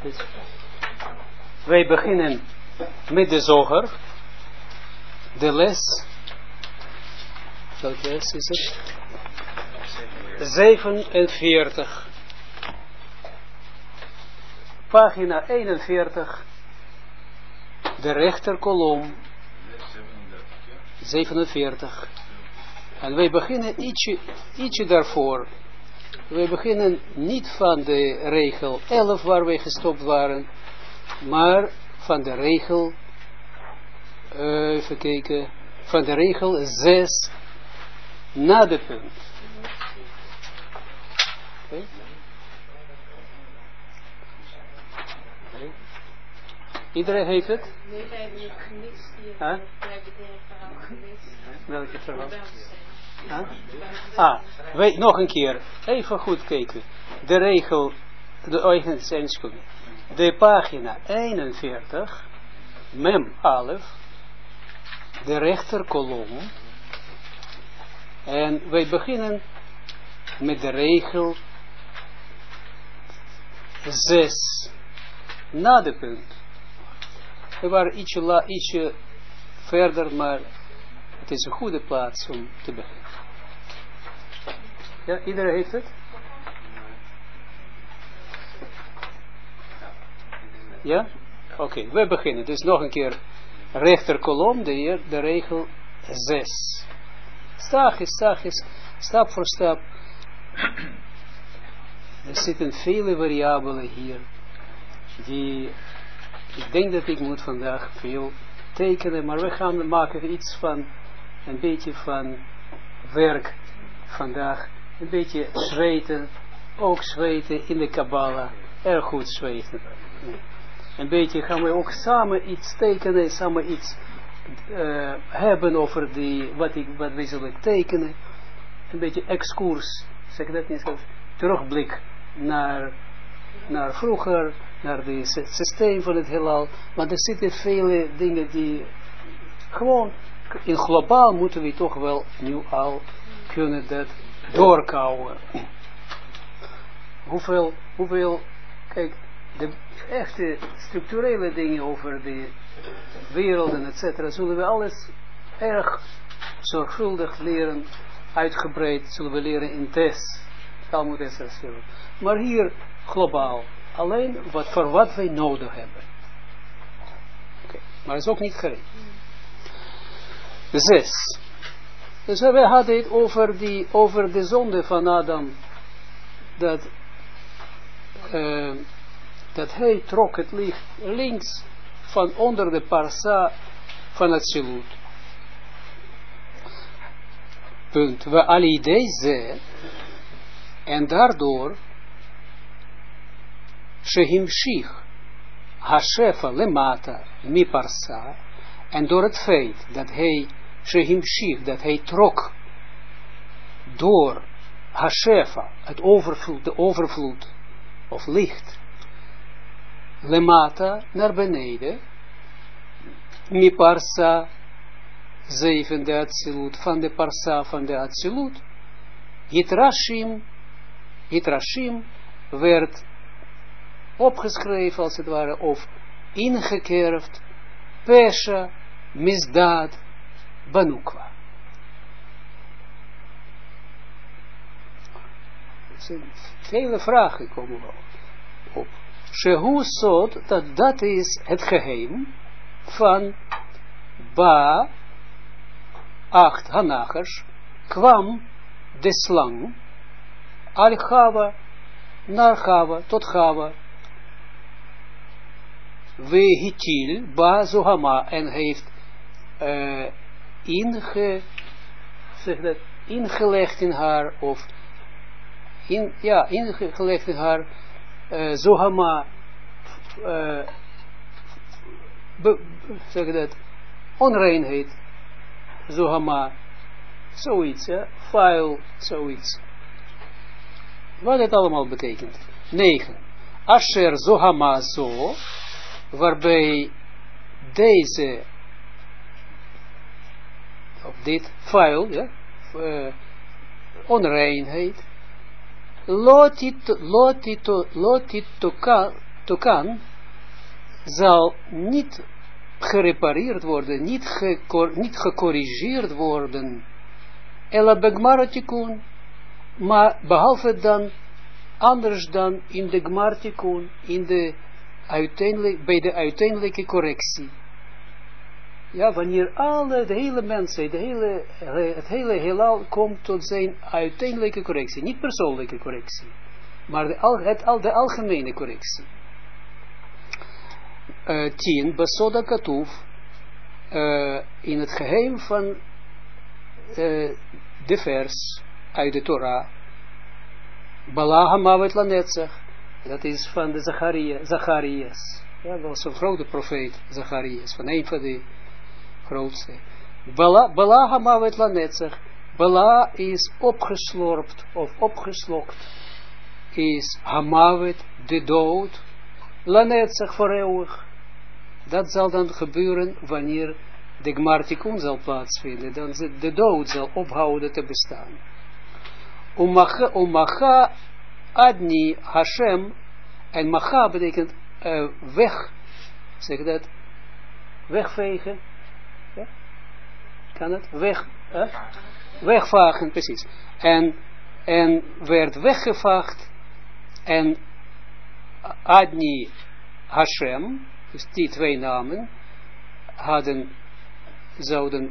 Dus wij beginnen met de zoger. De les. Welke les is het? 47. Pagina 41. De rechterkolom. 47. En wij beginnen ietsje daarvoor. We beginnen niet van de regel 11 waar we gestopt waren, maar van de regel, even kijken, van de regel 6 na de punt. Okay. Okay. Iedereen heeft het? Nee, wij hebben het gemist hier. Huh? Wij hebben het verhaal gemist. Welke verhaal? Weet nog een keer, even goed kijken. De regel, de pagina 41, mem alef, de rechterkolom. En wij beginnen met de regel 6, na de punt. We waren ietsje verder, maar het is een goede plaats om te beginnen. Ja, iedereen heeft het? Ja? Oké, we beginnen. Dus nog een keer rechterkolom, de regel 6. Stapjes, stap voor stap. Er zitten vele variabelen hier. Ik denk dat ik moet vandaag veel tekenen, maar we gaan maken iets van, een beetje van werk vandaag. Een beetje zweten, ook zweten in de Kabbalah, erg goed zweten. Een beetje gaan we ook samen iets tekenen, samen iets hebben over wat we zullen tekenen. Een beetje excurs, zeg ik dat niet, terugblik naar vroeger, naar het systeem van het heelal. Maar er zitten vele dingen die gewoon, in globaal moeten we toch wel nu al kunnen dat doorkouwen. Hoeveel, kijk, de echte structurele dingen over de wereld en etc. zullen we alles erg zorgvuldig leren, uitgebreid zullen we leren in Talmud Esra. Maar hier globaal, alleen voor wat wij nodig hebben. Okay. Maar het is ook niet gereed. 6. Dus we hadden het over de zonde van Adam, dat hij trok het licht links van onder de parsa van het Zilut. Punt. We alle deze en daardoor shehimshich hashefa lemata mi parsa, en door het feit dat hij shehimshich, dat hij trok door hashefa, het overvloed, de overvloed of licht, lemata, naar beneden, mi parsa 7 de Atsilut, van de parsa van de Atsilut, Yitrashim werd opgeschreven als het ware, of ingekerfd, pesha, misdaad, banukwa. Vele vragen komen wel op. Shehu sod, dat is het geheim van Ba 8 Hanachers, kwam de slang al Chava, naar Chava, tot Chava, we hitil Ba Zohama, en heeft ingelegd in haar, of ingelegd in haar Zohama, zeg dat, onreinheid, Zohama, zoiets, vuil, zoiets. Wat het allemaal betekent. 9. Asher Zohama zo, waarbij deze, of dit vuil, onreinheid, tokan, zal niet gerepareerd worden, niet gecorrigeerd worden, ela begmar tikun, maar behalve dan, anders dan in de gmar tikun, bij de uiteindelijke correctie. Ja, wanneer de hele mensheid, het hele heelal komt tot zijn uiteindelijke correctie, niet persoonlijke correctie, maar de algemene correctie. 10, Basoda Katuf, in het geheim van de vers uit de Torah, Bala Mavet Lanetzach, dat is van de Zacharias. Ja, dat was een grote profeet, Zacharias, van een van de grootste. Bala Hamavet Lanetzach, Bala is opgeslorpt of opgeslokt, is Hamavet, de dood, Lanetzach voor eeuwig. Dat zal dan gebeuren wanneer de Gmar Tikun zal plaatsvinden, dan de dood zal ophouden te bestaan. Umacha Adni Hashem, en Macha betekent weg, zeg dat, wegvegen, ja? Kan het? Wegvagen, precies. En werd weggevaagd, en Adni Hashem, dus die twee namen, zouden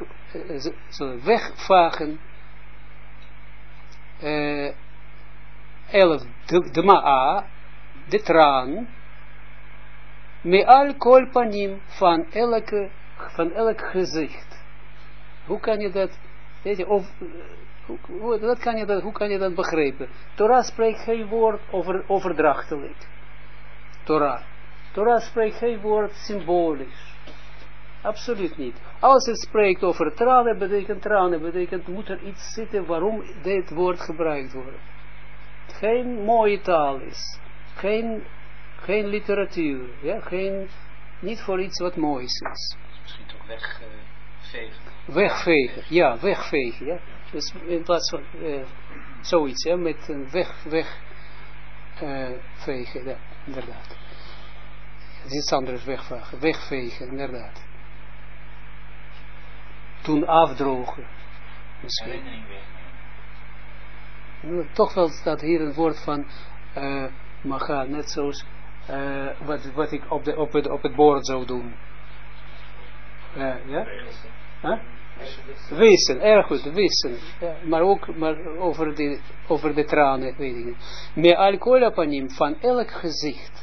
wegvagen, 11, de ma'a, de traan, me'al kol panim, van elk gezicht. Hoe kan je dat, weet je, hoe kan je dat begrijpen? Torah spreekt geen woord overdrachtelijk. Torah spreekt geen woord symbolisch. Absoluut niet. Als het spreekt over tranen, betekent moet er iets zitten waarom dit woord gebruikt wordt. Geen mooie taal is. Geen literatuur. Ja? Niet voor iets wat moois is. Misschien toch wegvegen. Wegvegen, ja, wegvegen. Ja? Dus in plaats van zoiets, ja, met een wegvegen, ja, inderdaad. Het is iets anders, wegvegen, inderdaad. Toen afdrogen. Misschien. Herinnering wegnemen. Toch wel staat hier een woord van maga, net zoals wat ik op het bord zou doen. Ja? Huh? Wissen, erg goed, wissen. Ja, maar over de tranen, weet ik niet. Me alcoholapanim, van elk gezicht.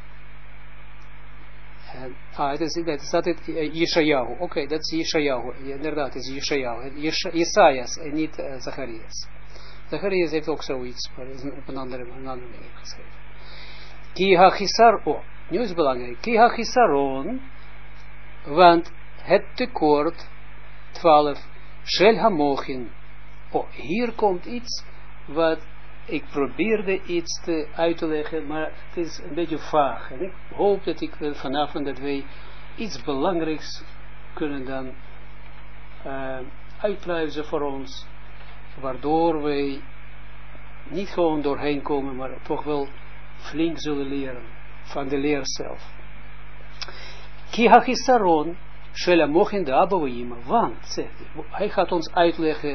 Dat staat het Yeshayahu. Oké, dat is Yeshayahu. Inderdaad, het is Yeshayahu. Jesajas en niet Zacharias. Zacharias heeft ook zoiets, maar is op een andere manier geschreven. Ki ha-chisar, nu is het belangrijk. Ki ha-chisaron, want het tekort, 12, shel ha-mochin. Hier komt iets wat ik probeerde iets uit te leggen, maar het is een beetje vaag. En ik hoop dat ik vanavond dat wij iets belangrijks kunnen dan uitpluizen voor ons, waardoor wij niet gewoon doorheen komen, maar toch wel flink zullen leren van de leer zelf. Ki ha-chisaron shel ha-mochin de Abba v'Ima, want, zegt hij gaat ons uitleggen,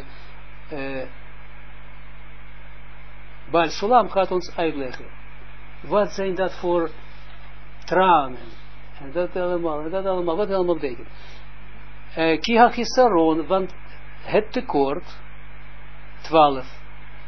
Baal Sulam gaat ons uitleggen. Wat zijn dat voor tranen? En dat allemaal, wat het allemaal betekent. Ki ha-chisaron, want het tekort, 12,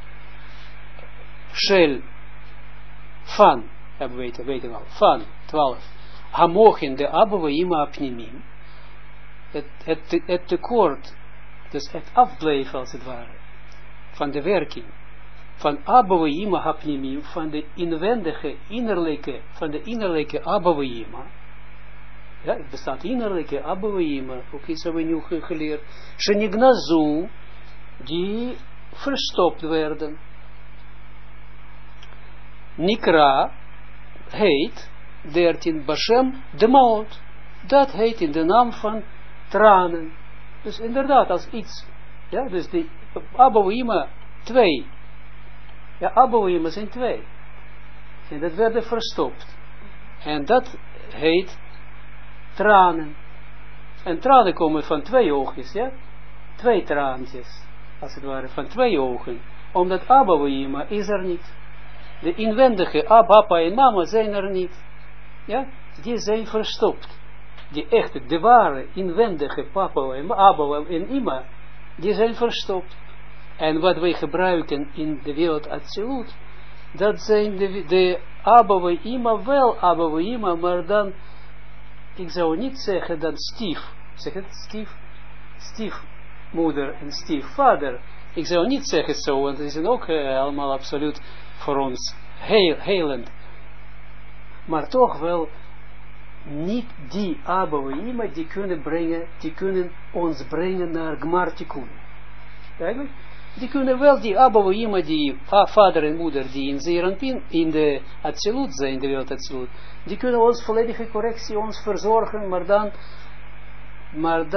shel, van, weten we al, van, 12, ha-mochin de Abba v'Ima apnimim, het tekort, dus het afblijven als het ware, van de werking, van Abba v'Ima hapnimim, van de innerlijke Abba v'Ima. Ja, het bestaat innerlijke Abba v'Ima, ook iets hebben we nu geleerd. Shenignazu, die verstopt werden. Nikra heet 13 Bashem de Maot. Dat heet in de naam van tranen. Dus inderdaad, als iets, ja, dus die Abba v'Ima 2. Ja, Abba v'Ima zijn 2. En dat werden verstopt. En dat heet tranen. En tranen komen van 2 oogjes, ja? 2 traantjes, als het ware, van 2 ogen. Omdat Abba en Ima is er niet. De inwendige Papa en Mama zijn er niet. Ja? Die zijn verstopt. Die echte, de ware, inwendige Papa en Abba en Ima, die zijn verstopt. En wat wij gebruiken in de wereld absoluut, dat zijn de Abba en Ima, wel Abba en Ima, maar dan, ik zou niet zeggen dat zeg het, stiefmoeder en stiefvader. Ik zou niet zeggen zo, want die zijn ook allemaal absoluut voor ons helend. Maar toch wel niet die Abba en Ima die kunnen ons brengen naar Gmar Tikkun. Eigenlijk? Die kunnen wel die Abba en Ima, die vader en moeder, die in Zeeranpin, in de Absolute zijn, de wereld Absolute, die kunnen ons volledige correctie ons verzorgen, maar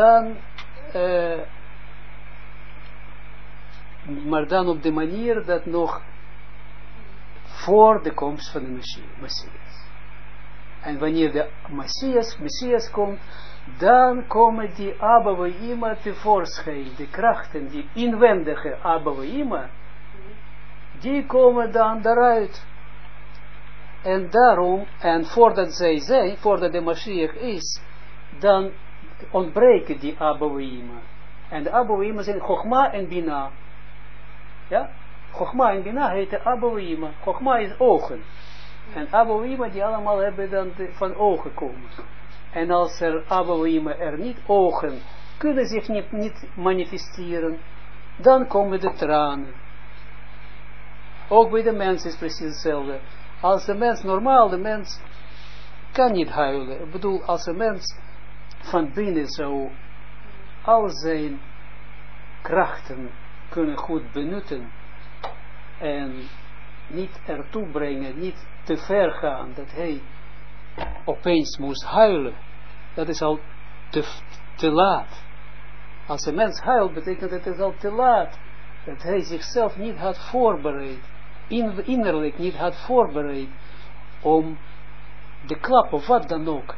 dan op de manier dat nog voor de komst van de Messias. En wanneer de Messias komt, dan komen die Abba en Ima tevoorschijn. De krachten, die inwendige Abba en Ima, die komen dan daaruit. En daarom, en voordat zij zijn, voordat de Mashiach is, dan ontbreken die Abba en Ima. En de Abba en Ima zijn Chokma en Bina. Ja? Chokma en Bina heet de Abba en Ima. Chokma is ogen. En Abba en Ima die allemaal hebben dan van ogen komen. En als er Abba en Ima er niet ogen kunnen zich niet manifesteren, dan komen de tranen. Ook bij de mens is precies hetzelfde. Als de mens normaal, de mens kan niet huilen. Ik bedoel, als een mens van binnen zou al zijn krachten kunnen goed benutten en niet ertoe brengen, niet te ver gaan, dat hij opeens moest huilen, dat is al te laat. Als een mens huilt, betekent dat het al te laat, dat hij zichzelf niet had voorbereid, innerlijk niet had voorbereid, om de klap of wat dan ook,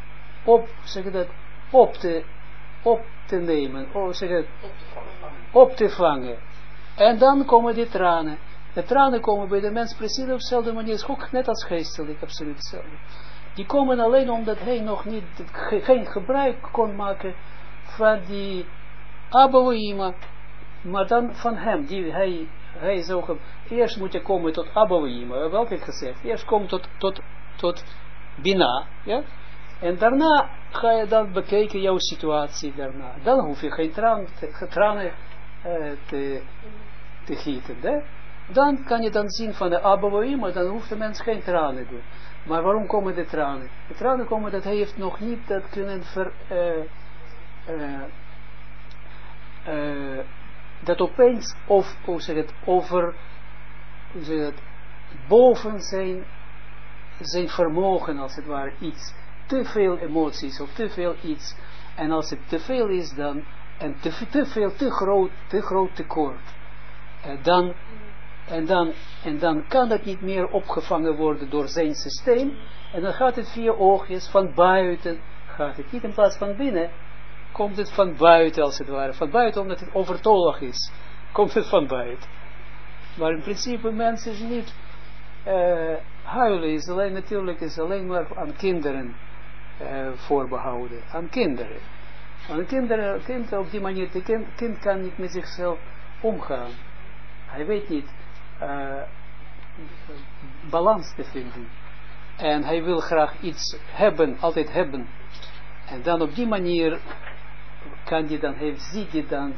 op te nemen, op te vangen. En dan komen die tranen. De tranen komen bij de mens precies op dezelfde manier, is ook net als geestelijk, absoluut hetzelfde. Die komen alleen omdat hij nog niet, geen gebruik kon maken van die Abba en Ima, maar dan van hem, die hij zou, eerst moet je komen tot Abba en Ima, we hebben altijd gezegd, eerst kom tot Bina, ja, en daarna ga je dan bekijken jouw situatie daarna, dan hoef je geen tranen te gieten, hè? Dan kan je dan zien van de Abba en Ima, dan hoeft de mens geen tranen te doen. Maar waarom komen de tranen? De tranen komen dat hij heeft nog niet dat kunnen dat opeens boven zijn vermogen als het ware iets, te veel emoties of te veel iets, en als het te veel is dan, en te groot tekort, en dan kan dat niet meer opgevangen worden door zijn systeem, en dan gaat het via oogjes van buiten, gaat het niet in plaats van binnen, komt het van buiten als het ware, van buiten omdat het overtollig is, komt het van buiten. Maar in principe mensen is niet, huilen is alleen natuurlijk, is alleen maar aan kinderen voorbehouden, aan kinderen. Want een kind op die manier, het kind kan niet met zichzelf omgaan. Hij weet niet balans te vinden. En hij wil graag iets hebben, altijd hebben. En dan op die manier kan je dan, ziet je dan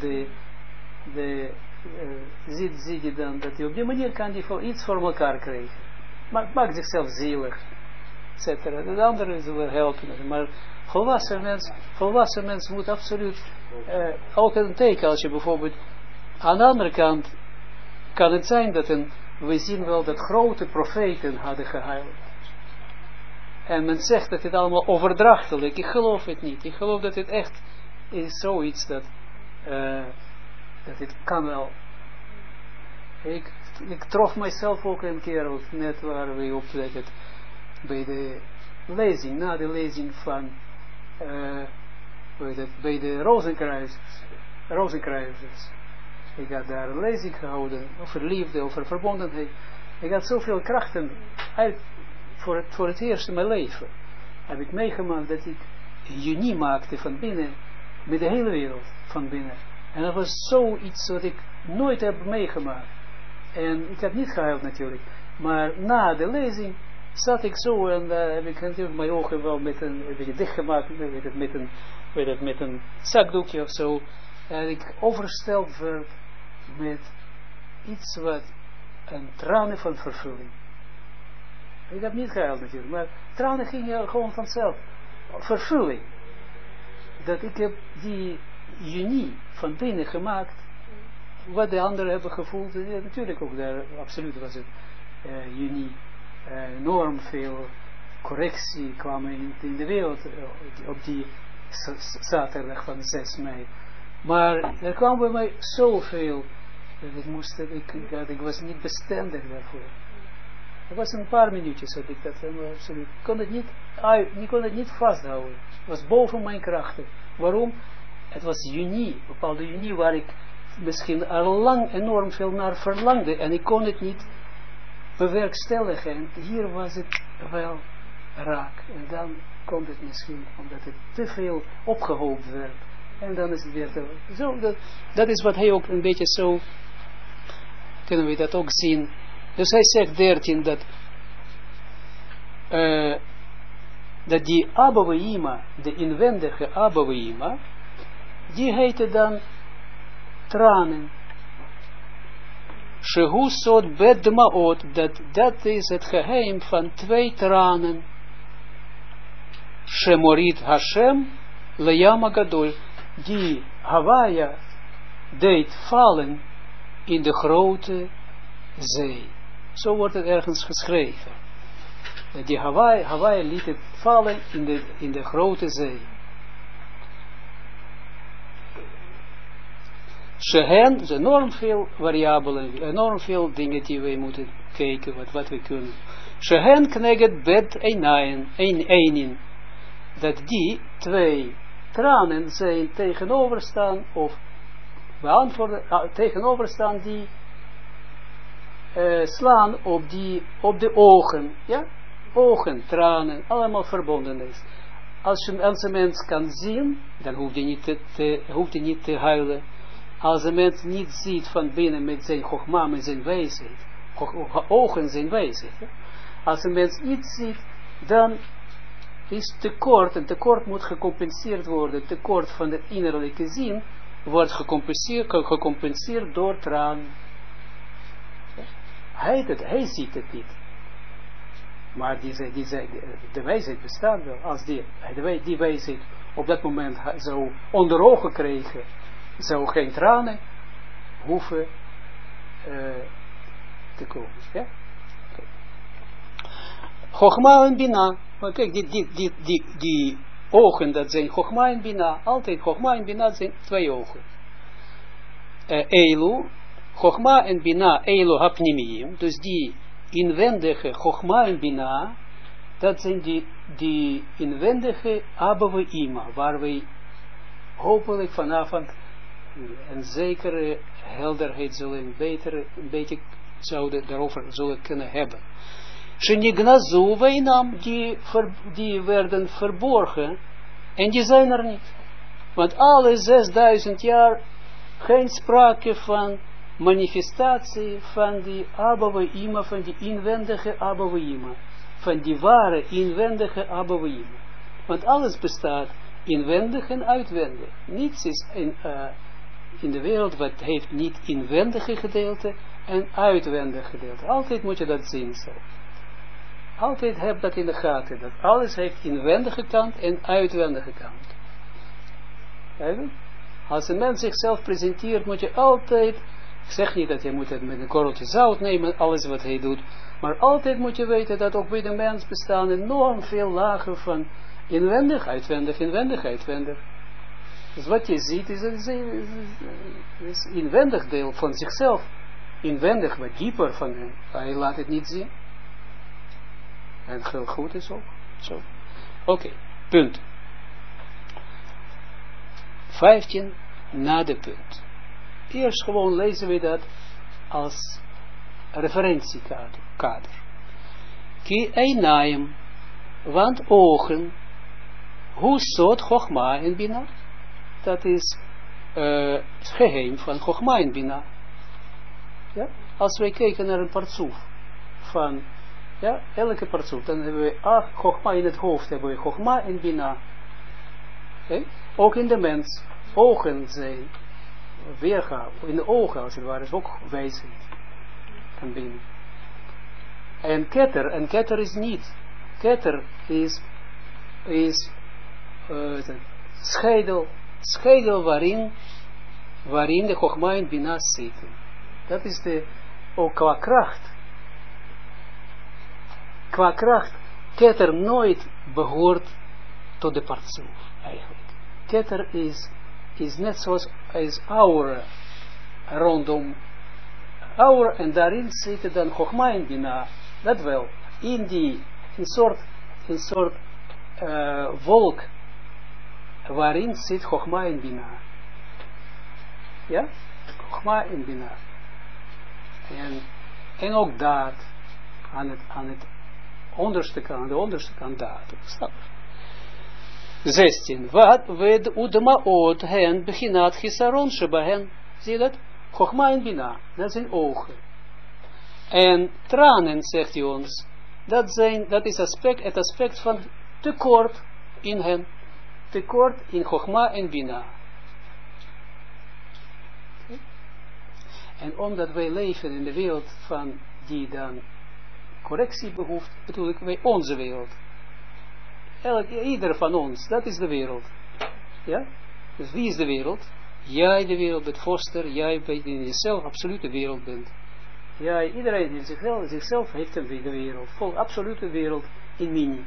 ziet je dan dat hij op die manier kan die voor iets voor elkaar krijgen. Maakt zichzelf zielig, etc. De anderen zullen helpen. Maar volwassen mens moet absoluut ook een teken, als je bijvoorbeeld aan de andere kant kan het zijn dat we zien wel dat grote profeten hadden gehuild. En men zegt dat het allemaal overdrachtelijk. Ik geloof het niet. Ik geloof dat het echt is zoiets dat het kan wel. Ik trof mijzelf ook een keer, net waar we opletten, bij de lezing, na de lezing van bij de Rozenkruisers. Ik had daar een lezing gehouden over liefde, over verbondenheid. Ik had zoveel krachten uit voor het eerst in mijn leven. Heb ik meegemaakt dat ik unie maakte van binnen, met de hele wereld van binnen. En dat was zoiets wat ik nooit heb meegemaakt. En ik heb niet gehuild natuurlijk. Maar na de lezing zat ik zo en heb ik natuurlijk mijn ogen wel met een beetje dichtgemaakt, met een zakdoekje of zo. En ik oversteld werd met iets wat een tranen van vervulling. Ik heb niet gehuild natuurlijk, maar tranen gingen gewoon vanzelf. Vervulling. Dat ik heb die unie van binnen gemaakt, wat de anderen hebben gevoeld. Ja, natuurlijk ook daar, absoluut was het unie. Enorm veel correctie kwamen in de wereld op die zaterdag van 6 mei. Maar er kwam bij mij zoveel dat ik was niet bestendig daarvoor. Het was een paar minuutjes dat ik dat absoluut. Ik kon het niet vasthouden. Het was boven mijn krachten. Waarom? Het was unie, bepaalde unie waar ik misschien al lang enorm veel naar verlangde en ik kon het niet bewerkstelligen. En hier was het wel raak. En dan komt het misschien omdat het te veel opgehoopt werd. En dan is het weer te... Zo, dat is wat hij ook een beetje zo... Kunnen we dat ook zien. Dus hij zegt 13 dat die Abouima, de inwendige Abouima, die heette dan tranen. Shehu sod bedmaot, dat is het geheim van 2 tranen. Shemorit Hashem leyam gadol, die Hawaia deed vallen in de grote zee. Zo wordt het ergens geschreven. Die Hawaii liet het vallen in de grote zee. Shehen, er zijn enorm veel variabelen, enorm veel dingen die wij moeten kijken, wat we kunnen. Shehen kneget bet einin, dat die 2 tranen zijn tegenoverstaan, of beantwoorden, tegenoverstaan die slaan op de ogen, ja, ogen, tranen, allemaal verbonden is. Als een mens kan zien, dan hoeft hij niet te huilen. Als een mens niet ziet van binnen met zijn chogma, met zijn wijsheid, ogen zijn wijsheid. Ja? Als een mens niet ziet, dan is tekort, en tekort moet gecompenseerd worden. Tekort van het innerlijke zien wordt gecompenseerd door tranen. Ja? Hij ziet het niet. Maar de wijsheid bestaat wel. Als die wijsheid op dat moment zou onder ogen krijgen, zou geen tranen hoeven te komen. Ja? Okay. Chogma en Bina. Maar kijk, die ogen, dat zijn Chogma en Bina. Altijd Chogma en Bina zijn 2 ogen. Eilu, Chogma en Bina, Eilu hapnimiyim. Dus die inwendige Chogma en Bina, dat zijn die inwendige Abouima, waar wij hopelijk vanavond een zekere helderheid zullen een beetje daarover zullen kunnen hebben. Shenignazu weinam, die werden verborgen en die zijn er niet. Want alle 6000 jaar geen sprake van manifestatie van die Abouima, van die inwendige Abouima, van die ware inwendige Abouima. Want alles bestaat inwendig en uitwendig. Niets is in de wereld wat heeft niet inwendige gedeelte en uitwendig gedeelte. Altijd moet je dat zien zo. Altijd heb dat in de gaten. Dat alles heeft inwendige kant en uitwendige kant. Eigenlijk? Als een mens zichzelf presenteert, moet je altijd, ik zeg niet dat je moet het met een korreltje zout nemen, alles wat hij doet, maar altijd moet je weten dat ook bij de mens bestaan enorm veel lagen van inwendig, uitwendig, inwendig, uitwendig. Dus wat je ziet is inwendig deel van zichzelf. Inwendig wat dieper van hem. Hij laat het niet zien. En heel goed is ook. Zo. Oké, punt. 15 na de punt. Eerst gewoon lezen we dat als referentiekader. Ki einaim, want ogen, hoe zot Chogma en Bina? Dat is het geheim van Chogma en Bina. Ja? Als wij kijken naar een partsoef van, ja, elke partsoef, dan hebben we Chogma in het hoofd, hebben we Chogma en Bina. Okay? Ook in de mens, ogen zijn weergave, in de ogen als het ware, is ook wijsheid van binnen. En ketter is niet. Ketter is schedel waarin de Chogma en Bina zitten. Dat is ook qua kracht. Qua kracht, ketter nooit behoort tot de partsoef, eigenlijk. Ketter is net zoals aura rondom aura en daarin zitten dan Chogma en Bina, dat wel, in een soort wolk waarin zit Chogma en Bina. Ja? Chogma en Bina. En ook daad aan het onderste kant, de onderste kant daad. Snap je? 16. Wat ved udmaot hen beginat chisaron shebahen. Zie je dat? Chogma en Bina. Dat zijn ogen. En tranen, zegt hij ons, dat is het aspect van tekort in hen. Tekort in Chogma en Bina. En omdat wij leven in de wereld van die dan correctie behoeft, bedoel ik wij onze wereld. Ieder van ons, dat is de wereld. Ja? Dus wie is de wereld? Jij de wereld bent, Foster, jij bent in jezelf absoluut de wereld bent. Jij, iedereen in zichzelf heeft de wereld, vol absolute wereld in mini.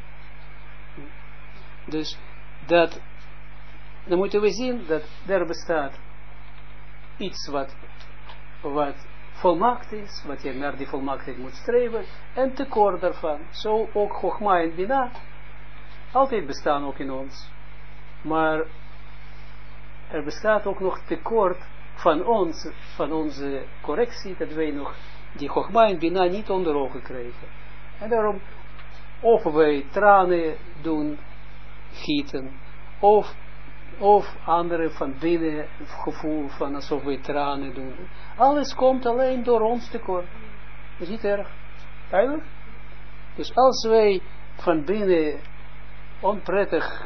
Dus dan moeten we zien dat er bestaat iets wat volmaakt is, wat je naar die volmaaktheid moet streven, en tekort daarvan. Zo ook Chogma en Bina altijd bestaan ook in ons. Maar er bestaat ook nog tekort van ons, van onze correctie, dat wij nog die Chogma en Bina niet onder ogen krijgen. En daarom, of wij tranen doen, gieten, of andere van binnen het gevoel van alsof wij tranen doen. Alles komt alleen door ons tekort. Dat is niet erg. Duidelijk? Dus als wij van binnen onprettig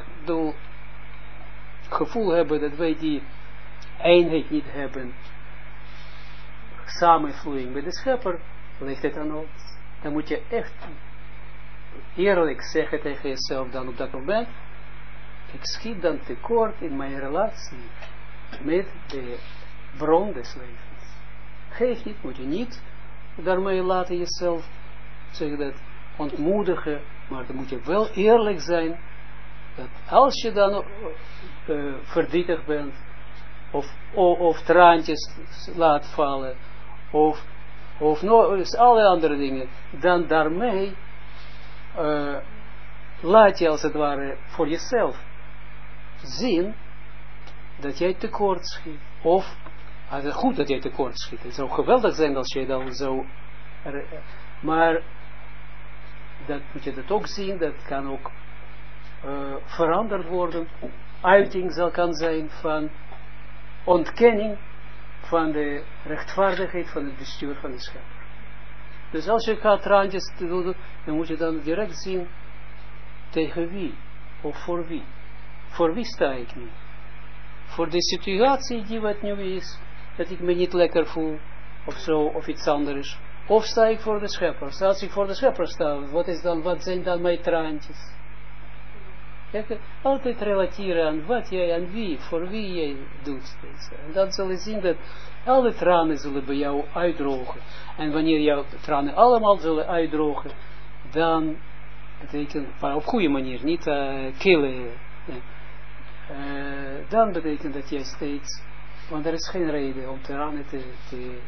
gevoel hebben dat wij die eenheid niet hebben, samenvloeiing met de schepper, ligt het aan ons. Dan moet je echt eerlijk zeggen tegen jezelf dan op dat moment, ik schiet dan tekort in mijn relatie met de bron des levens. Geef niet, moet je niet daarmee laten jezelf, zeg dat, ontmoedigen, maar dan moet je wel eerlijk zijn, dat als je dan verdrietig bent, of traantjes laat vallen, of alle andere dingen, dan daarmee laat je als het ware voor jezelf zien dat jij tekort schiet. Of, het is goed dat jij tekort schiet. Het zou geweldig zijn als je dan zo, maar dat moet je dat ook zien, dat kan ook veranderd worden. Uiting kan zijn van ontkenning van de rechtvaardigheid van het bestuur van de schepper. Dus als je gaat traantjes te doen, dan moet je dan direct zien tegen wie of voor wie. Voor wie sta ik nu? Voor de situatie die wat nu is, dat ik me niet lekker voel, of zo, of iets anders. Of sta ik voor de schepper? Als ik voor de schepper sta, wat zijn dan mijn traantjes? Altijd relateren aan wat jij, aan wie, voor wie jij doet. En dan zul je zien dat alle tranen zullen bij jou uitdrogen. En wanneer jouw tranen allemaal zullen uitdrogen, dan betekent, maar op goede manier, niet killen. Dan betekent dat jij steeds, want er is geen reden om tranen te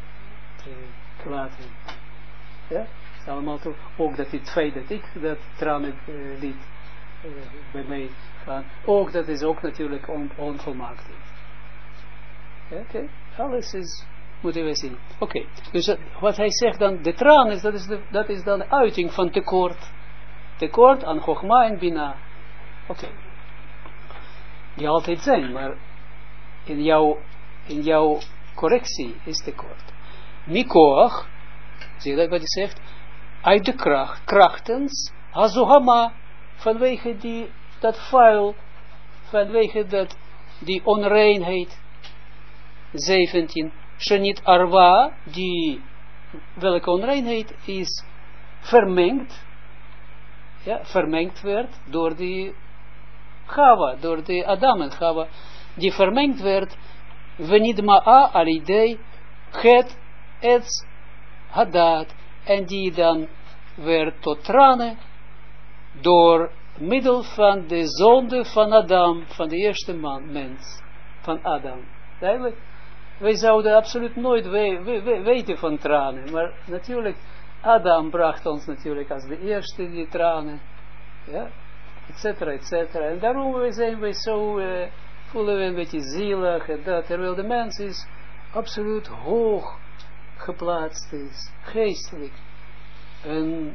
laten. Ja? Het is allemaal toch, ook dat het feit dat ik dat tranen liet, bij mij gaan. Ook dat is ook natuurlijk onvolmaakt. Oké, alles is, moeten we zien. Oké, dus wat hij zegt dan, de traan is, dat is dan de uiting van tekort. Tekort aan Chogma en Bina. Oké. Die altijd zijn, maar in jouw correctie is tekort. Mikoach, zie je dat wat hij zegt? Uit de krachtens, Hazohama, vanwege dat vuil, vanwege die onreinheid. 17. Shenit arwa, welke onreinheid is vermengd, vermengd werd door die Chava, door de Adam en Chava, die vermengd werd, venidma'a alidei, het etz hadat, en die dan werd tot tranen, door middel van de zonde van Adam, van de eerste mens, van Adam. Duidelijk? Wij zouden absoluut nooit weten van tranen, maar natuurlijk, Adam bracht ons natuurlijk als de eerste die tranen, ja, etcetera, etcetera. En daarom zijn wij zo, voelen we een beetje zielig en dat, terwijl de mens is absoluut hoog geplaatst is, geestelijk, en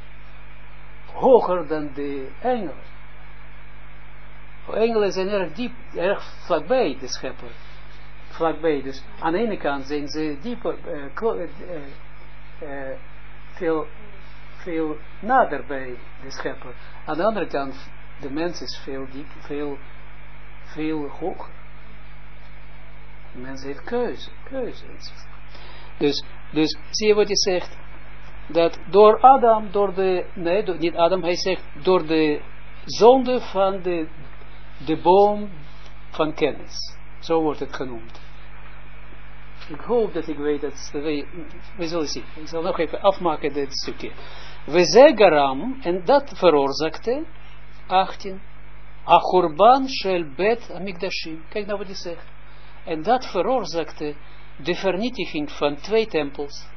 hoger dan de engelen. Engelen zijn erg diep, erg vlakbij de schepper. Vlakbij, dus aan de ene kant zijn ze dieper, veel nader bij de schepper. Aan de andere kant, de mens is veel hoger. De mens heeft keuze. Dus zie je wat hij zegt? Dat door Adam, niet Adam, hij zegt, door de zonde van de boom van kennis. Zo wordt het genoemd. Ik hoop dat ik weet dat we zullen zien. Ik zal nog even afmaken dit stukje. We zegaram, en dat veroorzaakte, 18, Achurban shel bet amigdashim. Kijk nou wat hij zegt. En dat veroorzaakte de vernietiging van 2 tempels.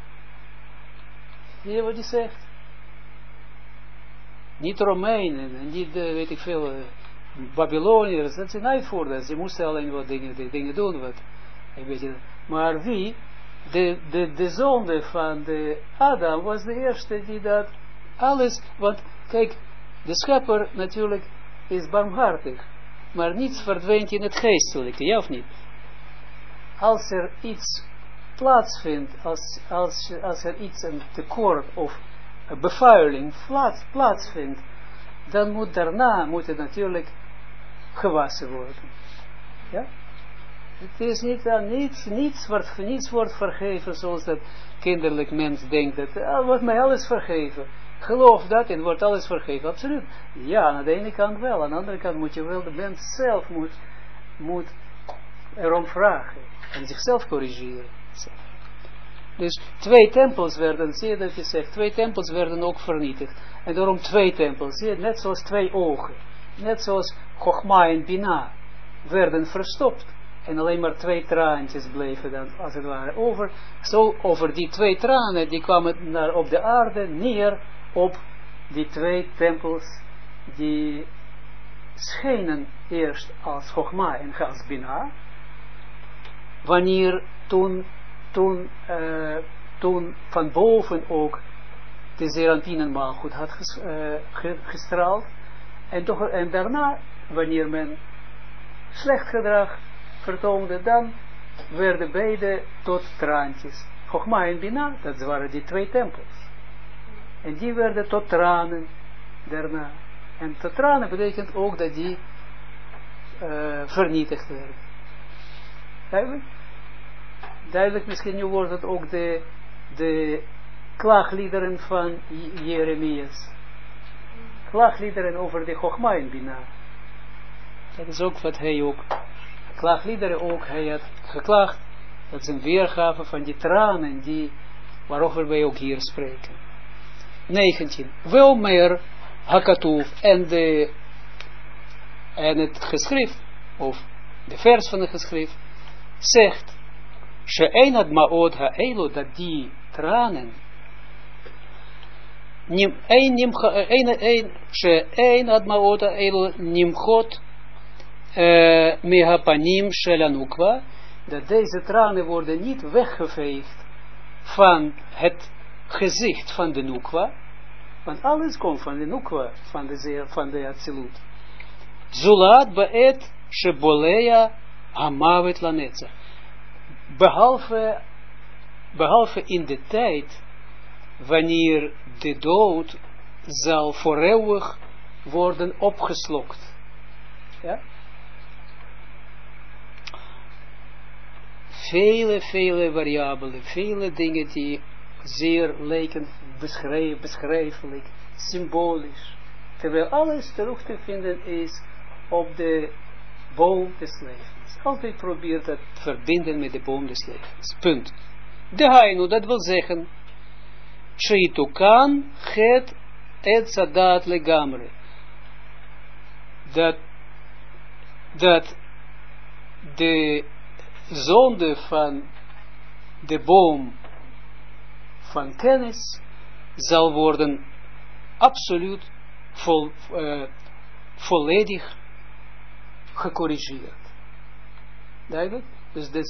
Zie je wat hij zegt? Niet Romeinen, en niet, weet ik veel, Babyloniërs, dat zijn uitvoerders. Ze moesten alleen wat dingen doen. Een beetje. Maar wie? De zonde van de Adam was de eerste die dat alles, want kijk, de schepper natuurlijk is barmhartig, maar niets verdwijnt in het geestelijke, ja of niet? Als er iets plaatsvindt, als er iets, een tekort of een bevuiling plaatsvindt, dan moet het natuurlijk gewassen worden. Ja? Het is niet aan niets wordt vergeven zoals dat kinderlijk mens denkt, dat wordt mij alles vergeven. Geloof dat en wordt alles vergeven. Absoluut. Ja, aan de ene kant wel. Aan de andere kant moet je wel, de mens zelf moet erom vragen. En zichzelf corrigeren. Dus 2 tempels werden, zie je dat je zegt, 2 tempels werden ook vernietigd. En daarom 2 tempels, zie je, net zoals 2 ogen. Net zoals Chogma en Bina werden verstopt. En alleen maar 2 traantjes bleven dan, als het ware, over. Zo over die 2 tranen, die kwamen op de aarde neer op die 2 tempels, die schenen eerst als Chogma en als Bina. Wanneer toen van boven ook de Zeranpinenmaal goed had gestraald. En daarna, wanneer men slecht gedrag vertoonde, dan werden beide tot traantjes. Chogma en Bina, dat waren die 2 tempels. En die werden tot tranen daarna. En tot tranen betekent ook dat die vernietigd werden. Duidelijk? Duidelijk, misschien nu wordt het ook de klaagliederen van Jeremias. Klaagliederen over de Chogma en Bina. Dat is ook wat hij ook, klaagliederen ook, hij had geklaagd. Dat is een weergave van die tranen waarover wij ook hier spreken. 19. Wel meer hakatoef en het geschrift, of de vers van het geschrift, zegt, She'enad ma'od ha'elo, dat die tranen שאין הדמעות האלו נמחות מהפנים של הנוקבה, dat deze tranen worden niet weggeveegd van het gezicht van de nukwa, want alles komt van de nukwa, van de Atsilut. Zulat ba'et shebolea hamavet lanetzach. Behalve in de tijd wanneer de dood zal voor eeuwig worden opgeslokt. Ja? Vele variabelen, vele dingen die zeer lijken beschrijfelijk, symbolisch. Terwijl alles terug te vinden is op de boom des levens. Altijd probeert dat te verbinden met de boom des levens. Punt. De hainu, dat wil zeggen, Sheitukan het etzadat legamre. Dat de zonde van de boom van kennis zal worden absoluut volledig gecorrigeerd. Duidelijk? Dus de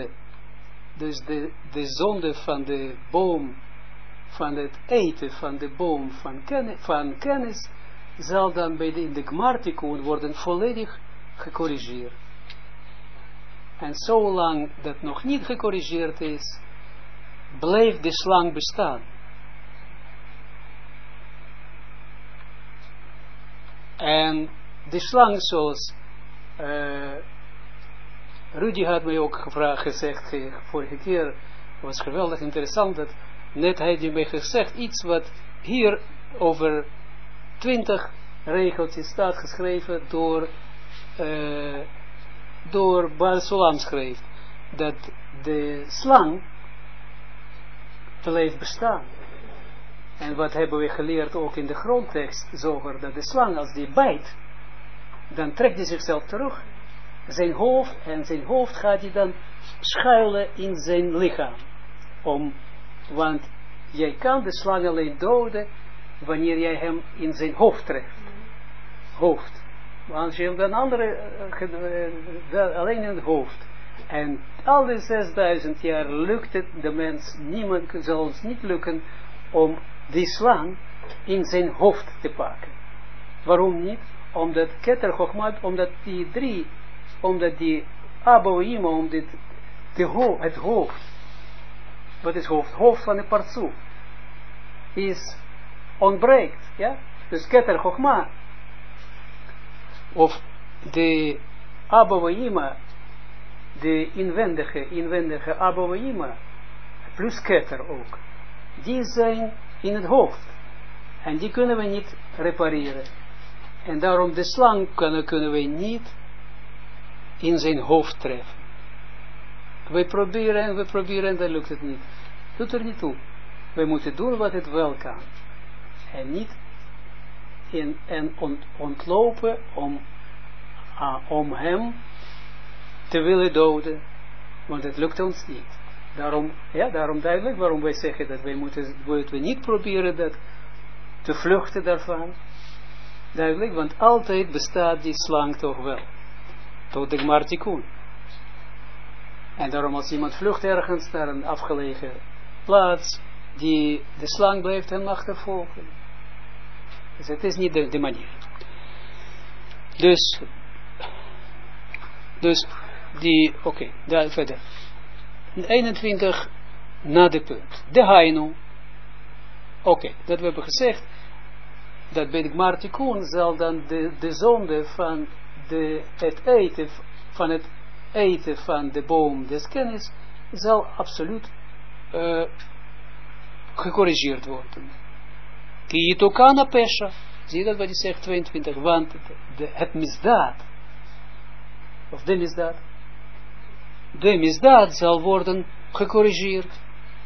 zonde van de boom, van het eten van de boom van kennis, zal dan in de Gmartikun worden volledig gecorrigeerd. En zolang dat nog niet gecorrigeerd is, blijft de slang bestaan. En de slang, zoals Rudy had mij ook gezegd, vorige keer, was geweldig interessant, dat net hij die mij gezegd, iets wat hier over 20 regeltjes staat geschreven door Baal Sulam schreef, dat de slang blijft bestaan. En wat hebben we geleerd ook in de grondtekst, zoger, dat de slang, als die bijt, dan trekt hij zichzelf terug, zijn hoofd gaat hij dan schuilen in zijn lichaam. Want jij kan de slang alleen doden, wanneer jij hem in zijn hoofd treft. Hoofd. Want je hebt een andere, alleen in het hoofd. En al die 6000 jaar lukt het de mens, niemand zal ons niet lukken om die slang in zijn hoofd te pakken. Waarom niet? Omdat Keter Chochmat, omdat die Aboima, het hoofd, wat is hoofd? Hoofd van de partsoef, is ontbreekt, ja? Dus Keter Chochma, of de Aboima, de inwendige Aboima, plus Keter ook, die zijn in het hoofd. En die kunnen we niet repareren. En daarom de slang kunnen we niet in zijn hoofd treffen. We proberen en dan lukt het niet. Doet er niet toe. We moeten doen wat het wel kan. En niet ontlopen om hem te willen doden. Want het lukt ons niet. Daarom duidelijk waarom wij zeggen dat wij moeten niet proberen dat te vluchten daarvan. Duidelijk, want altijd bestaat die slang toch wel. Tot de Gmartikun. En daarom als iemand vlucht ergens naar een afgelegen plaats, de slang blijft hem achtervolgen. Dus het is niet de manier. Dus die, oké, daar verder. 21 na de punt. De Hainu. Oké, dat we hebben gezegd, dat bij de Gmartikun zal dan de zonde van het eten van de boom des kennis zal absoluut gecorrigeerd worden. Kiitokana pesha. Zie je dat wat hij zegt, 22, want het misdaad, of de misdaad zal worden gecorrigeerd.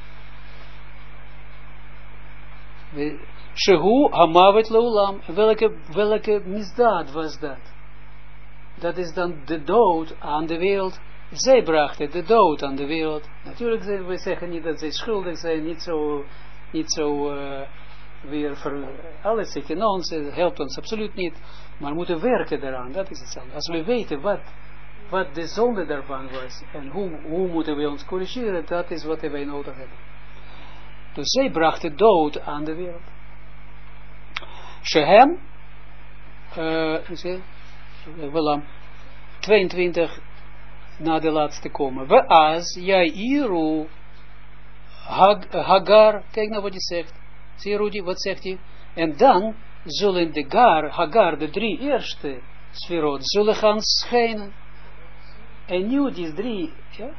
Shehu hamavet leulam. Welke misdaad was dat? Dat is dan de dood aan de wereld. Zij brachten de dood aan de wereld. Natuurlijk, we zeggen niet dat zij schuldig zijn, niet zo weer alles zit in ons, het helpt ons absoluut niet, maar we moeten werken daaraan, dat is hetzelfde. Als we weten wat de zonde daarvan was, en hoe moeten we ons corrigeren, dat is wat wij nodig hebben. Dus zij brachten dood aan de wereld. Shehem, 22 na de laatste komen. We as Jairu Hagar, kijk nou wat hij zegt. Zie Rudy, wat zegt hij? En dan zullen de Hagar, de 3 eerste sferot, zullen gaan schijnen. En nu die 3, ja?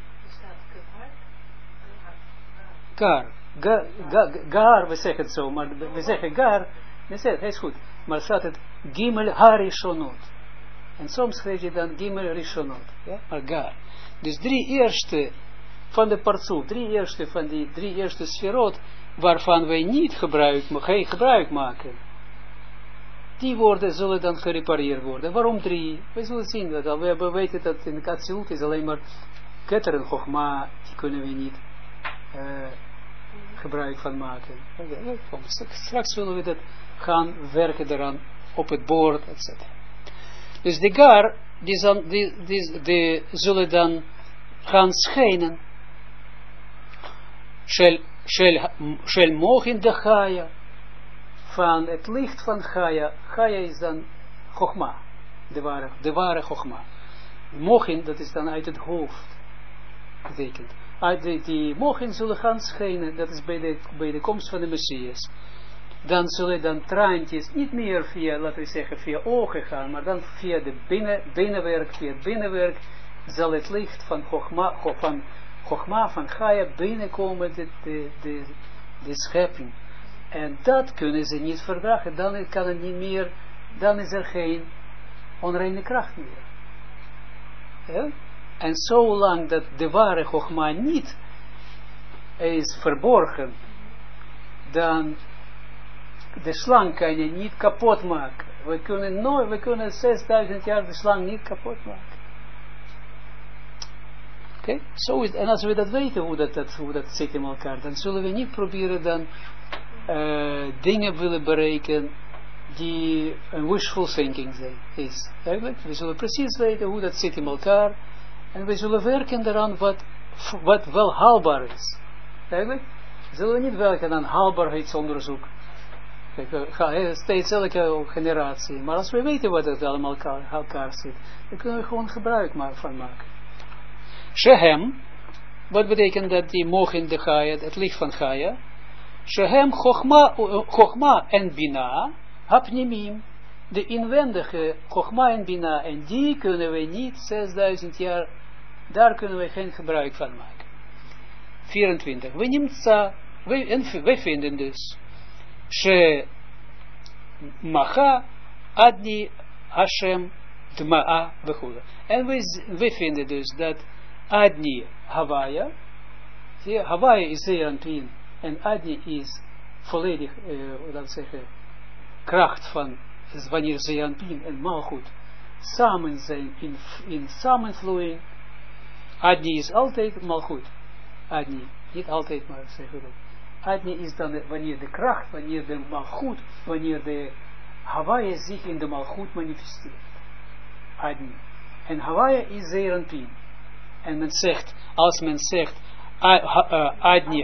Gar, we zeggen het zo, maar we zeggen Gar, hij is goed, maar staat het Gimel Harishonot. En soms schrijf je dan Gimel Rishonot, ja, maar Gar. Dus 3 eerste van de partsoef, 3 eerste van die 3 eerste sferot, waarvan wij niet geen gebruik maken, die zullen dan gerepareerd worden. Waarom 3? We zullen zien dat al. We weten dat in de Katsilut is alleen maar Keter en Chochma, die kunnen we niet gebruik van maken. Straks zullen we dat gaan werken eraan op het bord, etc. Dus de Gar, die zullen dan gaan schijnen. Shel Mochin de Chaya, van het licht van Chaya. Chaya is dan Chochma, de ware Chochma. Mochin, dat is dan uit het hoofd betekent. Die Mochin zullen gaan schijnen, dat is bij de komst van de Messias. Dan zullen dan traantjes niet meer via, laten we zeggen, via ogen gaan, maar dan via de binnenwerk, zal het licht van Chochma, van Chaya binnenkomen, de schepping. En dat kunnen ze niet verdragen, dan kan het niet meer, dan is er geen onreine kracht meer. Ja? En zolang dat de ware Chochma niet is verborgen, dan de slang kan je niet kapot maken. We kunnen 6000 jaar de slang niet kapot maken. Oké? Zo is, en als we dat weten, hoe dat zit in elkaar, dan zullen we niet proberen dan dingen willen bereiken die een wishful thinking is. Eigenlijk, we zullen precies weten hoe dat zit in elkaar en we zullen werken eraan wat wel haalbaar is. Eigenlijk, we zullen niet werken aan haalbaarheidsonderzoek. Steeds elke generatie. Maar als we weten wat het allemaal elkaar zit, dan kunnen we gewoon gebruik van maken. Shehem, wat betekent dat die Mochin de Chaya, het licht van Chaya? Shehem Chochma en Bina, Hapnimim, de inwendige Chochma en Bina, en die kunnen we niet 6000 jaar, daar kunnen we geen gebruik van maken. 24. Wij vinden dus She Macha Adni Hashem Dma'a Bechula. En we vinden dus dat Adni Havaya, Havaya is Zeranpin en Adni is volledig, dat zeggen, kracht van wanneer Zeranpin en Malchut samen zijn in samenvloeiing. Adni is altijd Malchut. Adni, niet altijd, maar zeggen we dat. Adni is dan wanneer de kracht, wanneer de Malchut, wanneer de Havaya zich in de Malchut manifesteert. Adni. En Havaya is Zeranpin. En men zegt, als men zegt, Adni,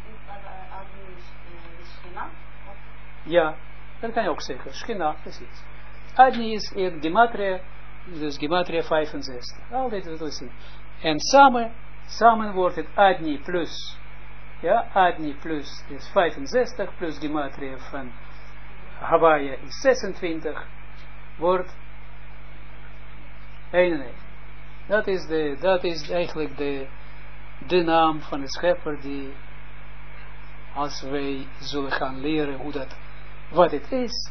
ja, dat kan je ook zeggen, Schina, precies. Adni is in Gematria, dus Gematria 65. Altijd dat we zien. En samen wordt het Adni plus, ja, Adni plus is 65, plus Gematria van Havaya is 26, wordt 91. Dat is eigenlijk de naam van de schepper die, als wij zullen gaan leren wat het is,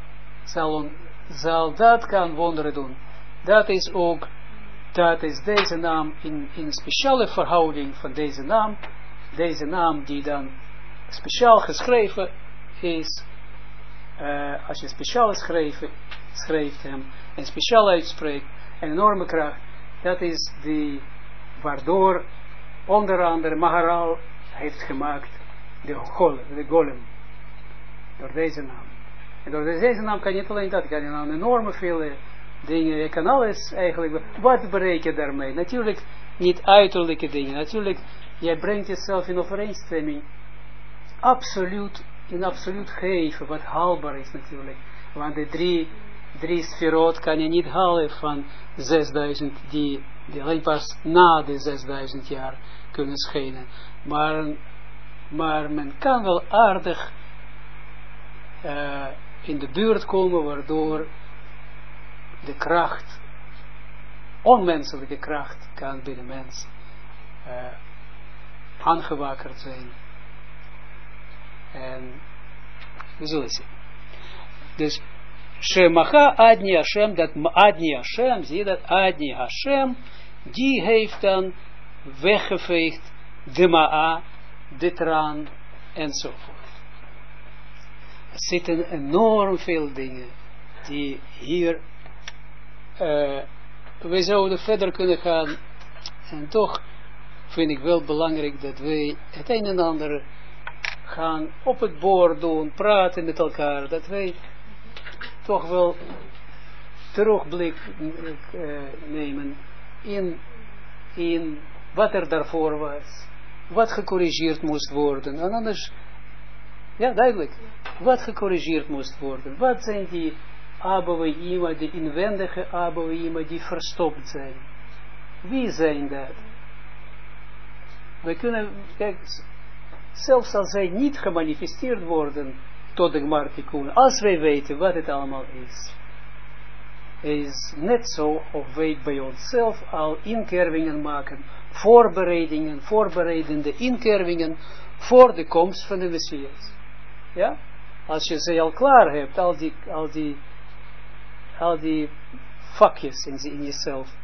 zal dat kan wonderen doen. Dat is deze naam in speciale verhouding van deze naam die dan speciaal geschreven is, als je speciaal schrijft hem en speciaal uitspreekt, een enorme kracht. Dat is waardoor onder andere Maharal heeft gemaakt de golem. Door deze naam. En door deze naam kan je niet alleen dat, kan je nou enorme vele dingen, je kan alles eigenlijk, wat bereik je daarmee? Natuurlijk niet uiterlijke dingen, natuurlijk, jij brengt jezelf in overeenstemming, in absoluut geven, wat haalbaar is natuurlijk. Want de drie sferot kan je niet halen van 6000, die alleen pas na de 6000 jaar kunnen schijnen. Maar men kan wel aardig in de buurt komen, waardoor de kracht, onmenselijke kracht, kan bij de mens aangewakkerd zijn. En we zullen zien. Dus Shemacha Adni Hashem, dat Adni Hashem, zie je dat Adni Hashem, die heeft dan weggeveegd de Ma'a, de traan enzovoort. Er zitten enorm veel dingen die hier, we zouden verder kunnen gaan, en toch vind ik wel belangrijk dat wij het een en ander gaan op het bord doen, praten met elkaar, dat wij toch wel terugblik nemen in wat er daarvoor was, wat gecorrigeerd moest worden, en anders, ja duidelijk, wat gecorrigeerd moest worden, wat zijn die Abouima, die inwendige Abouima die verstopt zijn, wie zijn dat? We kunnen, kijk, zelfs als zij niet gemanifesteerd worden tot de Gmartikun, als wij weten wat het allemaal is net zo of wij bij onszelf al inkervingen maken, voorbereidende inkervingen voor de komst van de Messias. Ja? Als je ze al klaar hebt, al die vakjes in jezelf,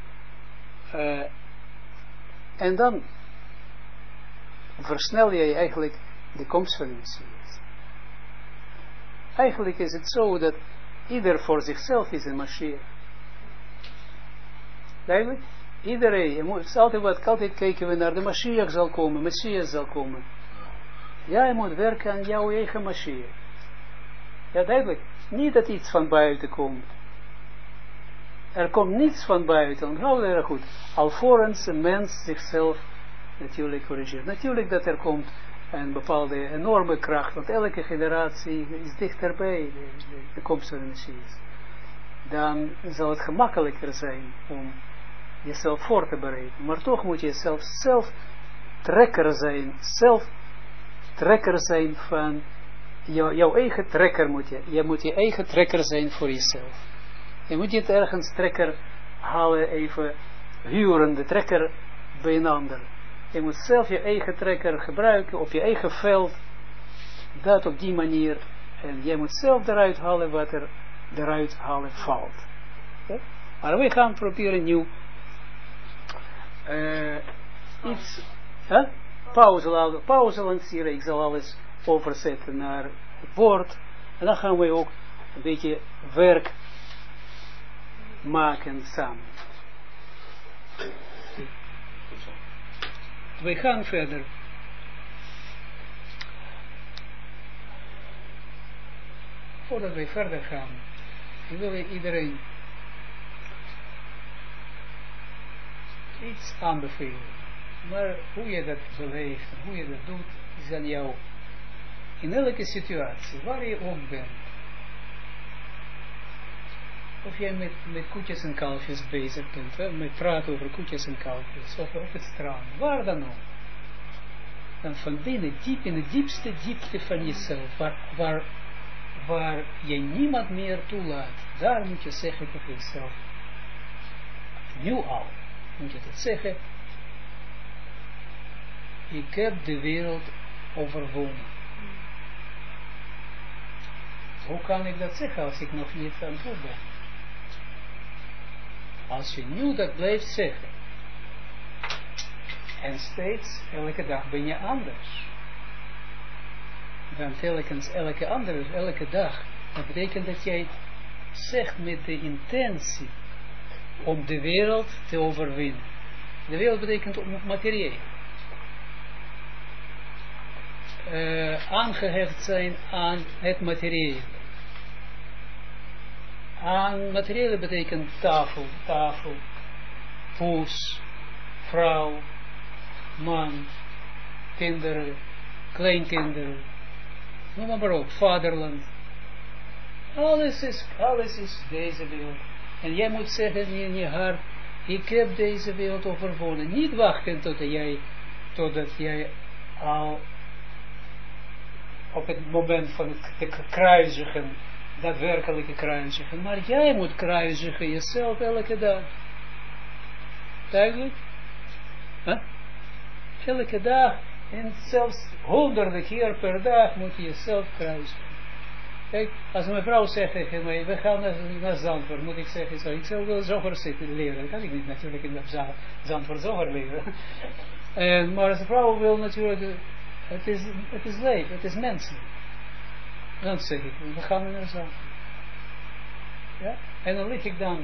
en dan versnel je eigenlijk de komst van de Messias. Eigenlijk is het zo dat ieder voor zichzelf is een Mashiach. Duidelijk? Iedereen, je moet altijd kijken we naar de Mashiach zal komen, Messias zal komen. Ja, je moet werken aan jouw eigen Mashiach. Ja, duidelijk. Niet dat iets van buiten komt. Er komt niets van buiten, onthoud er goed. Alvorens een mens zichzelf natuurlijk corrigeert. Natuurlijk dat er komt een bepaalde enorme kracht, want elke generatie is dichterbij de komst van de Messias. Dan zal het gemakkelijker zijn om jezelf voor te bereiden. Maar toch moet je zelf trekker zijn van jouw eigen trekker moet je. Je moet je eigen trekker zijn voor jezelf. Je moet niet ergens trekker halen, even huren de trekker bij een ander. Je moet zelf je eigen trekker gebruiken op je eigen veld. Dat op die manier. En je moet zelf eruit halen wat er eruit halen valt. Okay? Maar we gaan proberen nieuw iets. Pauze lanceren. Ik zal alles overzetten naar het woord. En dan gaan we ook een beetje werk maken samen. We gaan verder. Voordat we verder gaan, wil ik iedereen iets aanbevelen. Maar hoe je dat beleeft, hoe je dat doet, is aan jou. In elke situatie, waar je ook bent. Of jij met koetjes en kalfjes bezig bent, met praten over koetjes en kalfjes, of op het strand, waar dan ook. Dan van binnen, diep in de diepste diepte van jezelf, waar je niemand meer toelaat, daar moet je zeggen tegen jezelf, nu al, moet je dat zeggen, ik heb de wereld overwonnen. Hoe kan ik dat zeggen als ik nog niet aan toe ben? Als je nu dat blijft zeggen, en steeds, elke dag ben je anders. Dan telkens elke dag, dat betekent dat jij zegt met de intentie om de wereld te overwinnen. De wereld betekent materieel. aangehecht zijn aan het materiële. Aan materiële betekent tafel, poes, vrouw, man, kinderen, kleinkinderen, noem maar op, vaderland. Alles is deze wereld. En jij moet zeggen in je hart, ik heb deze wereld overwonnen. Niet wachten totdat jij al op het moment van het kruisigen, daadwerkelijke kruisigen. Maar jij moet kruisigen jezelf elke dag. Duidelijk? Huh? Elke dag en zelfs honderden keer per dag moet je jezelf kruisigen. Kijk, als mijn vrouw zegt tegen mij, we gaan naar Zandvoort, moet ik zeggen, zo, ik zal wel zoger zitten leren. Dat kan ik niet natuurlijk in de Zandvoort zoger leren. Maar als een vrouw wil natuurlijk, het is leven, het is menselijk. Dan zeg ik, we gaan naar Zandvoort. Ja? En dan lig ik dan,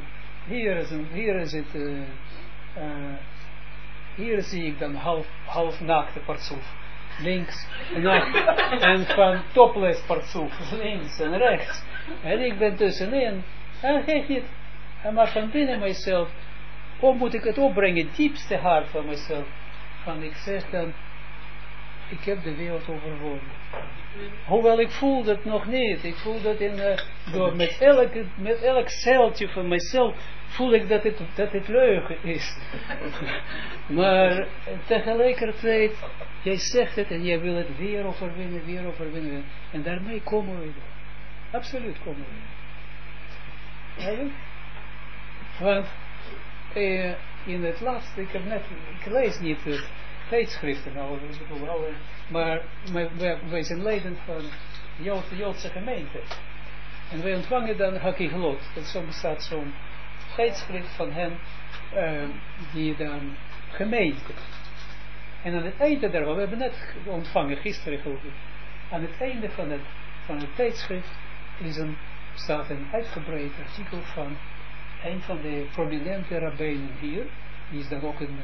hier zie ik dan half naakte partsoef. Links en van topless partsoef. Links en rechts. En ik ben tussenin. En geef niet. Maar van binnen mijzelf. Hoe moet ik het opbrengen? Het diepste hart van mijzelf. Van ik zeg dan. Ik heb de wereld overwonnen. Hoewel ik voel dat nog niet. Ik voel dat met elk celtje van mijzelf voel ik dat het leugen is. Maar tegelijkertijd, jij zegt het en jij wil het weer overwinnen. En daarmee komen we er. Absoluut komen we er. Ja? Want in het laatste, ik lees niet het tijdschriften, maar wij zijn leden van de Joodse gemeente. En wij ontvangen dan Hakiglot. Dat bestaat zo'n tijdschrift van hen, die dan gemeente. En aan het einde daarvan, we hebben net ontvangen, gisteren geloof ik, aan het einde van het tijdschrift staat een uitgebreid artikel van een van de prominente rabbijnen hier, die is dan ook een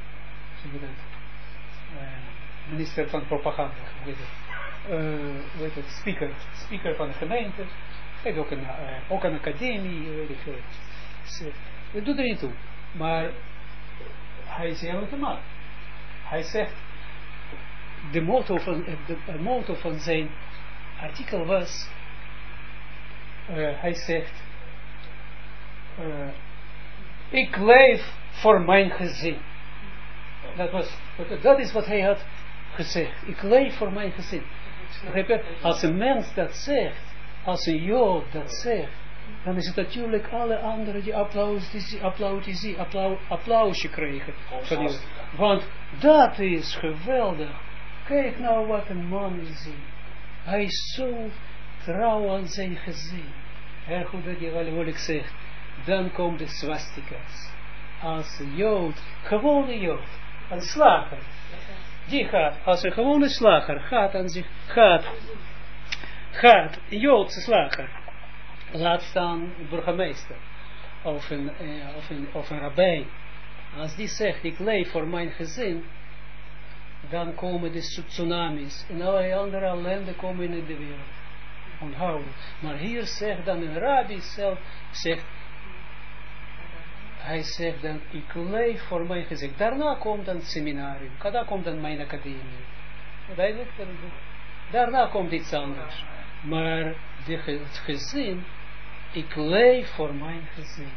minister van propaganda, speaker van de gemeente, heeft ook een academie, weet ik veel. Dat doet er niet toe. Maar hij is eerlijk man. Hij zegt, de motto van zijn artikel was, hij zegt, ik leef voor mijn gezin. Dat is wat hij had gezegd. Ik leef voor mijn gezin. Als een mens dat zegt, als een Jood dat zegt, dan is het natuurlijk alle anderen die applausje krijgen. Want dat is geweldig. Kijk nou wat een man is. Hij is zo trouw aan zijn gezin. Heel goed dat je wel ik zeg. Dan komt de swastika's. Als een Jood, gewone Jood, een slager. Die gaat, als een gewone slager, gaat, een Joodse slager. Laat staan een burgemeester of een rabbijn. Als die zegt, ik leef voor mijn gezin, dan komen de tsunamis en allerlei andere ellende komen in de wereld. Onthouden. Maar hier zegt dan een rabbi zelf, hij zegt dan, ik leef voor mijn gezin. Daarna komt dan het seminarium, daarna komt dan mijn academie. Daarna komt iets anders. Maar het gezin, ik leef voor mijn gezin.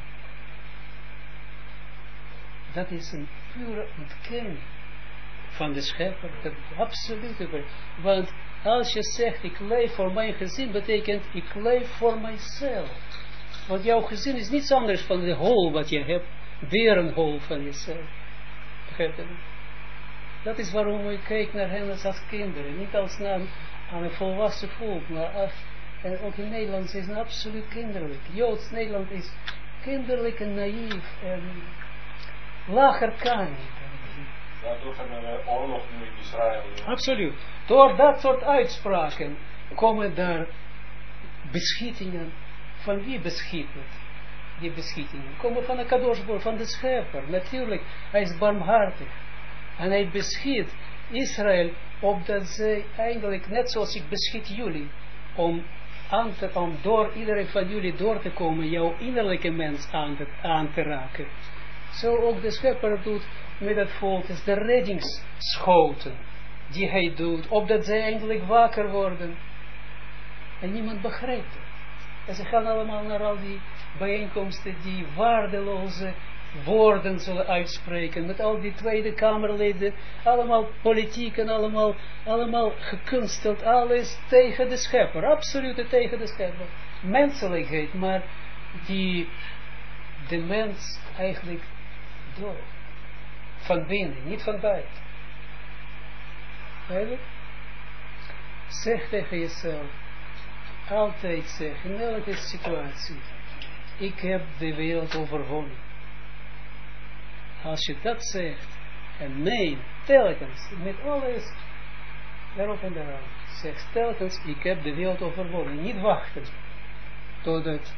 Dat is een pure ontkenning van de schepper. Absoluut. Want als je zegt, ik leef voor mijn gezin, betekent, ik leef voor mijzelf. Want jouw gezin is niets anders van de hol wat je hebt. Weer een hol van jezelf. Begrijp je? Dat is waarom we kijken naar hen als kinderen. Niet als naar een volwassen volk. Maar en ook in Nederland is het absoluut kinderlijk. Joods Nederland is kinderlijk en naïef. En lager kan niet. Daardoor gaan we oorlog nu in Israël. Ja. Absoluut. Door dat soort uitspraken komen daar beschietingen. Van wie beschiet het? Die beschietingen komen van de Kadosh, van de schepper. Natuurlijk, hij is barmhartig. En hij beschiet Israël opdat zij eigenlijk, net zoals ik beschiet jullie, om door iedereen van jullie door te komen, jouw innerlijke mens aan te raken. Zo ook de schepper doet met het volk, is de reddingsschoten die hij doet, opdat zij eigenlijk wakker worden. En niemand begrijpt het. En ze gaan allemaal naar al die bijeenkomsten die waardeloze woorden zullen uitspreken, met al die Tweede Kamerleden, allemaal politiek en allemaal gekunsteld, alles tegen de schepper, absoluut tegen de schepper. Menselijkheid, maar die de mens eigenlijk door, van binnen, niet van buiten. Eigenlijk, zeg tegen jezelf, altijd zeg, in elke situatie, ik heb de wereld overwonnen. Als je dat zegt, en nee, telkens, met alles, daarop en daaraan, zeg telkens, ik heb de wereld overwonnen. Niet wachten, totdat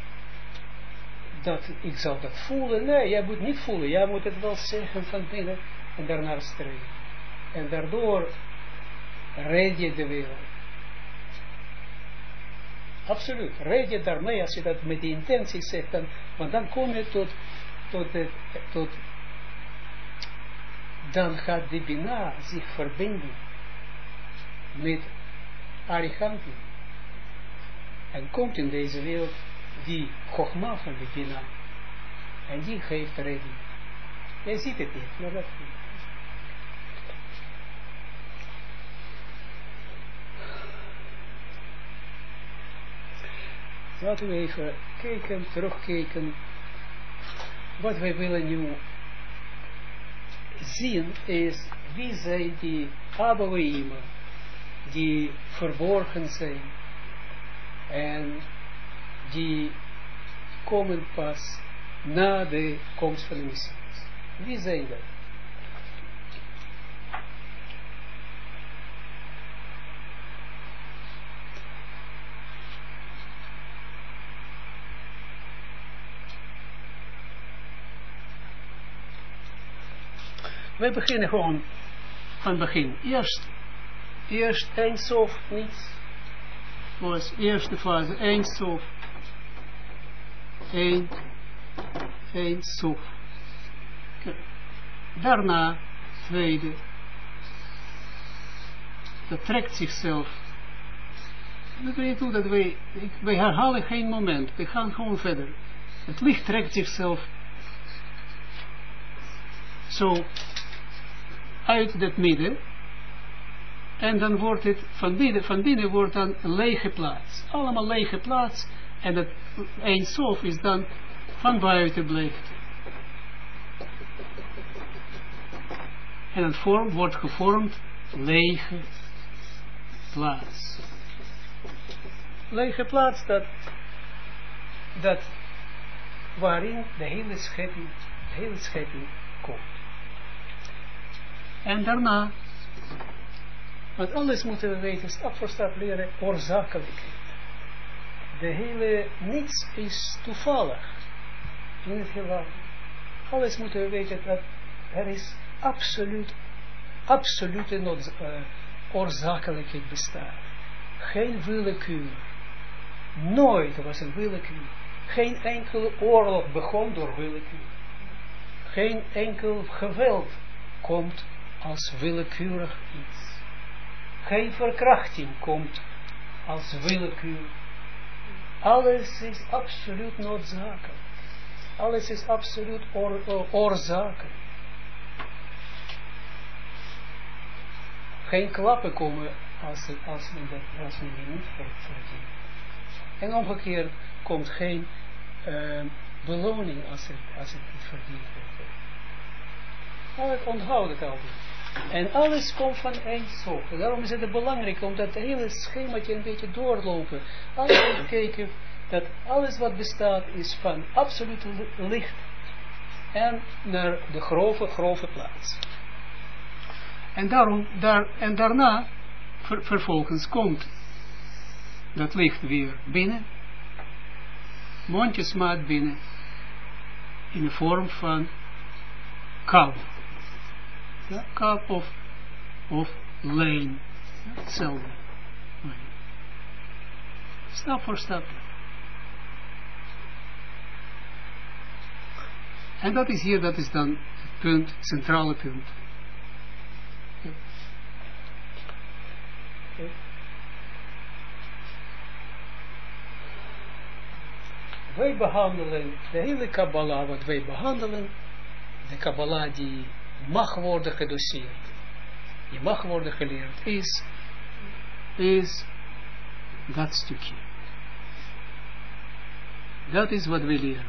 ik zal dat voelen. Nee, jij moet niet voelen, jij moet het wel zeggen van binnen, en daarna streven. En daardoor red je de wereld. Absoluut, red je daarmee, als je dat met die intentie zegt, dan, want dan kom je tot dan gaat de Bina zich verbinden met Arihanti. En komt in deze wereld die Chogma van de Bina. En die geeft redding. Je ziet het niet, maar dat niet. Laten we even kijken, terugkijken. Wat wij willen nu zien is, wie zijn die Abouima, die verborgen zijn en die komen pas na de komst van de Messias. Wie zijn dat? Wij beginnen gewoon van het begin. Eerst Ein Sof, niets. Was eerste fase, Ein Sof. Ein Sof. Daarna, tweede. Dat trekt zichzelf. Dat weet je dat wij herhalen geen moment. We gaan gewoon verder. Het licht trekt zichzelf zo uit het midden, en dan wordt het van binnen wordt dan een lege plaats, allemaal lege plaats, en het Ein Sof is dan van buiten blijft. En het wordt gevormd lege plaats. Lege plaats dat waarin de hele schepping komt. En daarna, want alles moeten we weten, stap voor stap leren, oorzakelijkheid. De hele, niets is toevallig in het heelal. Alles moeten we weten, dat er is absolute oorzakelijkheid bestaat. Geen willekeur. Nooit was een willekeur. Geen enkele oorlog begon door willekeur. Geen enkel geweld komt als willekeurig iets. Geen verkrachting komt als willekeur. Alles is absoluut noodzakelijk. Alles is absoluut oorzakelijk. Geen klappen komen als men die niet verdient. En omgekeerd komt geen beloning als het niet verdiend wordt. Maar onthoud het altijd. En alles komt van Ein Sof. Daarom is het belangrijk om dat hele schemaatje een beetje doorlopen. Altijd kijken dat alles wat bestaat is van absoluut licht en naar de grove plaats. En daarna vervolgens komt dat licht weer binnen, mondjesmaat binnen, in de vorm van kap. Ja, kap of lijn. Hetzelfde. Stap voor stap. En dat is hier, dat is dan het punt, het centrale punt. Wij behandelen de hele Kabbalah, wat wij behandelen, de Kabbalah die mag worden gedoseerd, die mag worden geleerd, is dat stukje. Dat is wat we leren.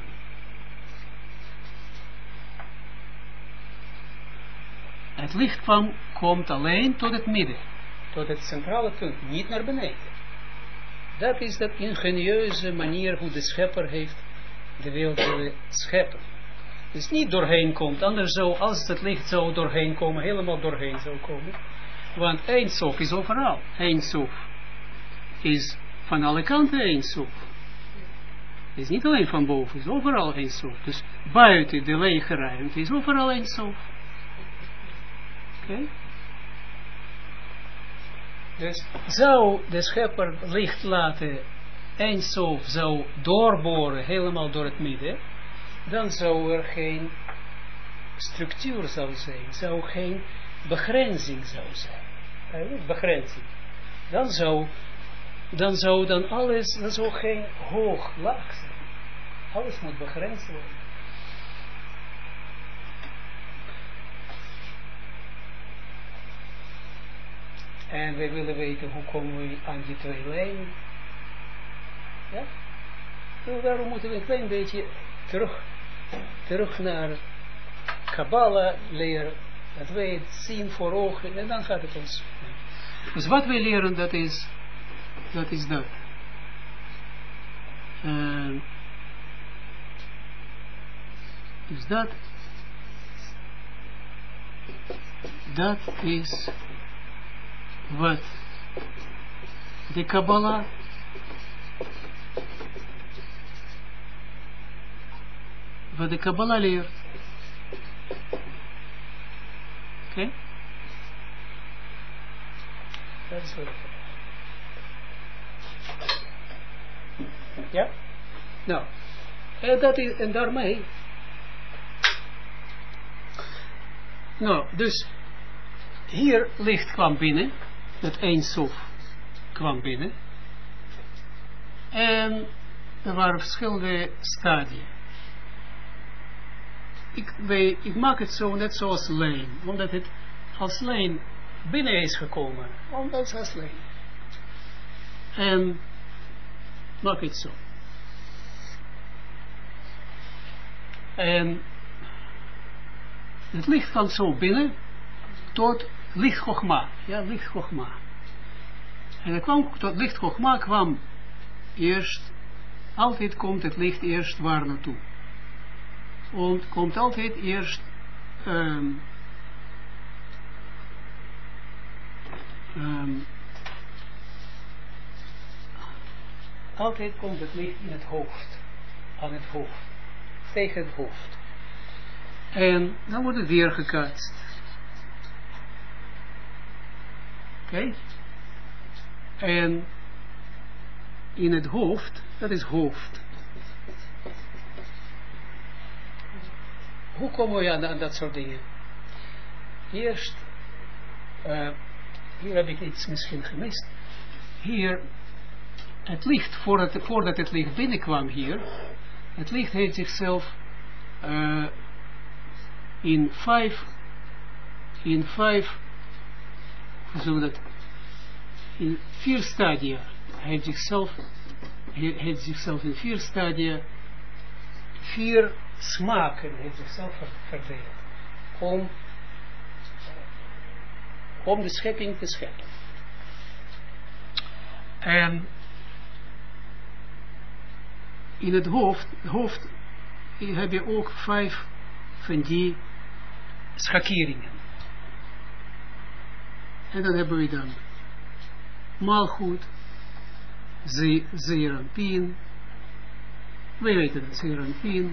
Het licht komt alleen tot het midden, tot het centrale punt, niet naar beneden. Dat is dat ingenieuze manier hoe de schepper heeft de wereld willen scheppen. Dus niet doorheen komt, anders zou, als het licht zou doorheen komen, helemaal doorheen zou komen. Want Ein Sof is overal. Ein Sof is van alle kanten Ein Sof. Het is niet alleen van boven, het is overal Ein Sof. Dus buiten de lege ruimte is overal Ein Sof. Oké? Dus zou de schepper licht laten, Ein Sof zou doorboren, helemaal door het midden, dan zou er geen structuur zijn, zou geen begrenzing zijn. Begrenzing. Dan zou alles, dan zou geen hoog, laag zijn. Alles moet begrensd worden. En we willen weten hoe komen we aan die twee lijnen. Ja? Dus daarom moeten we een klein beetje terug naar Kabbalah leren. Dat wij het zien voor ogen en dan gaat het ons. Dus wat wij leren, dat is dat. Dus dat is wat de Kabbalah leert. Oké? Dat is wat. Ja? Nou, en daarmee. Nou, dus hier licht kwam binnen, dat Ein Sof kwam binnen, en er waren verschillende stadia. Ik maak het zo net zoals lijn, omdat het als lijn binnen is gekomen, omdat als lijn. En maak het zo. En het licht kwam zo binnen tot licht Chogma. Ja, licht Chogma. En er kwam, tot licht Chogma kwam eerst, altijd komt het licht eerst waar naartoe. En komt altijd eerst altijd komt het licht in het hoofd, aan het hoofd, tegen het hoofd. En dan wordt het weer gekaatst. Oké? En in het hoofd, dat is hoofd. Hoe komen we aan dat soort dingen? Eerst, hier heb ik iets misschien gemist. Hier, het licht, voordat het licht binnenkwam hier, het licht heeft zichzelf in vijf, hoe zullen we dat, in 4 stadia, heeft zichzelf in 4 stadia, 4 smaken heeft zichzelf verdeeld, om de schepping te scheppen. En in het hoofd heb je ook 5 van die schakeringen. En dan hebben we dan Malchut, Zeir Anpin, wij weten dat, Zeir Anpin,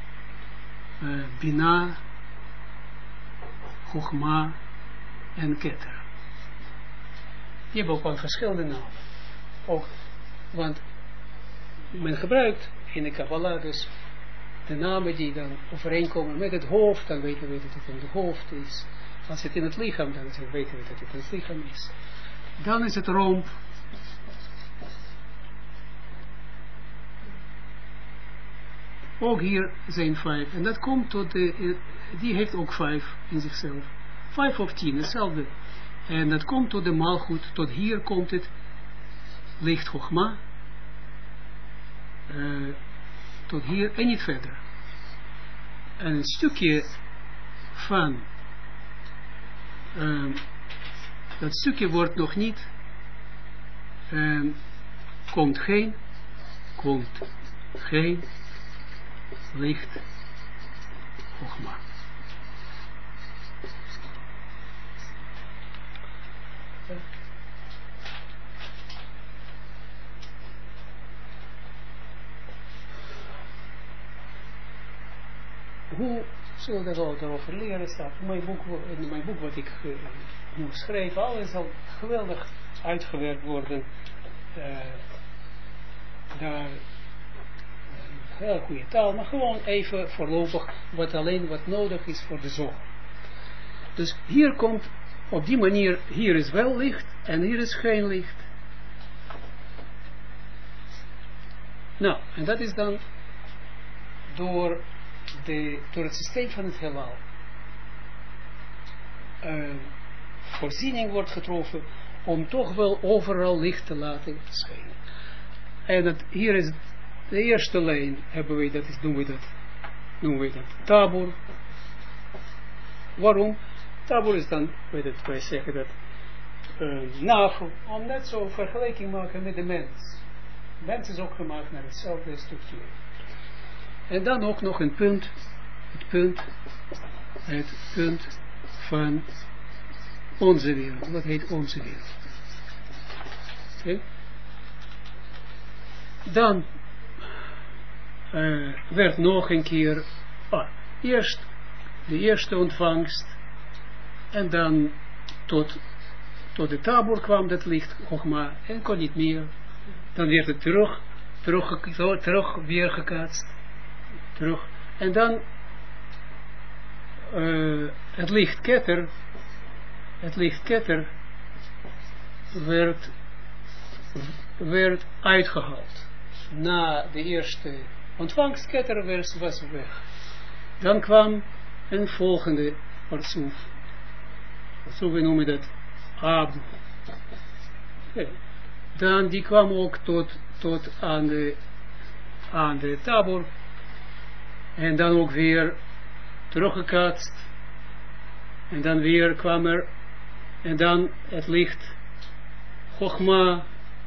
Bina, Chogma en Keter. Die hebben ook wel verschillende namen. Ook, want men gebruikt in de Kabbalah dus de namen die dan overeenkomen met het hoofd, dan weten we dat het in het hoofd is. Als het in het lichaam, dan weten we dat het in het lichaam is. Dan is het romp. Ook hier zijn 5. En dat komt tot die heeft ook 5 in zichzelf. 5 of 10, hetzelfde. En dat komt tot de maalgoed. Tot hier komt het licht Chogma. Tot hier en niet verder. En een stukje van dat stukje wordt nog niet komt geen licht Chogma. Hoe zullen we dat erover leren? Staat in mijn boek wat ik nu schreef, alles zal geweldig uitgewerkt worden. Daar heel goede taal, maar gewoon even voorlopig wat nodig is voor de zorg. Dus hier komt op die manier, hier is wel licht en hier is geen licht. Nou, en dat is dan door het systeem van het heelal. Voorziening wordt getroffen om toch wel overal licht te laten schijnen. En hier is de eerste lijn, noemen we dat tabor. Waarom? Tabor is dan, wij zeggen dat navel, om net zo vergelijking maken met de mens. De mens is ook gemaakt naar hetzelfde structuur. En dan ook nog een punt, het punt van onze wereld. Wat heet onze wereld? Okay. Dan werd nog een keer, eerst de eerste ontvangst, en dan tot de tabor kwam dat licht, Chogma, en kon niet meer. Dan werd het terug weer gekaatst. Terug. En dan het lichtketter werd uitgehaald. Na de eerste ontvangstketter was weg. Dan kwam een volgende partsoef. Zo we noemen dat Ab. Dan die kwam ook tot aan de tabor. En dan ook weer teruggekaatst. En dan weer kwam er. En dan het licht. Chogma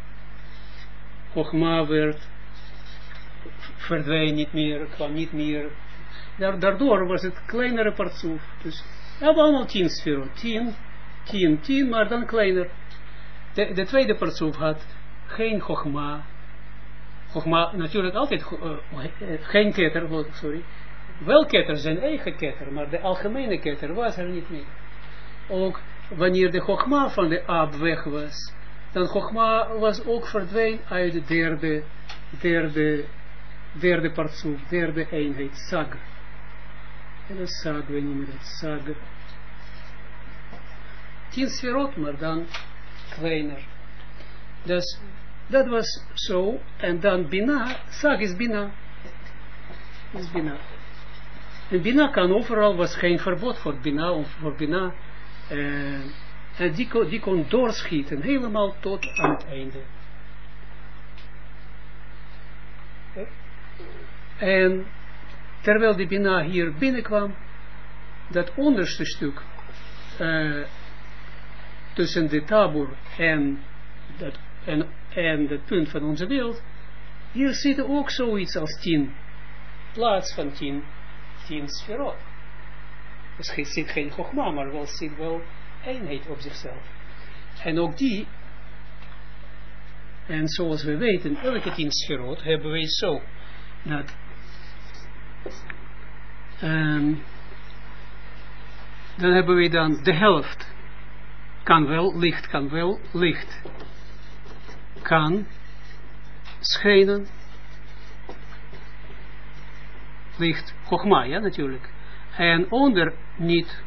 verdween niet meer. Kwam niet meer. Daardoor was het kleinere partsoef. Dus we hebben allemaal 10 sferot. 10, maar dan kleiner. De tweede partsoef had geen Chogma. Chogma natuurlijk altijd geen ketter, sorry. Wel ketter, zijn eigen ketter, maar de algemene ketter was er niet meer. Ook wanneer de Chogma van de Ab weg was, dan Chogma was ook verdwenen uit de derde partsoef, derde eenheid, Sag. En dat is Sag, we noemen dat Sag. 10 sferot, maar dan kleiner. Dus dat was zo, en dan Bina, Sag is Bina. Is Bina. En Bina kan overal, was geen verbod voor Bina. En die kon doorschieten, helemaal tot aan het einde. Okay. En terwijl die Bina hier binnenkwam, dat onderste stuk, tussen de tabor en het punt van onze wereld, hier zit ook zoiets als 10, plaats van 10 sferot. Dus er zit geen Chogma, maar wel zit wel eenheid op zichzelf. En ook die, en zoals we weten, elke 10 sferot hebben wij zo, dat dan hebben we dan de helft licht kan schijnen, licht Chogma, ja natuurlijk, en onder niet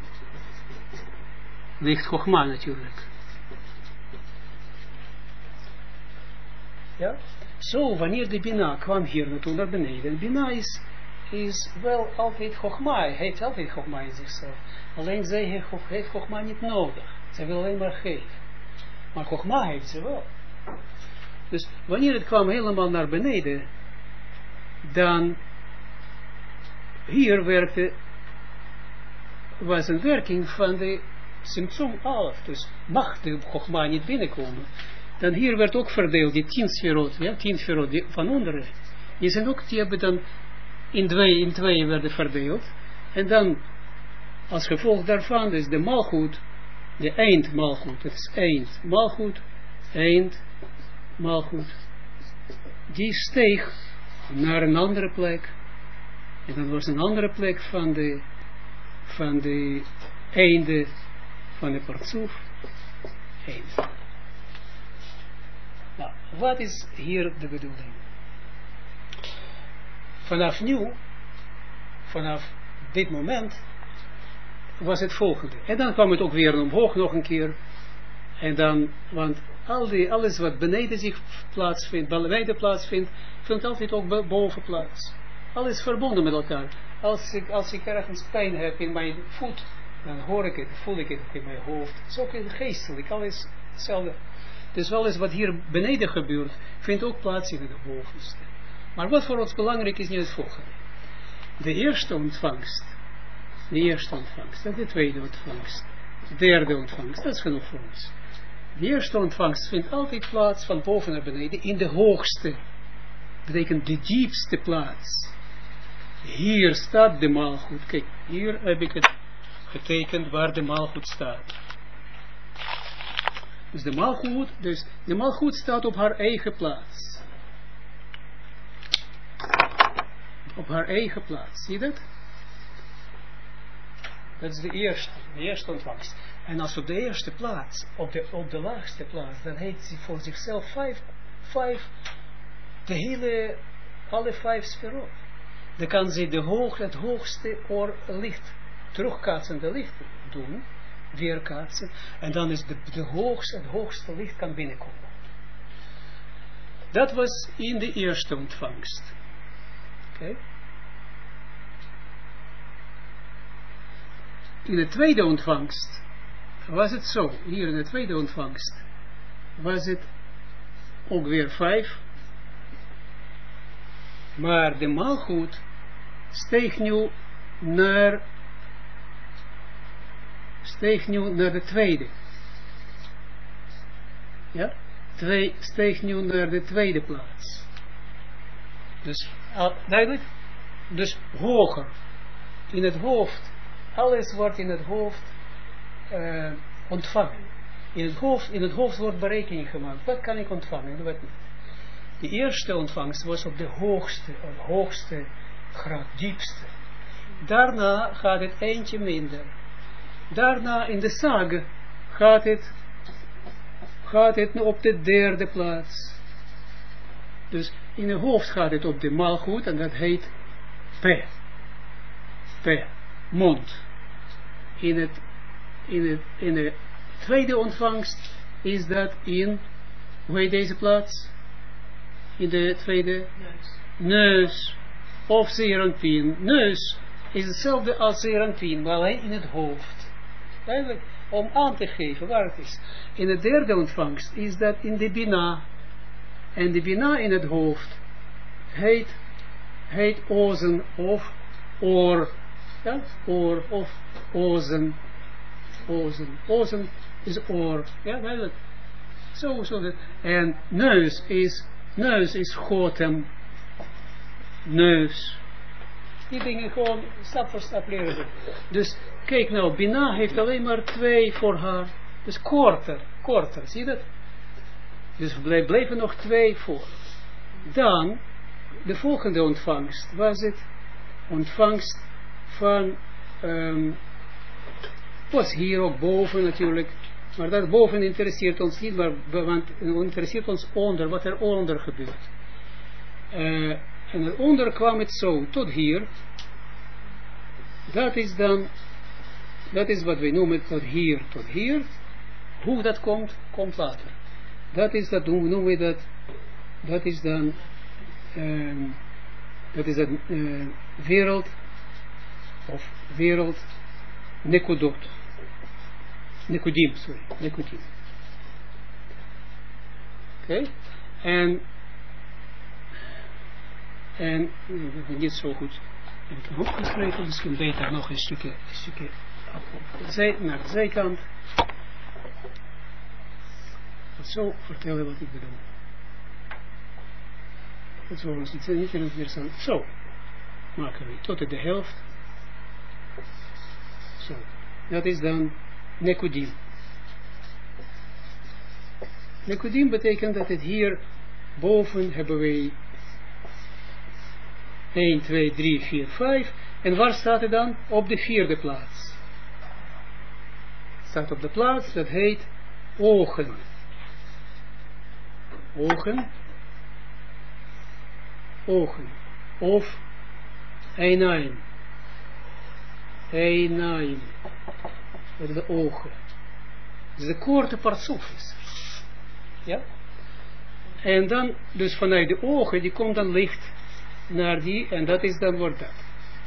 licht Chogma natuurlijk. Ja? Zo, wanneer de Bina kwam hier naartoe naar beneden, Bina is wel altijd Chogma, heeft altijd Chogma in zichzelf. Alleen zij heeft Chogma niet nodig. Zij wil alleen maar geven. Maar Chogma heeft ze wel. Dus wanneer het kwam helemaal naar beneden, dan hier was een werking van de Simtsum Alef. Dus mag de Chogma niet binnenkomen. Dan hier werd ook verdeeld, die 10 sferot, ja, 10 sferot van onderen. Die hebben dan in twee werden verdeeld. En dan, als gevolg daarvan, is de Malchut, de eind Malchut, het is eind Malchut, die steeg naar een andere plek. En dan was een andere plek van de einde van de Partsuf. Eind. Nou, wat is hier de bedoeling? Vanaf dit moment, was het volgende. En dan kwam het ook weer omhoog nog een keer. En dan, want alles wat beneden zich plaatsvindt, vindt altijd ook boven plaats. Alles verbonden met elkaar. Als ik ergens pijn heb in mijn voet, dan hoor ik het, voel ik het in mijn hoofd. Het is ook geestelijk, alles hetzelfde. Dus alles wat hier beneden gebeurt, vindt ook plaats in het bovenste. Maar wat voor ons belangrijk is, niet het volgende. De eerste ontvangst, en de tweede ontvangst, de derde ontvangst, dat is genoeg voor ons. De eerste ontvangst vindt altijd plaats van boven naar beneden, in de hoogste, betekent de diepste plaats. Hier staat de Malchut. Kijk, hier heb ik het getekend waar de Malchut staat. Dus de Malchut staat op haar eigen plaats. Op haar eigen plaats, zie je dat? Dat is de eerste ontvangst. En als op de eerste plaats, op de laagste plaats, dan heeft ze voor zichzelf alle 5 sferot. Dan kan ze het hoogste licht, terugkaatsende licht doen, weerkaatsen, en dan is het hoogste licht kan binnenkomen. Dat was in de eerste ontvangst. Oké. In de tweede ontvangst was het zo, hier in de tweede ontvangst was het ook weer 5, maar de Malchut steeg nu naar de tweede. Ja? Steeg nu naar de tweede plaats. Dus, duidelijk? Dus hoger. In het hoofd. Alles wordt in het hoofd ontvangen. In het hoofd wordt berekening gemaakt. Wat kan ik ontvangen? Wat niet. De eerste ontvangst was op de hoogste graad, diepste. Daarna gaat het eentje minder. Daarna in de Sag gaat het op de derde plaats. Dus in het hoofd gaat het op de Malchut en dat heet P, mond. In de tweede ontvangst is dat in, hoe heet deze plaats? In de tweede? Neus. Of Zeranpien. Neus is hetzelfde als Zeranpien, maar alleen in het hoofd. Duidelijk, om aan te geven waar het is. In de derde ontvangst is dat in de Bina. En de Bina in het hoofd heet ozen of oor. Ja, oor of ozen. Ozen is oor. Ja, duidelijk. Zo. En neus is gotem. Neus. Die dingen gewoon stap voor stap leren. Dus kijk nou, Bina heeft alleen maar 2 voor haar. Dus korter, zie je dat? Dus bleven nog 2 voor. Dan, de volgende ontvangst, was het ontvangst van, was hier ook boven natuurlijk, Maar dat boven interesseert ons niet, want het interesseert ons onder, wat er onder gebeurt. En eronder kwam het zo, tot hier. Dat is wat wij noemen tot hier. Hoe dat komt later. Hoe noemen we dat? Dat is dan wereld Nekudot. Nekudim. Oké? En niet zo goed. Ik heb het opgeschreven, misschien beter nog een stukje naar de zijkant. Zo vertellen wat ik bedoel. Dat is ons niet in het weerstand. Zo maken we tot de helft. Zo. Dat is dan Nekudim. Nekudim betekent dat het hier boven hebben wij 1, 2, 3, 4, 5. En waar staat het dan? Op de 4e plaats. Het staat op de plaats, dat heet ogen. Ogen. Of einaim. Dat is de ogen. Dat is de korte partsoef is. Ja? En dan, dus vanuit de ogen, die komt dan licht naar die, en dat is dan wordt dat.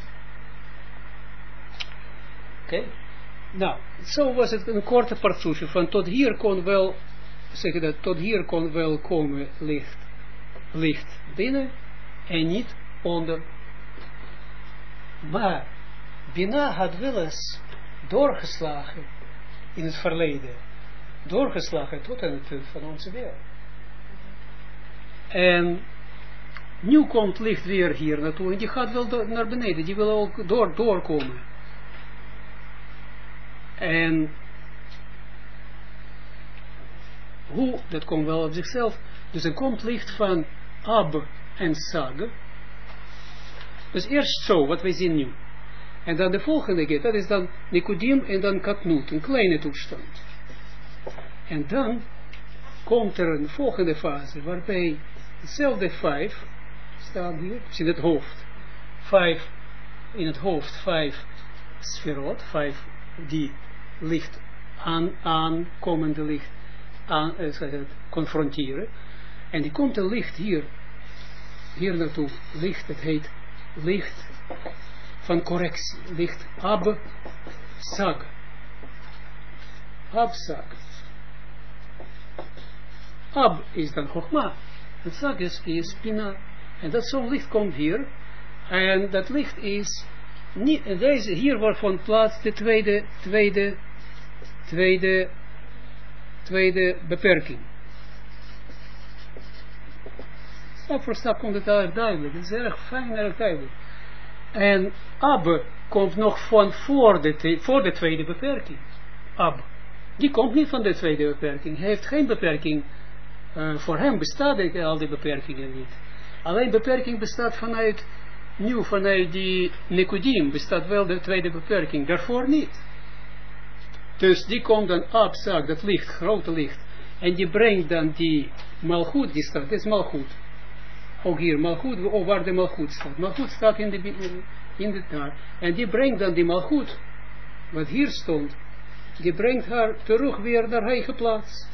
Oké? Nou, zo was het een korte partsoefje, van tot hier kon wel, zeg dat, tot hier kon wel komen licht binnen, en niet onder. Maar Bina had wel eens doorgeslagen in het verleden. Doorgeslagen tot aan het punt van onze wereld. En nu komt licht weer hier naartoe en die gaat wel naar beneden. Die wil ook doorkomen. En hoe, dat komt wel op zichzelf. Dus er komt licht van Ab en Sag. Dus eerst zo, wat wij zien nu. En dan de volgende keer, dat is dan Nekudim en dan Katnut, een kleine toestand. En dan komt er een volgende fase, waarbij hetzelfde 5 staan hier, dus in het hoofd. 5, in het hoofd 5 sferot, 5 die licht aankomende licht confronteren. En die komt een licht hier naartoe, licht, het heet licht van correctie, licht Ab-Sag. Ab-Sag. Ab is dan Chokma, en Sag is Bina. En dat zo'n licht komt hier, en dat licht is niet, deze hier waarvan plaats de tweede beperking. Stap voor stap komt het erg duidelijk, het is erg fijn, erg duidelijk. En Ab komt nog van voor de tweede beperking. Ab. Die komt niet van de tweede beperking. Hij heeft geen beperking. Voor hem bestaat al die beperkingen niet. Alleen beperking bestaat vanuit die Nekudim. Bestaat wel de tweede beperking. Daarvoor niet. Dus die komt dan Ab, Sag, dat licht, grote licht. En die brengt dan die Malchut, die staat, dat is Malchut. Ook hier, Malchut, waar de Malchut staat. Malchut staat in de daar. En die brengt dan die Malchut, wat hier stond, die brengt haar terug weer naar haar eigen plaats.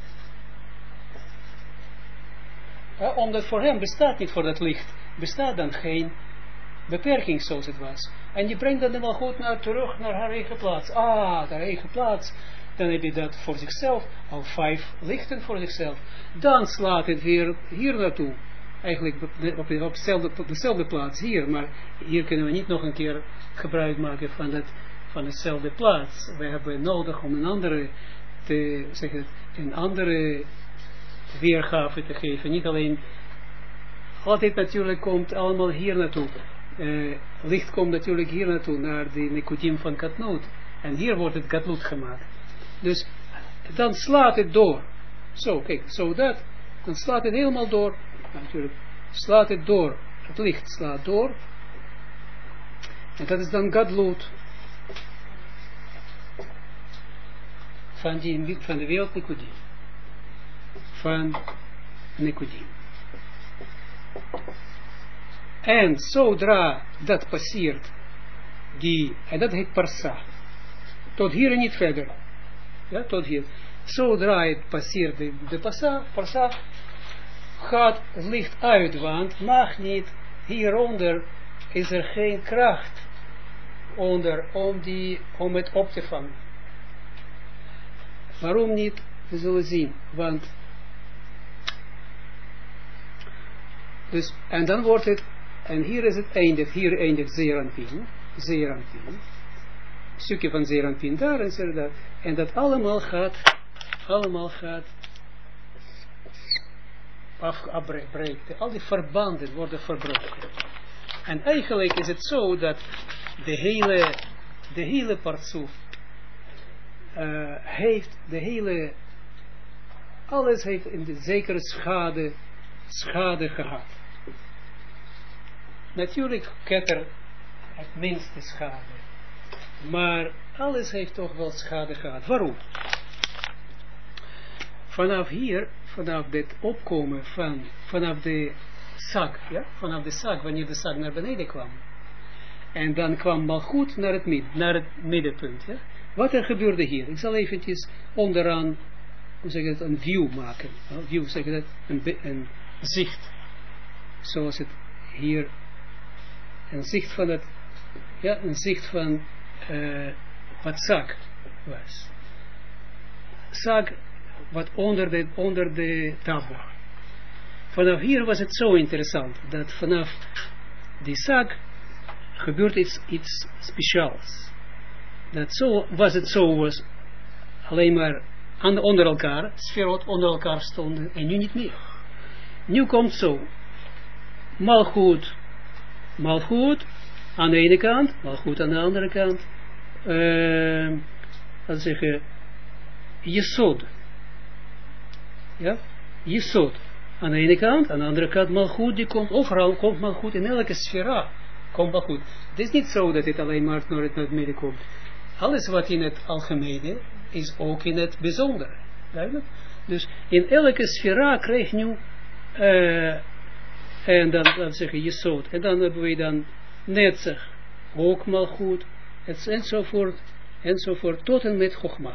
Omdat voor hem bestaat niet voor dat licht, bestaat dan geen beperking zoals het was. En die brengt dan de Malchut terug naar haar eigen plaats. Haar eigen plaats. Dan heb je dat voor zichzelf, al 5 lichten voor zichzelf. Dan slaat het weer hier naartoe. Eigenlijk op dezelfde plaats hier, maar hier kunnen we niet nog een keer gebruik maken van dezelfde plaats. We hebben nodig om een andere weergave te geven. Niet alleen, altijd natuurlijk komt allemaal hier naartoe. Licht komt natuurlijk hier naartoe, naar de Nekudim van Katnut. En hier wordt het Gadlut gemaakt. Dus dan slaat het door. Zo, kijk, zodat, dan slaat het helemaal door. Natuurlijk, slaat het door. Het licht slaat door. En dat is dan Gadlut. van de wereld Nikodim. Van Nikodim. En zodra dat passeert, en dat heet parsa, tot hier en niet verder. Ja, tot hier. Zodra het passeert de parsa, gaat het licht uit, want mag niet, hieronder is er geen kracht om het op te vangen. Waarom niet? We zullen zien, want dus, en dan wordt het, en hier is het eindigt, hier eindigt Zeranpin, stukje van Zeranpin daar en daar, en dat allemaal gaat afbreken, al die verbanden worden verbroken. En eigenlijk is het zo dat de hele partsoef heeft, alles heeft in de zekere schade gehad. Natuurlijk Keter het minste schade, maar alles heeft toch wel schade gehad. Waarom? Vanaf hier, vanaf dit opkomen vanaf de zak, ja, vanaf de zak, wanneer de zak naar beneden kwam, en dan kwam Malchut naar het middenpunt, ja. Wat er gebeurde hier? Ik zal eventjes onderaan, hoe zeg je dat, een view maken. View, zeg je dat, een zicht. Zoals het hier, een zicht van het, ja, een zicht van wat zak was. Zak, wat onder de tafel. Vanaf hier was het zo interessant, dat vanaf die zak gebeurt iets speciaals. Dat zo was het zo, was alleen maar onder elkaar, sferot onder elkaar stonden, en nu niet meer. Nu komt zo, Malchut aan de ene kant, Malchut aan de andere kant, laten we zeggen, Yesod. Ja, Yesod aan de ene kant, aan de andere kant Malchut, die komt, overal komt Malchut, in elke sfera komt Malchut. Het is niet zo dat het alleen maar naar het midden komt. Alles wat in het algemene is ook in het bijzondere. Duidelijk? Dus in elke sfera krijg je nu en dan laten we zeggen Yesod. En dan hebben we dan Netzach, ook Malchut, enzovoort, tot en met Chochma.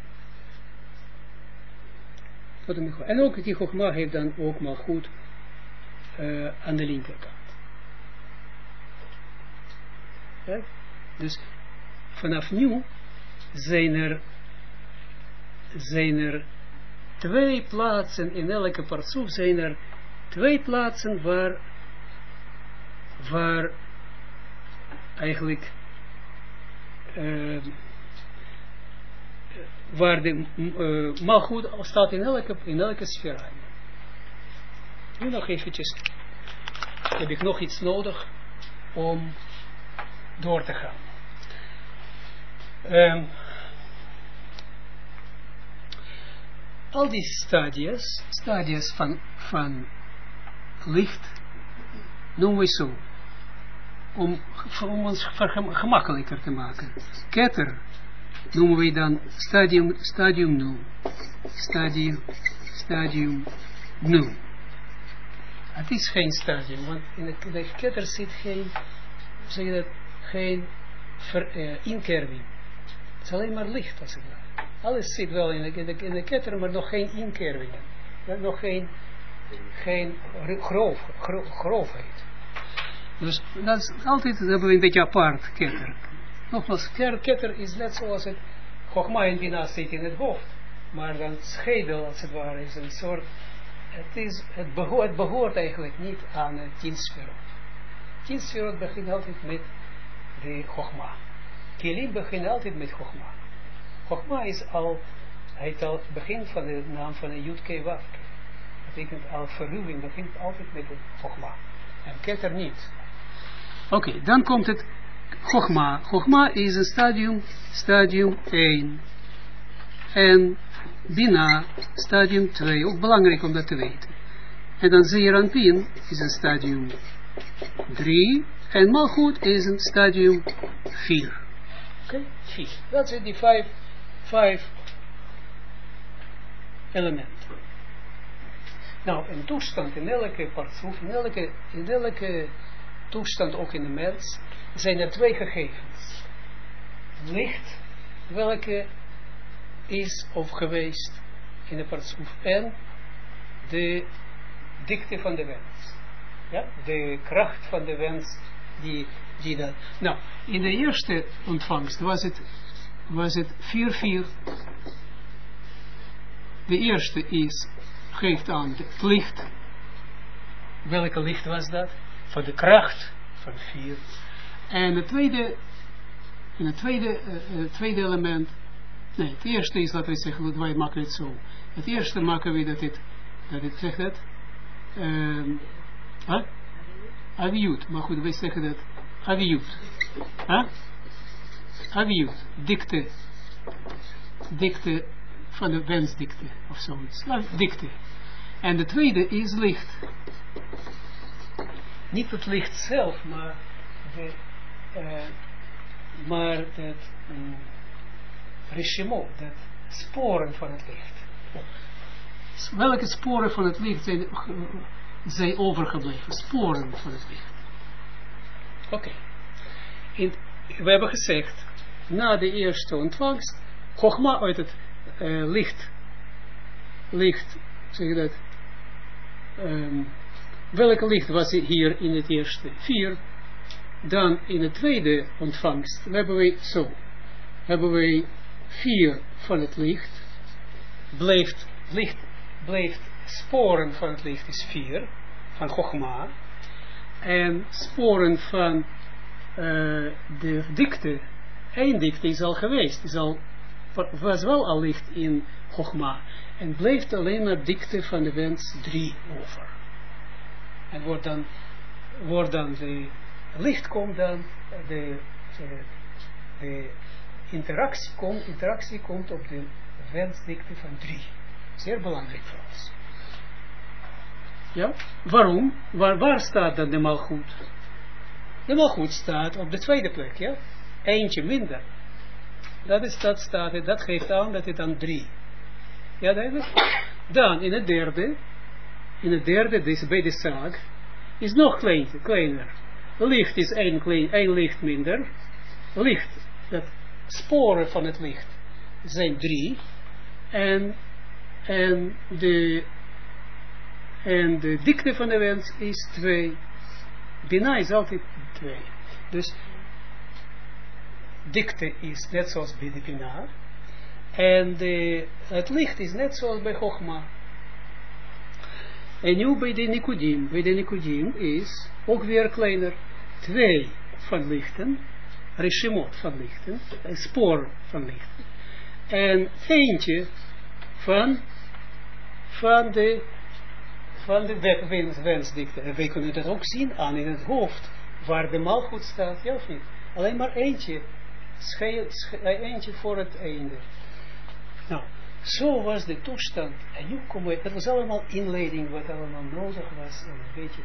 En ook die Chochma heeft dan ook Malchut aan de linkerkant. Ja? Dus vanaf nu zijn er 2 plaatsen, in elke partsoef zijn er 2 plaatsen waar eigenlijk waar de Malchut staat in elke sfera. Nu nog eventjes, heb ik nog iets nodig om door te gaan. Al die stadia's van licht noemen we zo, om ons gemakkelijker te maken. Keter noemen we dan stadium 0. Stadium 0. Het is geen stadium, want in de keter zit geen inkerving. Het is alleen maar licht als het ware. Alles zit wel in de ketter, maar nog geen inkervingen. Nog geen groofheid. Dus dat is altijd, dat hebben we een beetje apart, ketter. Nogmaals, ketter is net zoals het Chokma en Bina zit in het hoofd. Maar dan schedel als het ware is een soort, het behoort eigenlijk niet aan het 10 sferot. 10 sferot begint altijd met de Chokma. Kelim begint altijd met Chokma. Chokma is het begin van de naam van de Yud-Kei Wav-Kei. Dat betekent al verruwing, begint altijd met de Chokma. En ketter niet. Oké, dan komt het Chokma. Chokma is een stadium 1. En Bina, stadium 2. Ook belangrijk om dat te weten. En dan Zeer Anpin is een stadium 3. En Malchut is een stadium 4. Oké, 4. Dat zijn die 5 element. Nou, een toestand in elke partsoef, in elke toestand, ook in de mens, zijn er twee gegevens. Licht, welke is of geweest in de partsoef, en de dikte van de wens. Ja, de kracht van de wens, die dat. Nou, in de eerste ontvangst was het 4-4. De eerste geeft aan het licht. Welke licht was dat? Van de kracht van 4. En het tweede element, nee, het eerste is, laten we zeggen, dat wij maken het zo. Het eerste maken we dat het zegt dat, Aviut, maar goed, wij zeggen dat, Aviut. Aviut, dikte van de wensdikte, of zoiets. Dikte. En de tweede is licht. Niet het licht zelf, maar het reshimo, dat sporen van het licht. Welke sporen van het licht zijn overgebleven? Sporen van het licht. Oké. We hebben gezegd, na de eerste ontvangst, Chogma uit het licht, zeg je dat, welke licht was hier in het eerste? 4. Dan in de tweede ontvangst hebben we 4 van het licht, blijft sporen van het licht is 4, van Chogma, en sporen van de dikte, 1 dikte is al geweest, was wel al licht in Chogma, en blijft alleen maar dikte van de wens 3 over. En wordt dan de licht komt dan, de interactie komt op de wensdikte van 3. Zeer belangrijk voor ons. Ja? Waarom? Waar staat dan de malgoed? De malgoed staat op de tweede plek, ja? Eentje minder. Dat geeft aan dat het dan 3. Ja, duidelijk? Dan in het derde, dus bij de zaak, is nog kleiner. Licht is 1 licht minder. Licht, dat sporen van het licht zijn 3. En de dikte van de wens is 2. Bina is altijd 2. Dus dikte is net zoals bij de Bina. En het licht is net zoals bij Chogma. En nu bij de Nikudim. Bij de Nikudim is ook weer kleiner. 2 van lichten. Reshimot van lichten. Een spoor van lichten. En eentje van de wensdikte. En wij kunnen dat ook zien aan in het hoofd. Waar de malgoed staat. Ja of niet? Alleen maar eentje. Eentje voor het einde. Nou. Zo was de toestand. En nu komen we, dat was allemaal inleiding wat allemaal nodig was om een beetje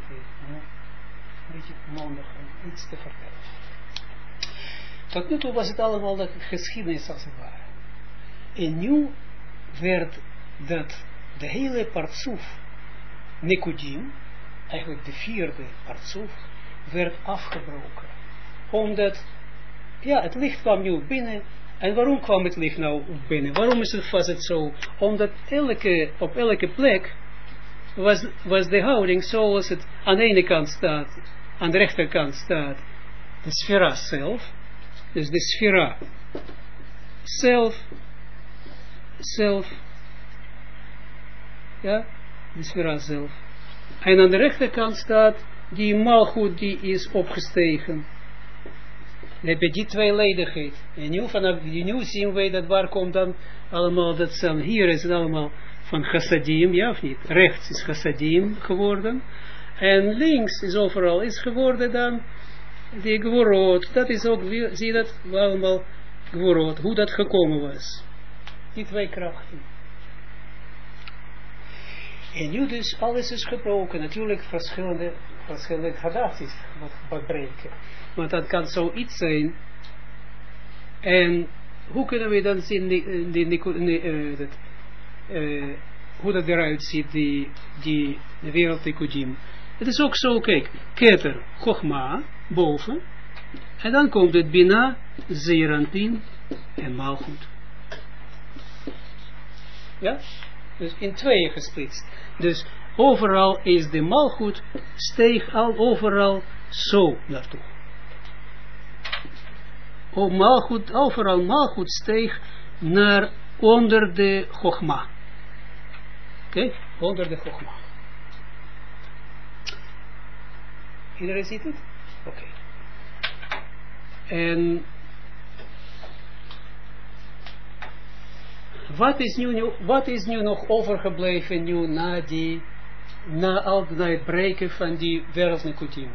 mondig om iets te vertellen. Tot nu toe was het allemaal de geschiedenis als het ware. En nu werd dat de hele partsoef Nikudim, eigenlijk de 4e partsoef, werd afgebroken. Omdat, ja, het licht kwam nu binnen. En waarom kwam het licht nou binnen? Waarom was het zo? Omdat op elke plek was de houding zoals het aan de ene kant staat, aan de rechterkant staat de sfera zelf, dus de sfera zelf, ja, de sfera zelf. En aan de rechterkant staat die malgoed die is opgestegen. Dan heb je die tweeledigheid. En nu zien wij dat waar komt dan allemaal dat zijn. Hier is het allemaal van chassadim, ja of niet? Rechts is chassadim geworden. En links is overal is geworden dan die gvorot. Dat is ook, zie je dat allemaal gvorot. Hoe dat gekomen was. Die 2 krachten. En nu dus alles is gebroken. Natuurlijk verschillende gedachten wat breken. Want dat kan zoiets zijn. En hoe kunnen we dan zien hoe dat eruit ziet, de wereld Tikudim. Het is ook zo, kijk, Keter, Chogma, boven, en dan komt het Bina, Zeeranpin en Malchut. Ja? Dus in tweeën gesplitst. Dus overal is de Malchut, steeg al overal zo naartoe. Overal Malchut steeg naar onder de Chogma. Oké, onder de Chogma. Iedereen ziet het? Oké. En wat is nu nog overgebleven nu na het breken van die wereld Nikudim?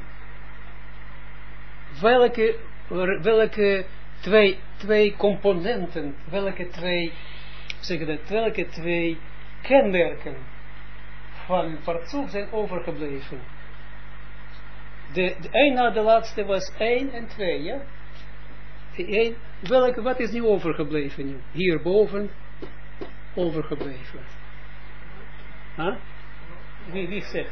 Welke twee componenten, welke twee kenmerken van partsoef zijn overgebleven? De een na de laatste was 1 en 2, ja? Wat is nu overgebleven nu? Hierboven overgebleven. Huh? Wie zegt?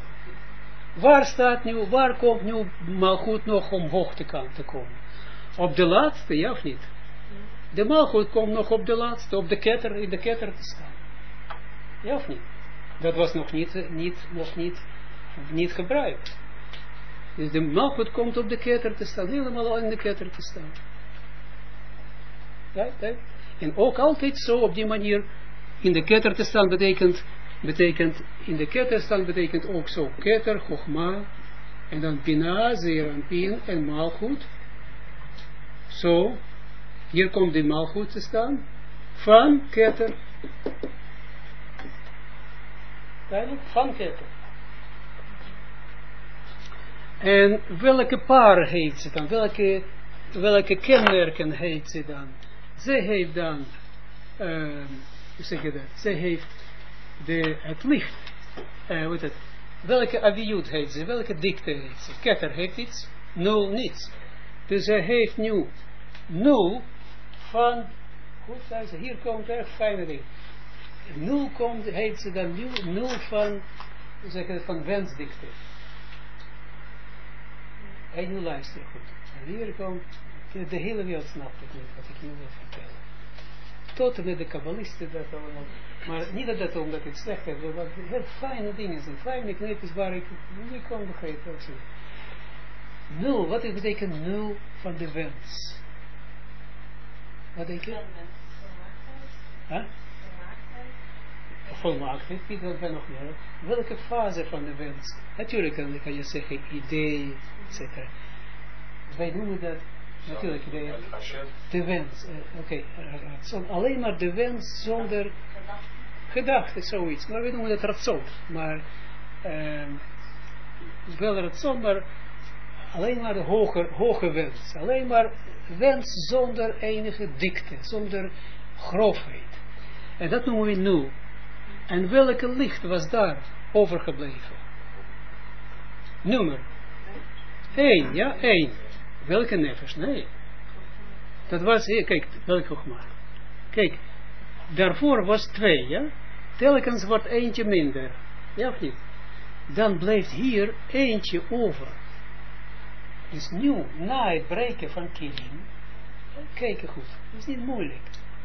Waar komt nu Malchut nog omhoog te komen? Op de laatste, ja of niet? De Malchut komt nog op de laatste, op de ketter, in de ketter te staan. Ja of niet? Dat was nog niet gebruikt. Dus de Malchut komt op de ketter te staan, helemaal in de ketter te staan. Ja, ja. En ook altijd zo op die manier, in de ketter te staan betekent in de ketter staan betekent ook zo, ketter, Chogma, en dan Bina, Zeeranpin en Malchut. Zo, hier komt de Malchut te staan, van ketter. Duidelijk, van ketter. En welke paar heeft ze dan? Welke kenmerken heeft ze dan? Ze heeft dan, hoe zeg je dat? Ze heeft het licht. Welke aviyut heeft ze? Welke dikte heeft ze? Ketter heeft iets? 0 niets. Dus ze heeft nu 0 van, goed zei ze, hier komt erg fijne ding. 0 heeft ze dan nu 0 van, hoe zeg je dat, van wensdikte. En nu luister goed. En hier komt, de hele wereld snapt het niet wat ik nu wil vertellen. Tot en met de kabbalisten dat allemaal. Maar niet dat omdat het slecht is, maar heel fijne dingen zijn. Fijne knipjes waar ik niet kan begrijpen. 0, wat betekent 0 van de wens? Wat denk je? Volmaaktheid, dat ben nog meer. Welke fase van de wens? Natuurlijk kan je zeggen idee, etc. Wij noemen dat natuurlijk idee. De wens. Oké. Alleen maar de wens zonder gedachte, zoiets. Maar we noemen dat ratson. Maar wel ratson, maar alleen maar de hoge wens. Alleen maar wens zonder enige dikte, zonder grofheid. En dat noemen we nu. En welke licht was daar overgebleven? Nummer 1, ja, 1. Welke nefesh? Nee. Dat was, kijk, welke Chogma. Kijk, daarvoor was 2, ja. Telkens wordt eentje minder. Ja of niet? Dan blijft hier eentje over. Dus nu, na het breken van Kilim, kijk goed, dat is niet moeilijk.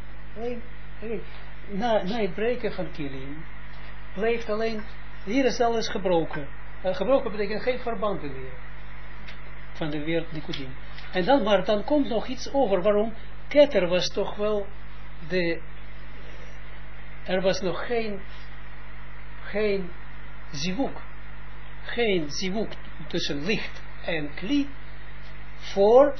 Na het breken van Kilim, blijft alleen, hier is alles gebroken. Gebroken betekent geen verband meer van de wereld Nikudim. En dan, maar dan komt nog iets over. Waarom? Keter was toch wel er was nog geen zivuk. Geen zivuk tussen licht en kli voor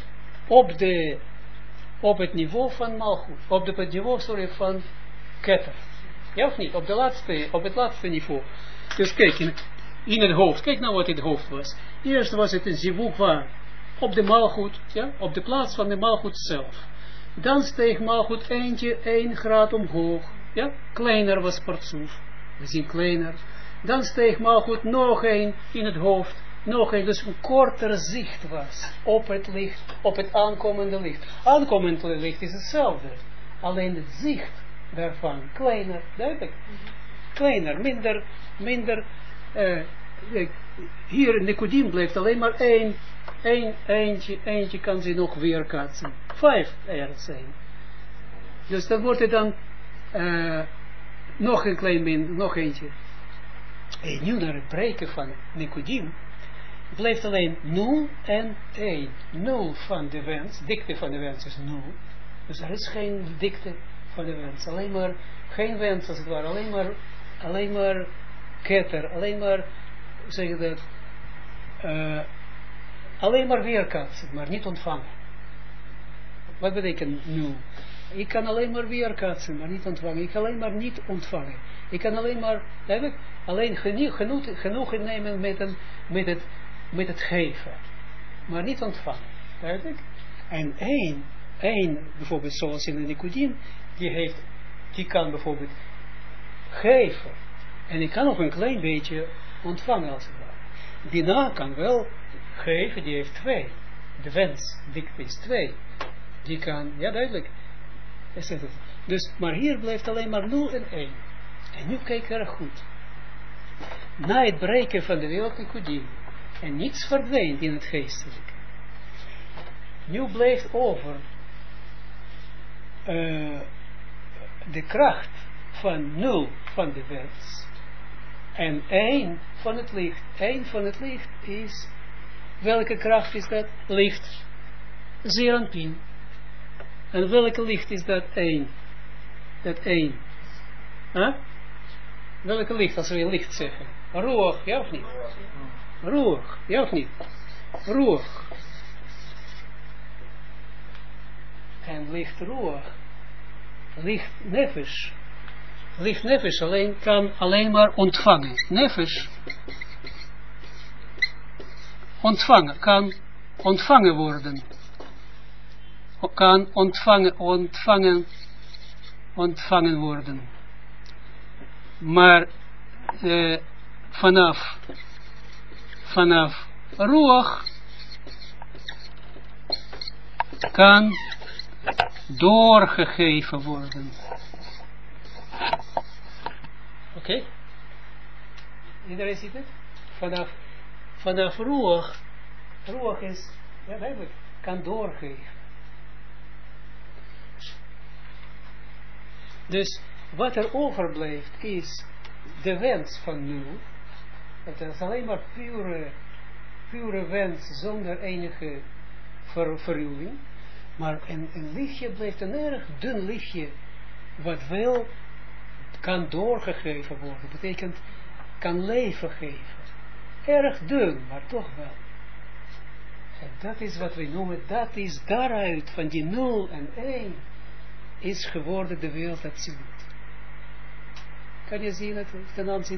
op het niveau van Malchut. Op het niveau, van Keter. Ja of niet? Op het laatste niveau. Dus kijk, in het hoofd. Kijk nou wat in het hoofd was. Eerst was het een zivuk waar op de Malchut, ja, op de plaats van de Malchut zelf. Dan steeg Malchut 1 graad omhoog. Ja, kleiner was partsoef. We zien kleiner. Dan steeg Malchut nog 1 in het hoofd. Nog 1, dus een korter zicht was op het licht, op het aankomende licht. Aankomende licht is hetzelfde. Alleen het zicht daarvan kleiner, duidelijk. kleiner, minder, hier in Nicodim blijft alleen maar eentje kan ze nog weerkaatsen. 5 er zijn. Dus dan wordt het dan nog een klein min, nog eentje. En nu naar het breken van Nicodim blijft alleen 0 en 1. 0 van de wens, dikte van de wens is 0. Dus er is geen dikte van de wens. Alleen maar, geen wens als het ware. Alleen maar ketter. Alleen maar, zeg je dat, alleen maar weerkaatsen, maar niet ontvangen. Wat betekent 0? Ik kan alleen maar weerkaatsen, maar niet ontvangen. Ik kan alleen maar niet ontvangen. Ik kan alleen maar, alleen genoegen nemen met het geven. Maar niet ontvangen. Duidelijk? En één, bijvoorbeeld zoals in de Nicodim, die kan bijvoorbeeld geven. En ik kan nog een klein beetje ontvangen als het ware. Die na kan wel geven, die heeft 2. De wens, dikte is 2. Die kan, ja duidelijk. Dus, maar hier blijft alleen maar 0 en 1. En nu kijk erg goed. Na het breken van de wereld Nicodim. En niets verdwijnt in het geestelijke. Nu blijft over de kracht van 0 van de wens. En 1 van het licht. 1 van het licht is, welke kracht is dat? Licht. Zeranpin. En welke licht is dat 1? Dat 1. Huh? Welke licht, als we licht zeggen? Roog, ja of niet? Roog, ja of niet? Roog. En licht roog. Licht nefesh. Licht nefesh kan alleen maar ontvangen. Nefesh kan ontvangen worden. Kan ontvangen worden. Maar vanaf roog kan doorgegeven worden. Oké? Iedereen ziet het? Vanaf roog is, ja duidelijk, kan doorgeven. Dus wat er overblijft is de wens van nu. Het is alleen maar pure wens zonder enige verruwing. Maar een lichtje blijft een erg dun lichtje, wat wel kan doorgegeven worden. Betekent, kan leven geven. Erg dun, maar toch wel. En dat is wat we noemen, dat is daaruit, van die 0 en 1, is geworden de wereld absoluut. Kan je zien het ten aanzien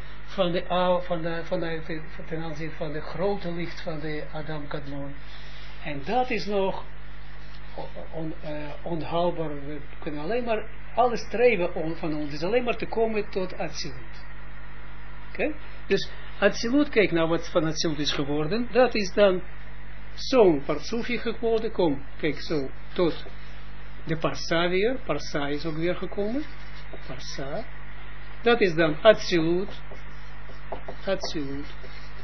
ten aanzien van de grote licht van de Adam Kadmon. En dat is nog onhaalbaar. We kunnen alleen maar alles streven van ons is alleen maar te komen tot Atsilut. Oké? Dus Atsilut, kijk nou wat van Atsilut is geworden. Dat is dan zo'n Partsufje geworden. Kom, kijk zo, tot de Parsa weer. Parsa is ook weer gekomen. Parsa. Dat is dan Atsilut. Atsilut.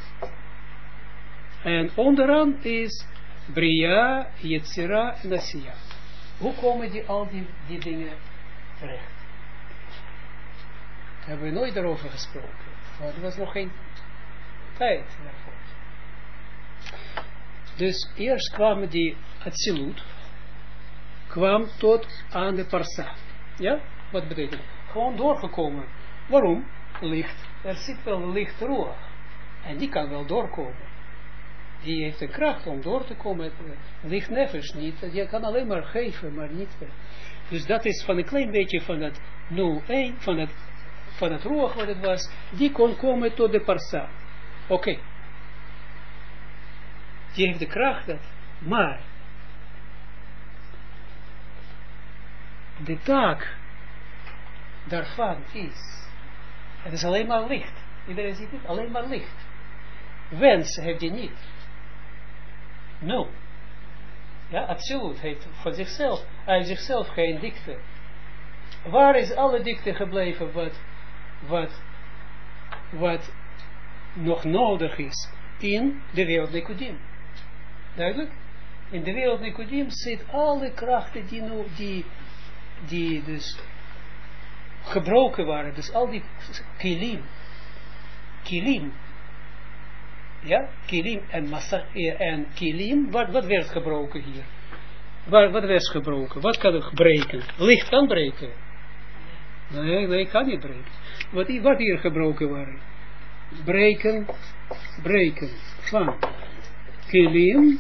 En onderaan is Bria, Yetzira en Asiya. Hoe komen al die dingen terecht? Hebben we nooit daarover gesproken. Maar er was nog geen tijd daarvoor. Dus eerst kwamen die Atsilut, kwam tot aan de Parsa. Ja? Wat betekent? Gewoon doorgekomen. Waarom? Licht. Er zit wel licht roer. En die kan wel doorkomen. Die heeft de kracht om door te komen. Licht nefesh niet. Je kan alleen maar geven, maar niet. Dus dat is van een klein beetje van het 0-1, van het roer wat het was. Die kon komen tot de Parsa. Oké. Die heeft de kracht dat. Maar de taak daarvan is, het is alleen maar licht. Iedereen ziet het? Alleen maar licht. Wens heeft hij niet. No. Ja, absoluut heeft van zichzelf, hij heeft zichzelf geen dikte. Waar is alle dikte gebleven wat nog nodig is in de wereld Nikodim. Duidelijk? In de wereld Nikodim zit alle krachten die dus gebroken waren. Dus al die kilim, ja, kilim en kilim, wat werd gebroken hier? Wat werd gebroken? Wat kan het breken? Licht kan breken. Nee, kan niet breken. Wat hier gebroken waren? Breken van kilim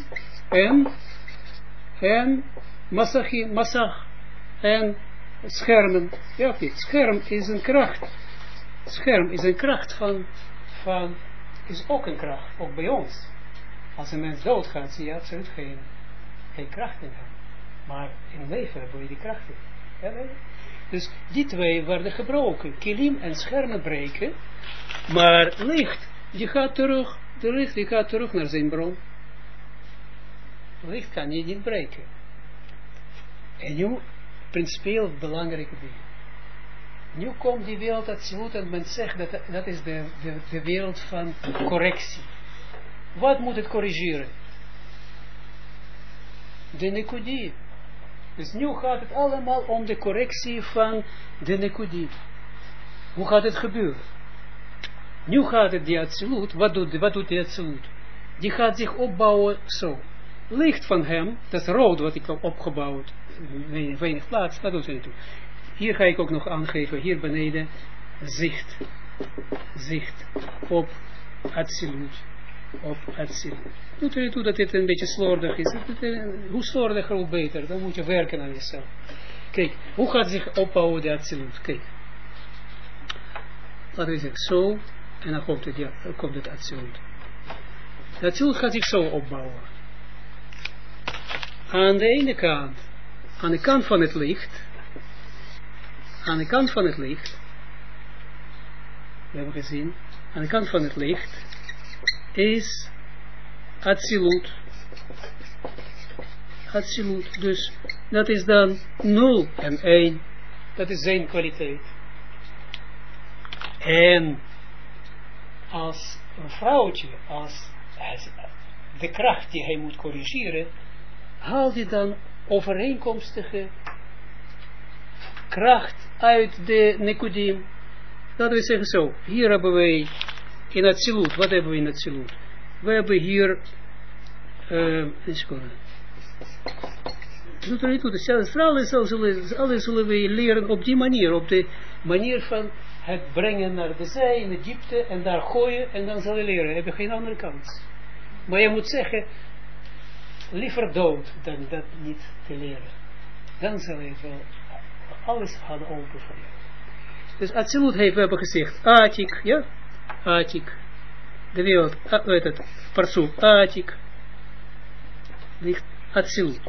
en massag en schermen. Ja, scherm is een kracht. Scherm is een kracht van is ook een kracht, ook bij ons. Als een mens doodgaat, zie je absoluut geen kracht in hem. Maar in het leven hebben we die krachten. Ja, dus die twee werden gebroken. Kilim en schermen breken. Maar licht, die gaat terug. De licht die gaat terug naar zijn bron. Licht kan je niet breken. En nu, principieel belangrijke dingen. Nu komt die wereld absoluut en men zegt dat is de wereld van correctie. Wat moet het corrigeren? De Nikodim. Dus nu gaat het allemaal om de correctie van de Nikodim. Hoe gaat het gebeuren? Nu gaat het die absoluut. Wat doet die absoluut? Die gaat zich opbouwen zo. Licht van hem, dat is rood wat ik heb opgebouwd. Weinig plaats, dat doet hij niet toe. Hier ga ik ook nog aangeven, hier beneden, zicht op absoluut. Doet er niet toe dat dit een beetje slordig is. Hoe slordiger, hoe beter. Dan moet je werken aan jezelf. Kijk, hoe gaat zich opbouwen de absoluut? Kijk. Laten we zeggen, zo. En dan komt het absoluut. De absoluut gaat zich zo opbouwen. Aan de ene kant, aan de kant van het licht, we hebben gezien, aan de kant van het licht, is Atsilut. Dus dat is dan 0 en 1. Dat is zijn kwaliteit. En als een vrouwtje, als de kracht die hij moet corrigeren, haalt hij dan overeenkomstige kracht uit de Nikodim. Dat wil zeggen zo, hier hebben wij in Atsilut, wat hebben we in Atsilut? We hebben hier, een seconde. Doet er niet toe, alles zullen we leren op die manier, op de manier van het brengen naar de zee, in de diepte, en daar gooien, en dan zal je leren, heb je geen andere kans. Maar je moet zeggen, liever dood, dan dat niet te leren. Dan zal je wel alles gaan open voor je. Dus Atsilut heeft, we hebben gezegd, Atik, ja, Atik, de wereld, het Parsoef, Atik, ligt Atsilut,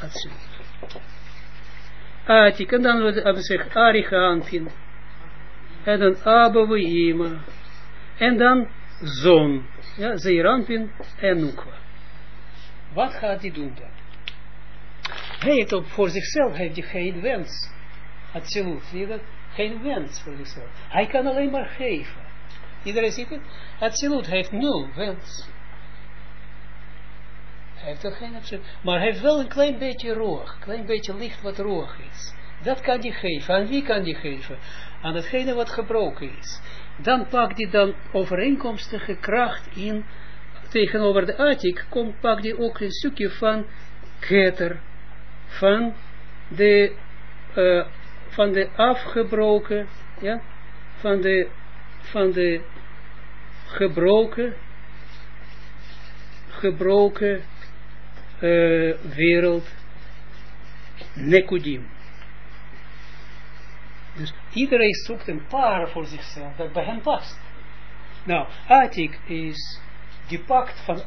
Atik, en dan hebben we gezegd, Arichaanpin, en dan Abouima, en dan Zon, ja, Zeeranpin en Nukwa. Wat gaat hij doen dan? Hij heeft ook voor zichzelf, heeft hij geen wens, Atsilut, zie je dat? Geen wens voor zichzelf. Hij kan alleen maar geven. Iedereen ziet het? Atsilut heeft 0 wens. Hij heeft er geen absoluut. Maar hij heeft wel een klein beetje roog. Een klein beetje licht wat roog is. Dat kan hij geven. Aan wie kan hij geven? Aan hetgene wat gebroken is. Dan pakt hij dan overeenkomstige kracht in. Tegenover de Atik pakt hij ook een stukje van Keter. Van de afgebroken, ja, van de gebroken wereld Nikodim. Dus iedereen zoekt een paar voor zichzelf dat bij hem past. Nou, Atik is die pakt van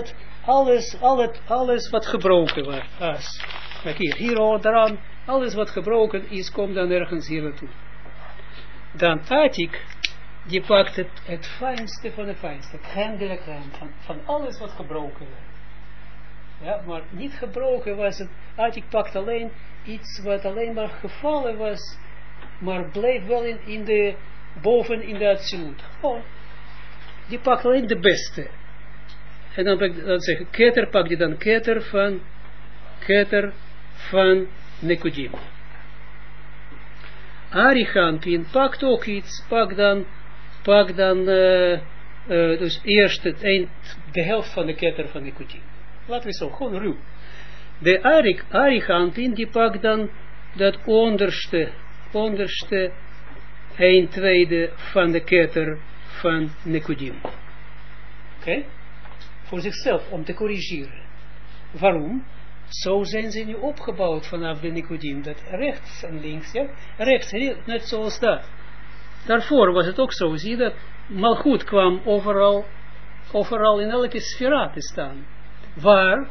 alles wat gebroken was. Kijk hier daaraan. Alles wat gebroken is, komt dan ergens hier naartoe. Dan Atik, die pakt het fijnste van het fijnste. Het crème van alles wat gebroken werd. Ja, maar niet gebroken was het. Atik pakt alleen iets wat alleen maar gevallen was, maar bleef wel in boven in de absolute. Oh, die pakt alleen de beste. En dan zeg ik, keter, pak je dan keter van Nekudim. Arichampin pakt ook iets, pak dan dus eerst de helft van de keter van Nekudim. Laten we zo, gewoon ruw. De Arichampin die pakt dan dat onderste 1/2 van de keter van Nekudim. Oké? Voor zichzelf, om te corrigeren. Waarom? Zo zijn ze nu opgebouwd vanaf de Nekudim. Dat rechts en links, ja? Rechts, net zoals dat. Daarvoor was het ook zo. Zie je dat? Malchut kwam overal in elke sfera te staan. Waar?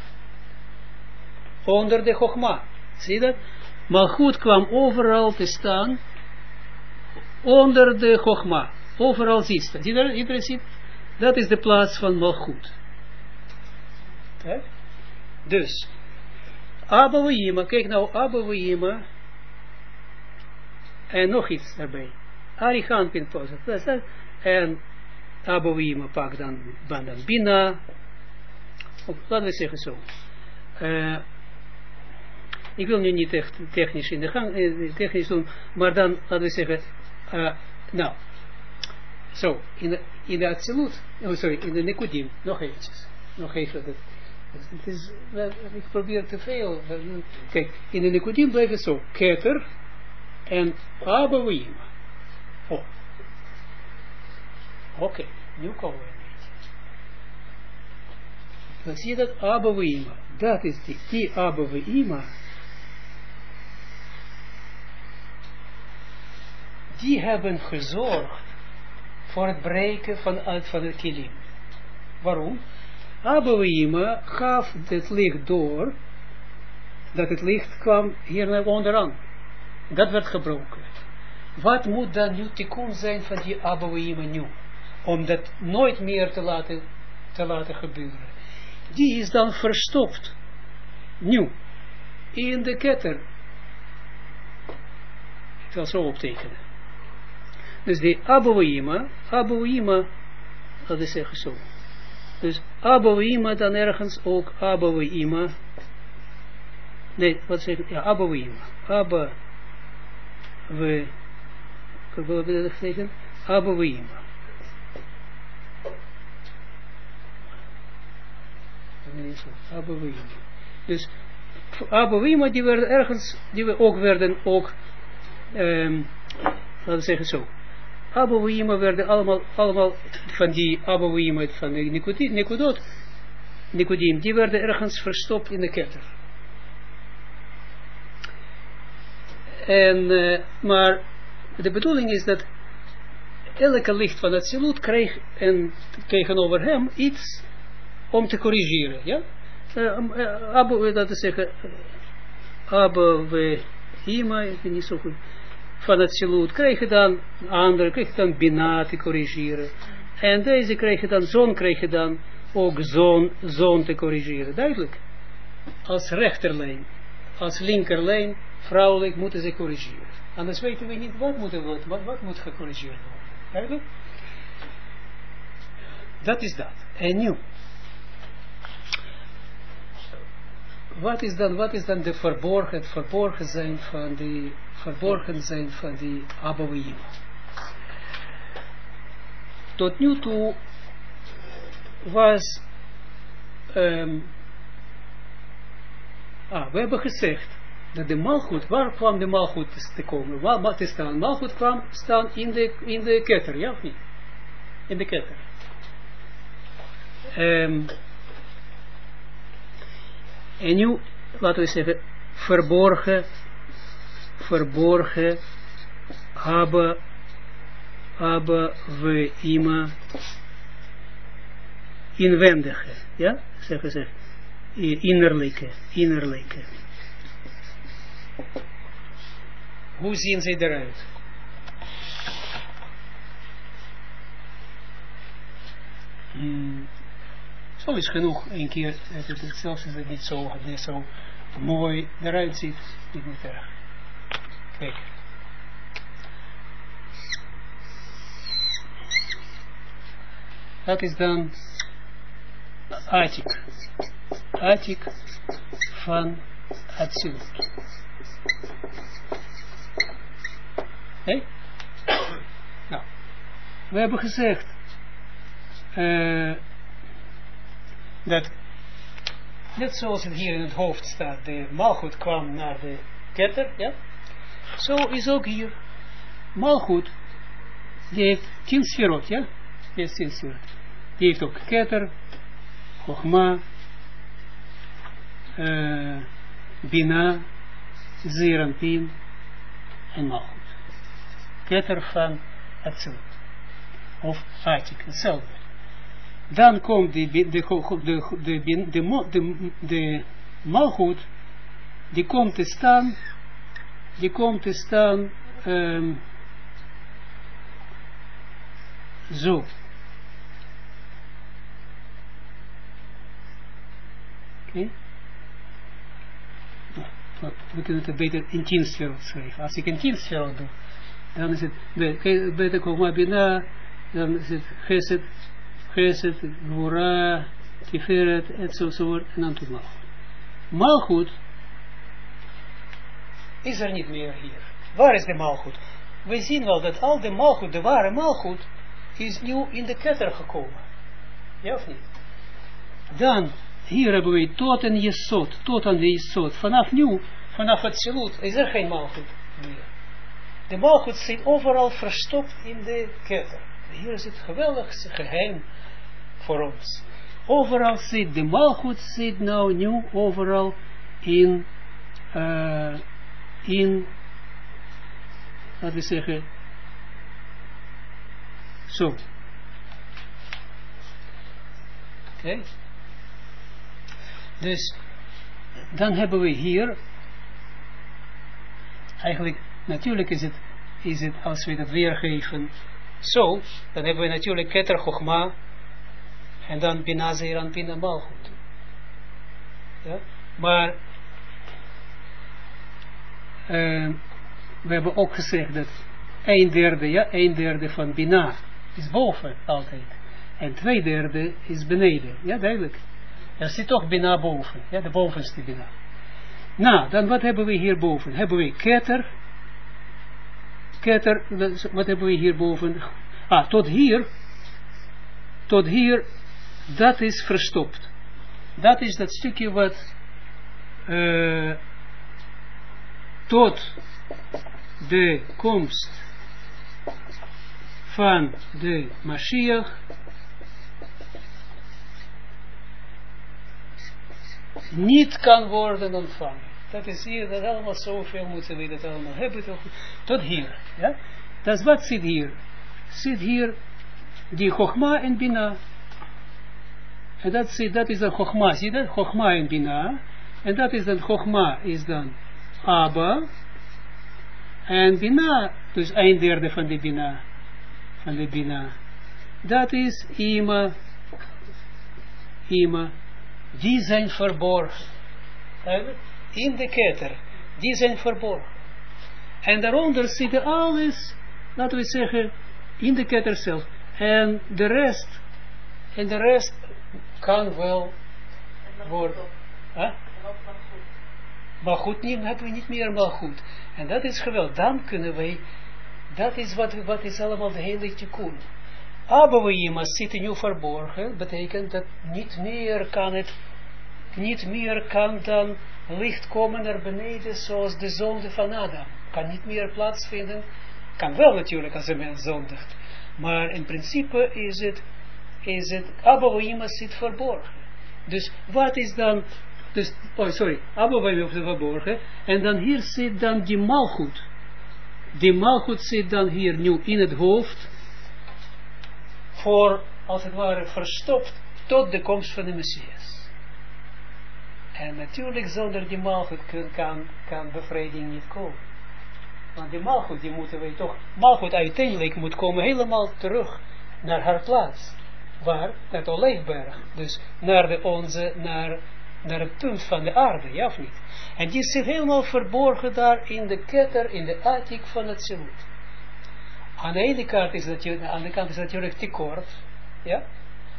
Onder de Chogma. Zie je dat? Malchut kwam overal te staan. Onder de Chogma. Overal ziet het. Iedereen ziet? Dat is de plaats van Malchut. Okay. Dus, Abba V'Yima, kijk nou, Abba V'Yima, en nog iets daarbij. Arichampin pauze. En Abba V'Yima pak dan Bina. Laten we zeggen zo. Ik wil nu niet echt technisch in de gang, technisch doen, maar dan laten we zeggen, nou, zo, in de Atsilut, in de Nekudim, nog eventjes. Nog even dat. Het is, ik probeer te veel. Kijk, in de Nekudim blijft het zo. Keter en Abba V'Yima. Oh. Oké, nu komen we een beetje. Dan zie je dat Abba V'Yima. Dat is die Abba V'Yima. Die hebben gezorgd voor het breken van het kilim. Waarom? Abba V'Yima gaf het licht door, dat het licht kwam hier naar onderaan. Dat werd gebroken. Wat moet dan nu tikkun zijn van die Abba V'Yima nu? Om dat nooit meer te laten gebeuren. Die is dan verstopt. Nu. In de ketter. Ik zal zo optekenen. Dus die Abba V'Yima, dat is zeggen zo. Dus Abba V'Yima dan ergens ook Abba V'Yima. Nee, wat zeg ik? Ja, Abba V'Yima. Abba V'Yima. Abba V'Yima. Abba V'Yima. Dus Abba V'Yima die werden ergens, werden ook laten we zeggen zo. Abba V'Yima werden allemaal van die Abba V'Yima van de Nekudim, die werden ergens verstopt in de ketter. En, maar de bedoeling is dat elke licht van het Atsilut kreeg tegenover hem iets om te corrigeren. Ja? Dat is zeggen, Abba V'Yima, ik ben niet zo goed. Van het Atsilut kregen dan andere, kregen dan Bina te corrigeren. En deze kregen dan, zon kregen dan ook zon te corrigeren. Duidelijk. Als rechterlijn, als linkerlijn, vrouwelijk moeten ze corrigeren. Anders weten we niet wat moet gecorrigeerd worden. Duidelijk? Dat is dat. En nu. Wat is dan het verborgen zijn van die Abba V'Yima? Tot nu toe was we hebben gezegd dat de Malchut, waar kwam de Malchut te komen? Wat te staan? Malchut kwam staan in de ketter, ja of niet? In de ketter. En nu, laten we zeggen, verborgen Abba V'Yima inwendige, ja, zeggen ze, innerlijke. Hoe zien ze eruit? Zo is genoeg, een keer, zelfs is het niet zo mooi eruit ziet, niet erg. Kijk. dat is dan Atik. Atik van Atsilut. Hey? Nou, we hebben gezegd dat net zoals het hier in het hoofd staat, de Malchut kwam naar de Keter, ja? Zo is ook hier. Malchut, die heeft 10 sferot, ja? Die heeft 10 sferot. Die heeft ook Keter, Chochma, Bina, Zeer Anpin en Malchut. Keter van Atsilut. Of Atik, hetzelfde. Dan komt de Malchut, die komt te staan, zo. Oké. We kunnen het beter in 10 sferot schrijven. Als ik in 10 sferot doe, dan is het beter Chochma Bina, dan is het Chesed, Gvura, Tiferet, enzovoort, en dan tot Malchut. Malchut is er niet meer hier. Waar is de Malchut? We zien wel dat al de Malchut, de ware Malchut, is nu in de Keter gekomen. Ja of niet? Dan, hier hebben we tot en Jesod, tot aan de Jesod. Vanaf nu, vanaf het Atsilut, is er geen Malchut meer. De Malchut zit overal verstopt in de Keter. Hier is het geweldigste geheim voor ons. Overal zit de Malchut, zit nou nu overal in, laten we zeggen, zo. Oké. Dus, dan hebben we hier, eigenlijk, natuurlijk is het als we dat weergeven, zo, dan hebben we natuurlijk Keter, Chochma, en dan Bina, Zeer Anpin en Malchut. Ja? Maar we hebben ook gezegd dat 1/3 van Bina is boven altijd. En 2/3 is beneden. Ja, duidelijk. Er zit toch Bina boven. Ja, de bovenste Bina. Nou, dan wat hebben we hierboven? Hebben we Keter. Keter, wat hebben we hierboven? Tot hier, dat is verstopt. Dat is dat stukje wat tot de komst van de Mashiach niet kan worden ontvangen. Dat is hier, dat allemaal zoveel moeten we dat allemaal hebben. Tot hier. Ja? Dat is wat zit hier. Zit hier die Chochma en Bina. En dat is dan Chochma. Zie je dat? Chochma en Bina. En dat is dan Chochma is dan Abba. En Bina, dus 1/3 van de Bina. Van de Bina. Dat is Ima. Ima. Die zijn verborgen. In de Keter. Die zijn verborgen. En daaronder zit alles, laten we zeggen, in de Keter zelf. En de rest kan wel worden. Maar goed, hebben we niet meer maar goed. En dat is geweldig. Dan kunnen wij, dat is wat is allemaal de hele tikkun. Abba zitten nu verborgen, betekent dat niet meer kan dan licht komen naar beneden zoals de zonde van Adam. Kan niet meer plaatsvinden. Kan wel natuurlijk als een mens zondigt. Maar in principe is het Abba zit verborgen. Dus wat is dan, Abba verborgen. En dan hier zit dan die Malchut. Die Malchut zit dan hier nu in het hoofd. Voor, als het ware, verstopt tot de komst van de Messias. En natuurlijk zonder die Malchut kan bevrijding niet komen. Want die Malchut, die moeten wij toch, Malchut uiteindelijk moet komen helemaal terug naar haar plaats. Waar? Naar de Olijfberg. Dus naar het punt van de aarde, ja of niet? En die zit helemaal verborgen daar in de Keter, in de Atik van het Atsilut. Aan de ene kant is dat natuurlijk tekort, ja?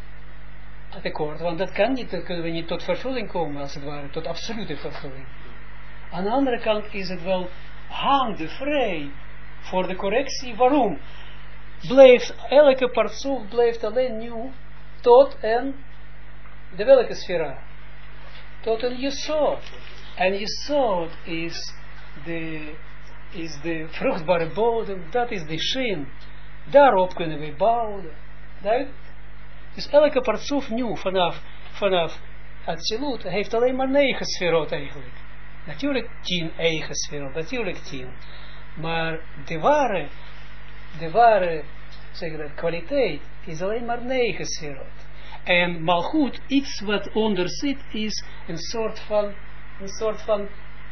tekort, want dat kan niet, dan kunnen we niet tot vervulling komen, als het ware, tot absolute vervulling. Aan de andere kant is het wel handen vrij voor de correctie. Waarom? Elke partsoef blijft alleen nieuw tot en de welke sfera? Tot een jesod. En jesod is de vruchtbare bodem, dat is de shin. Daarop kunnen we bouwen. Duidelijk? Dus elke partsoef nieuw vanaf Atsilut heeft alleen maar 9 sferot eigenlijk. Natuurlijk 10 eigen sferot, natuurlijk 10. Maar de ware zeg dat, kwaliteit is alleen maar 9 sferot. En malchut, iets wat onder zit, is een soort van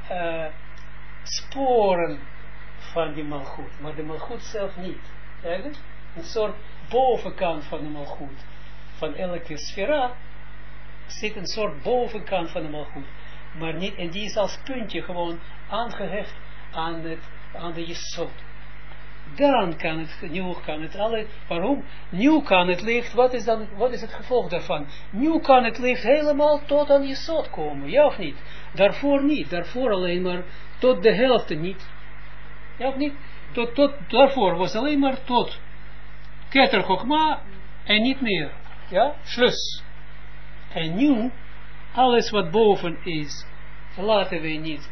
sporen van die malchut. Maar de malchut zelf niet. Eigenlijk? Een soort bovenkant van de malchut. Van elke sfera zit een soort bovenkant van de malchut. Maar niet, en die is als puntje gewoon aangehecht aan de jesod. Dan kan het alle, waarom? Nu kan het licht, wat is het gevolg daarvan? Nu kan het licht helemaal tot aan jesod komen, ja of niet? Daarvoor niet, daarvoor alleen maar tot de helft niet. Ja of niet? Daarvoor was alleen maar tot Keter Chochma en niet meer. Ja, Schluss. En nu, alles wat boven is, laten we niet,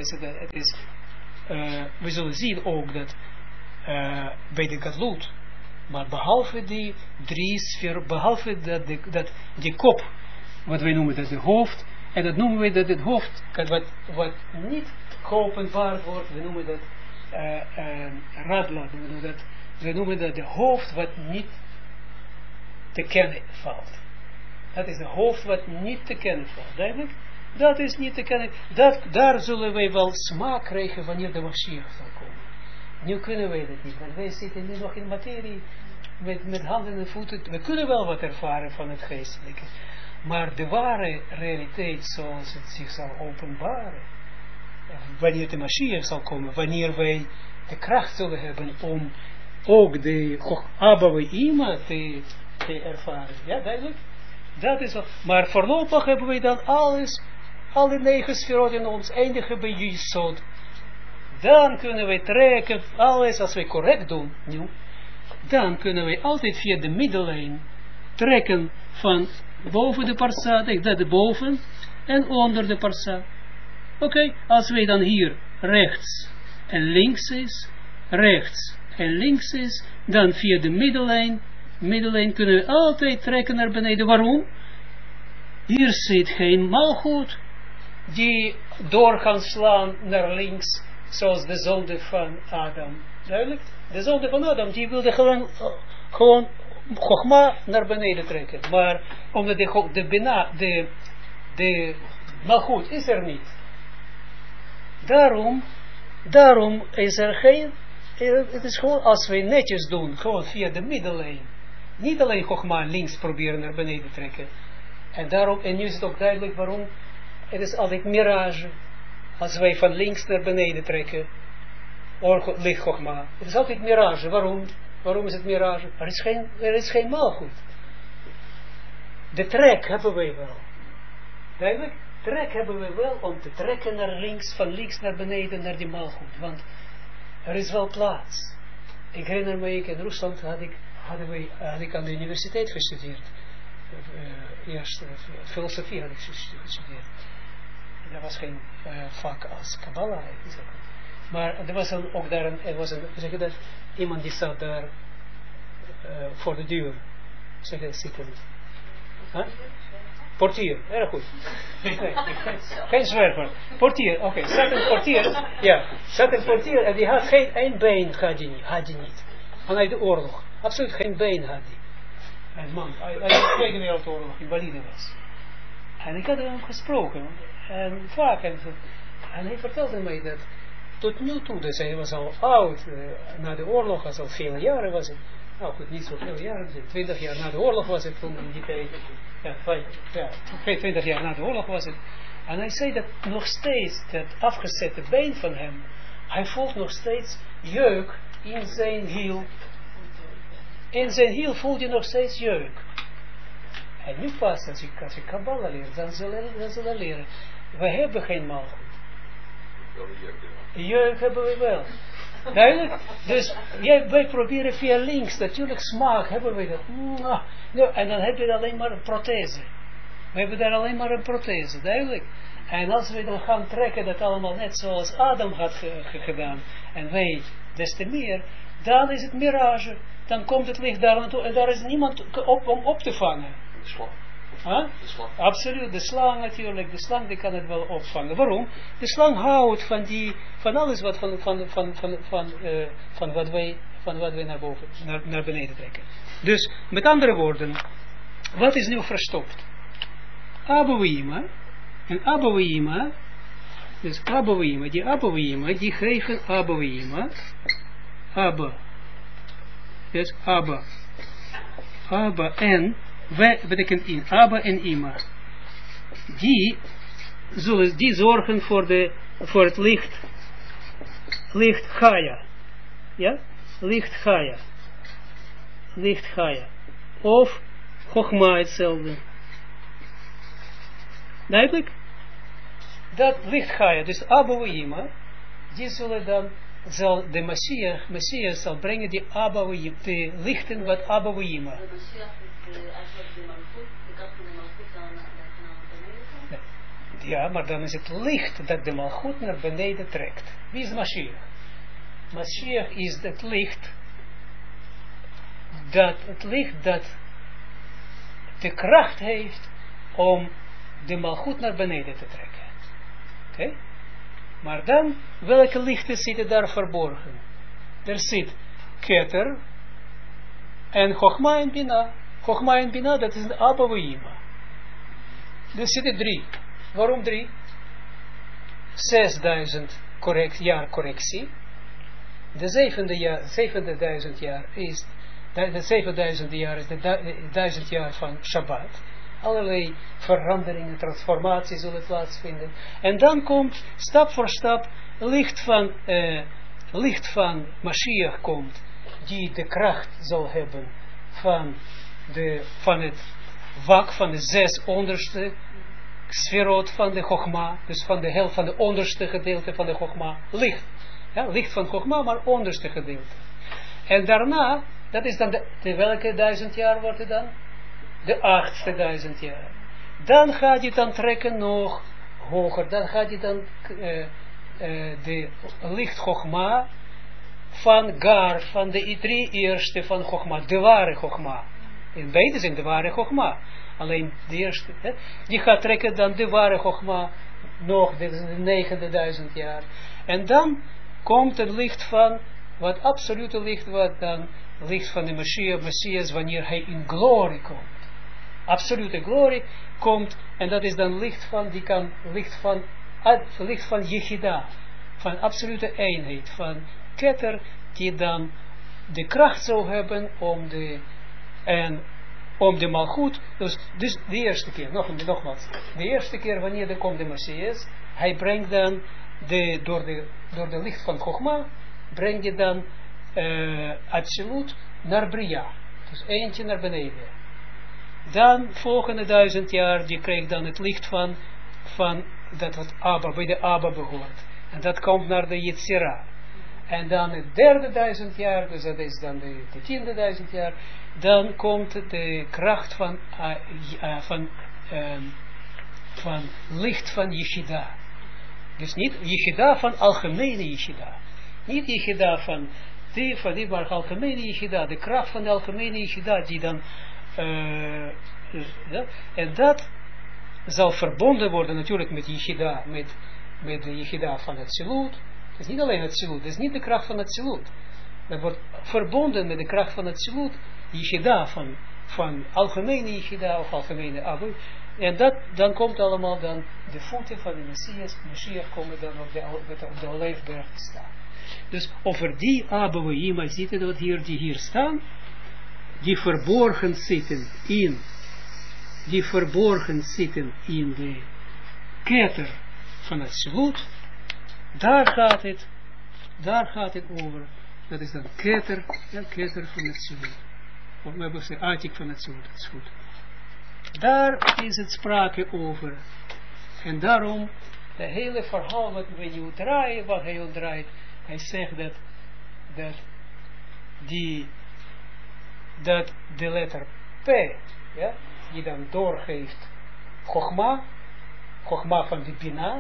we zullen zien ook dat bij de Gadlut, maar behalve die 3 sferen, behalve dat die kop, wat wij noemen dat de hoofd, en dat noemen we dat het hoofd, wat niet geopenbaard wordt, we noemen dat radla, we noemen dat de hoofd wat niet te kennen valt. Dat is de hoofd wat niet te kennen valt. Duidelijk? Dat is niet te kennen. Daar zullen wij wel smaak krijgen wanneer de Mashiach zal komen. Nu kunnen wij dat niet, want wij zitten nu nog in materie met handen en voeten. We kunnen wel wat ervaren van het geestelijke. Maar de ware realiteit zoals het zich zal openbaren, wanneer de Mashiach zal komen, wanneer wij de kracht zullen hebben om ook de Abba we Ima te ervaren. Ja, duidelijk? Dat is al. Maar voorlopig hebben wij dan alle 9 sferot in ons eindigen bij Jesod. Dan kunnen wij trekken, alles als wij correct doen, nu, dan kunnen wij altijd via de middellijn trekken van boven de parsa, dat de boven en onder de parsa. Oké, als wij dan hier rechts en links is, rechts en links is, dan via de middellijn kunnen we altijd trekken naar beneden. Waarom? Hier zit geen malgoed die door gaan slaan naar links, zoals de zonde van Adam. Duidelijk? De zonde van Adam, die wilde gewoon Chogma naar beneden trekken. Maar omdat de malgoed is er niet. Daarom is er geen, het is gewoon als wij netjes doen, gewoon via de middellijn. Niet alleen Chogma links proberen naar beneden trekken. En nu is het ook duidelijk waarom. Het is altijd mirage. Als wij van links naar beneden trekken, ligt Chogma. Het is altijd mirage. Waarom? Waarom is het mirage? Er is geen malgoed. De trek hebben wij wel. Duidelijk? Trek hebben we wel om te trekken naar links, van links naar beneden, naar die malgoed. Want er is wel plaats. Ik herinner me, in Rusland had ik aan de universiteit gestudeerd. Eerst filosofie had ik gestudeerd. Er was geen vak als Kabbalah. Maar er was ook daar iemand die zat daar voor de deur. Zeg dat zitten. Huh? Portier, erg goed. Nee, geen zwerver. Portier, oké. Zat een portier. Ja, zat een portier en die had geen één been, had hij niet. Vanuit de oorlog. Absoluut geen been had hij. Een man, uit de Tweede Wereldoorlog, invalide was. En ik had hem gesproken. En vaak. En hij vertelde mij dat tot nu toe, dus hij was al oud. Na de oorlog was al vele jaren was het. Nou goed, niet zoveel jaren. 20 jaar na de oorlog was het toen in die tijd. Ja, 20 jaar na de oorlog was het. En hij zei dat nog steeds, dat afgezette been van hem, hij voelt nog steeds jeuk in zijn hiel. In zijn hiel voelt hij nog steeds jeuk. En nu pas, als je Kabbalah leert, dan zullen leren. We hebben geen malgoed. Jeugd hebben we wel. Duidelijk? Dus wij proberen via links, natuurlijk smaak hebben we dat. Ja, en dan heb je alleen maar een prothese. We hebben daar alleen maar een prothese, duidelijk. En als we dan gaan trekken dat allemaal net zoals Adam had gedaan, en wij des te meer, dan is het mirage. Dan komt het licht daar naartoe en daar is niemand om op te vangen. De slang. Huh? De slang. Absoluut, de slang natuurlijk. De slang die kan het wel opvangen. Waarom? De slang houdt van alles wat van wat wij naar boven, naar beneden trekken. Dus, met andere woorden, wat is nu verstopt? Abouima. En Abouima, dus Abouima, die geven Abouima. Abba. Dus Abba. Abba en, betekent in, Abba en Ima. Die zorgen voor het licht. Licht Chaya. Ja? Licht Chaya. Licht Chaya. Of Chochma hetzelfde. Duidelijk? Dat licht Chaya, dus Abouima, die zullen dan, zal de Messias zal brengen die Abouima, de lichten wat Abouima. Ja, maar dan is het licht dat de Malchut naar beneden trekt. Wie is Mashiach? Mashiach is het licht dat de kracht heeft om de Malchut naar beneden te trekken. Oké? Maar dan, welke lichten zitten daar verborgen? Er zit Keter en Chochma en Bina. Chochma en Bina, dat is de Abouima. Er zitten 3. Waarom 3? 6000 jaar correctie. De 7000 jaar is de 7000 jaar is de 1000 jaar van Shabbat. Allerlei veranderingen, transformaties zullen plaatsvinden. En dan komt stap voor stap licht van Mashiach komt, die de kracht zal hebben van het wak van de 6 onderste sferot van de Chogma, dus van de helft van de onderste gedeelte van de Chogma, licht. Ja, licht van Chogma, maar onderste gedeelte. En daarna, dat is dan welke 1000 jaar wordt het dan? De 8e 1000 jaar. Dan gaat je dan trekken nog hoger. Dan gaat je dan de licht Chogma van Gar, van de 3 eerste van Chogma, de ware Chogma. In beide zijn de ware Chogma. Alleen de eerste, die gaat trekken dan de ware Chogma nog de 9e 1000 jaar. En dan komt het licht van, wat absolute licht, wat dan licht van de Messias, wanneer hij in glorie komt. Absolute glorie komt, en dat is dan licht van Yechida, van absolute eenheid, van Keter, die dan de kracht zou hebben om de Malchut, dus de eerste keer, nogmaals, de eerste keer wanneer er komt de Messias, hij brengt dan door de licht van Chogma, breng je dan absoluut naar Bria, dus eentje naar beneden. Dan volgende 1000 jaar, die krijgt dan het licht van dat wat Abba, bij de Abba behoort. En dat komt naar de Yetzira. En dan het 3e 1000 jaar, dus dat is dan de 10e 1000 jaar, dan komt de kracht van licht van Yeshida. Dus niet Yeshida van algemene Yeshida. Niet Yeshida van die maar algemene Yeshida. De kracht van de algemene Yeshida die dan en dat zal verbonden worden natuurlijk met Yeshida, met de Yeshida van het Zilut. Het is niet alleen het Zilut, het is niet de kracht van het Zilut. Dat wordt verbonden met de kracht van het Zilut, Yeshida van algemene Yeshida of algemene Abu. En dan komt allemaal dan de voeten van de Messias komen dan op de Olijfberg te staan. Dus over die Abouima zitten dat die hier staan, die verborgen zitten in de keter van het Zilut, daar gaat het over. Dat is dan keter van het Zilut. Of we hebben gezegd, atik van het Zilut, dat is goed. Daar is het sprake over. En daarom, de hele verhaal wat we nu draaien, wat hij draait, hij zegt dat de letter P, ja, die dan doorgeeft Chogma van de Bina,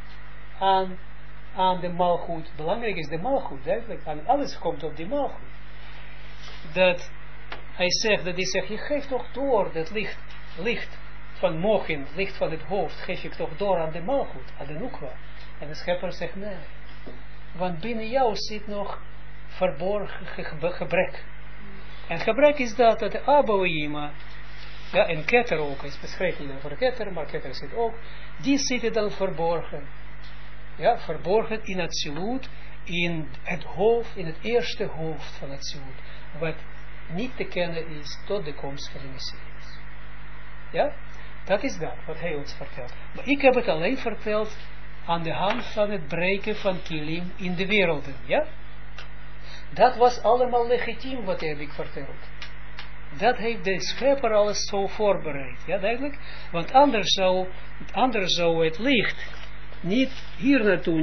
aan de Malchut. Belangrijk is de Malchut, duidelijk. Aan alles komt op die Malchut. Dat hij zegt, je geeft toch door dat licht van Mochin, licht van het hoofd, geef je toch door aan de Malchut, aan de Nukwa. En de schepper zegt, nee. Want binnen jou zit nog verborgen gebrek. En gebrek is dat de Abouima, ja, en Keter ook, is beschreven niet over Keter, maar Keter zit ook, die zitten dan verborgen. Ja, verborgen in het Zilut, in het hoofd, in het eerste hoofd van het Zilut, wat niet te kennen is tot de komst van de Messias. Ja, dat is dat, wat hij ons vertelt. Maar ik heb het alleen verteld aan de hand van het breken van kilim in de werelden, ja. Dat was allemaal legitiem, wat heb ik verteld. Dat heeft de schepper alles zo voorbereid, ja, duidelijk. Want anders zou het licht hier naartoe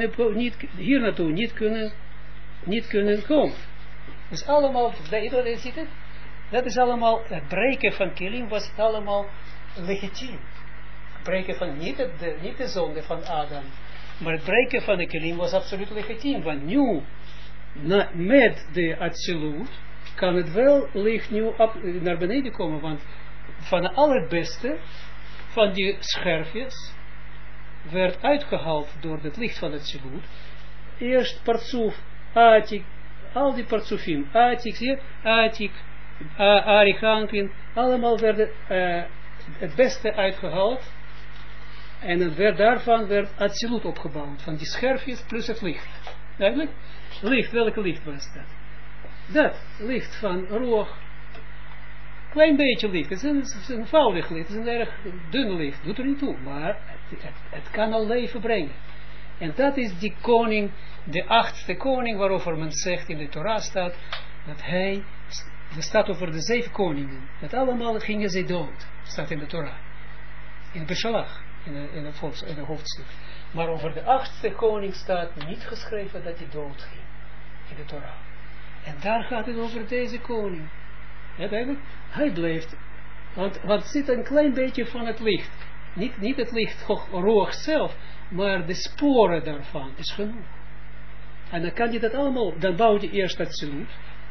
niet kunnen komen. Dus allemaal, dat is allemaal, het breken van kilim was het allemaal legitiem. Het breken van, niet de zonde van Adam, maar het breken van de kilim was absoluut legitiem. Want nu, met de Atsilut, kan het wel licht nu naar beneden komen. Want van al het beste, van die scherfjes, werd uitgehaald door het licht van het Zilut. Eerst Partsuf, Atik, al die Partsufim, Atik, zie je, Atik, Arichanpin, allemaal werden het beste uitgehaald. En dan daarvan werd Atsilut opgebouwd, van die scherfjes plus het licht. Duidelijk? Licht, welke licht was dat? Dat licht van Ruach, klein beetje licht, het is een eenvoudig licht, het is een erg dun licht, doet er niet toe, maar het kan al leven brengen. En dat is die koning, de 8e koning, waarover men zegt in de Torah staat, dat er staat over de 7 koningen, dat allemaal gingen ze dood, staat in de Torah, in Beshalach, in het hoofdstuk. Maar over de 8e koning staat niet geschreven dat hij dood ging, in de Torah. En daar gaat het over deze koning. Ja, duidelijk? Hij blijft, want zit een klein beetje van het licht. Niet het licht roog zelf, maar de sporen daarvan is genoeg. En dan kan je dat allemaal, dan bouw je eerst dat Zilut.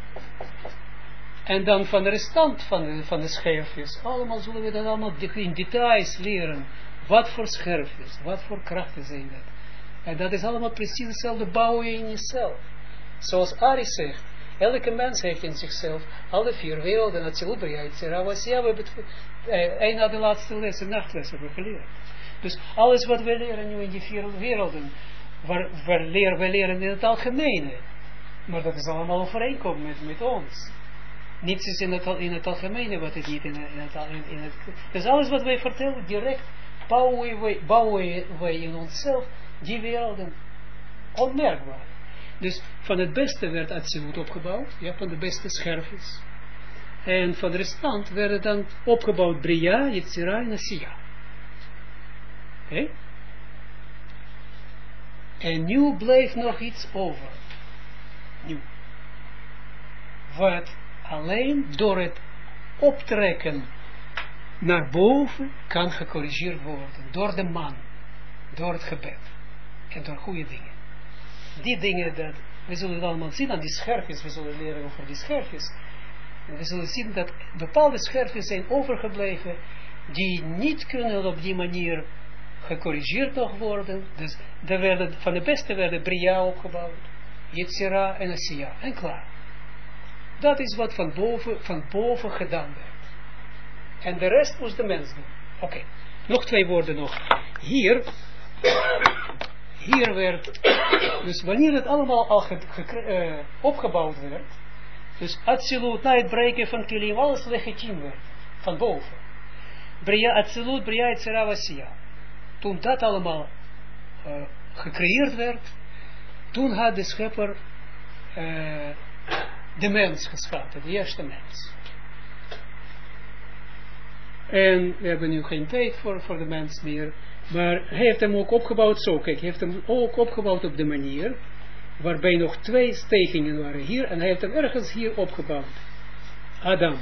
En dan van de restant van de scherfjes, allemaal zullen we dat allemaal in details leren. Wat voor scherfjes, wat voor krachten zijn dat. En dat is allemaal precies hetzelfde bouwen in jezelf. Zoals Ari zegt, elke mens heeft in zichzelf alle 4 werelden, Atsilut, Bria, Yetzirah, Asiya. We hebben het een na de laatste lessen, nachtles hebben geleerd. Dus alles wat we leren nu in die 4 werelden, we leren in het algemene. Maar dat is allemaal overeenkomst met ons. Niets is in het algemene wat het niet in het. Dus alles wat wij vertellen, direct bouwen wij in onszelf die werelden onmerkbaar. Dus van het beste werd Atsilut opgebouwd, ja, van de beste scherfjes. En van de restant werden dan opgebouwd Bria, Yetzirah en Asiya. Oké? En nu bleef nog iets over. Nu. Wat alleen door het optrekken naar boven kan gecorrigeerd worden. Door de man. Door het gebed. En door goede dingen. Die dingen dat, we zullen het allemaal zien aan die scherfjes, we zullen leren over die scherfjes. En we zullen zien dat bepaalde scherfjes zijn overgebleven, die niet kunnen op die manier gecorrigeerd nog worden. Dus van de beste werden Bria opgebouwd, Yetzirah en Asiya, en klaar. Dat is wat van boven gedaan werd. En de rest moest de mens doen. Oké, nog 2 woorden nog. Hier werd, dus wanneer het allemaal al opgebouwd werd, dus Atsilut, na het breken van kilim, alles legitiem werd, van boven. Atsilut, Bria, Yetzirah, Asiya. Toen dat allemaal gecreëerd werd, toen had de schepper de mens geschapen, de eerste mens. En we hebben nu geen tijd voor de mens meer. Maar hij heeft hem ook opgebouwd zo. Kijk, hij heeft hem ook opgebouwd op de manier. Waarbij nog 2 stegingen waren hier. En hij heeft hem ergens hier opgebouwd. Adam.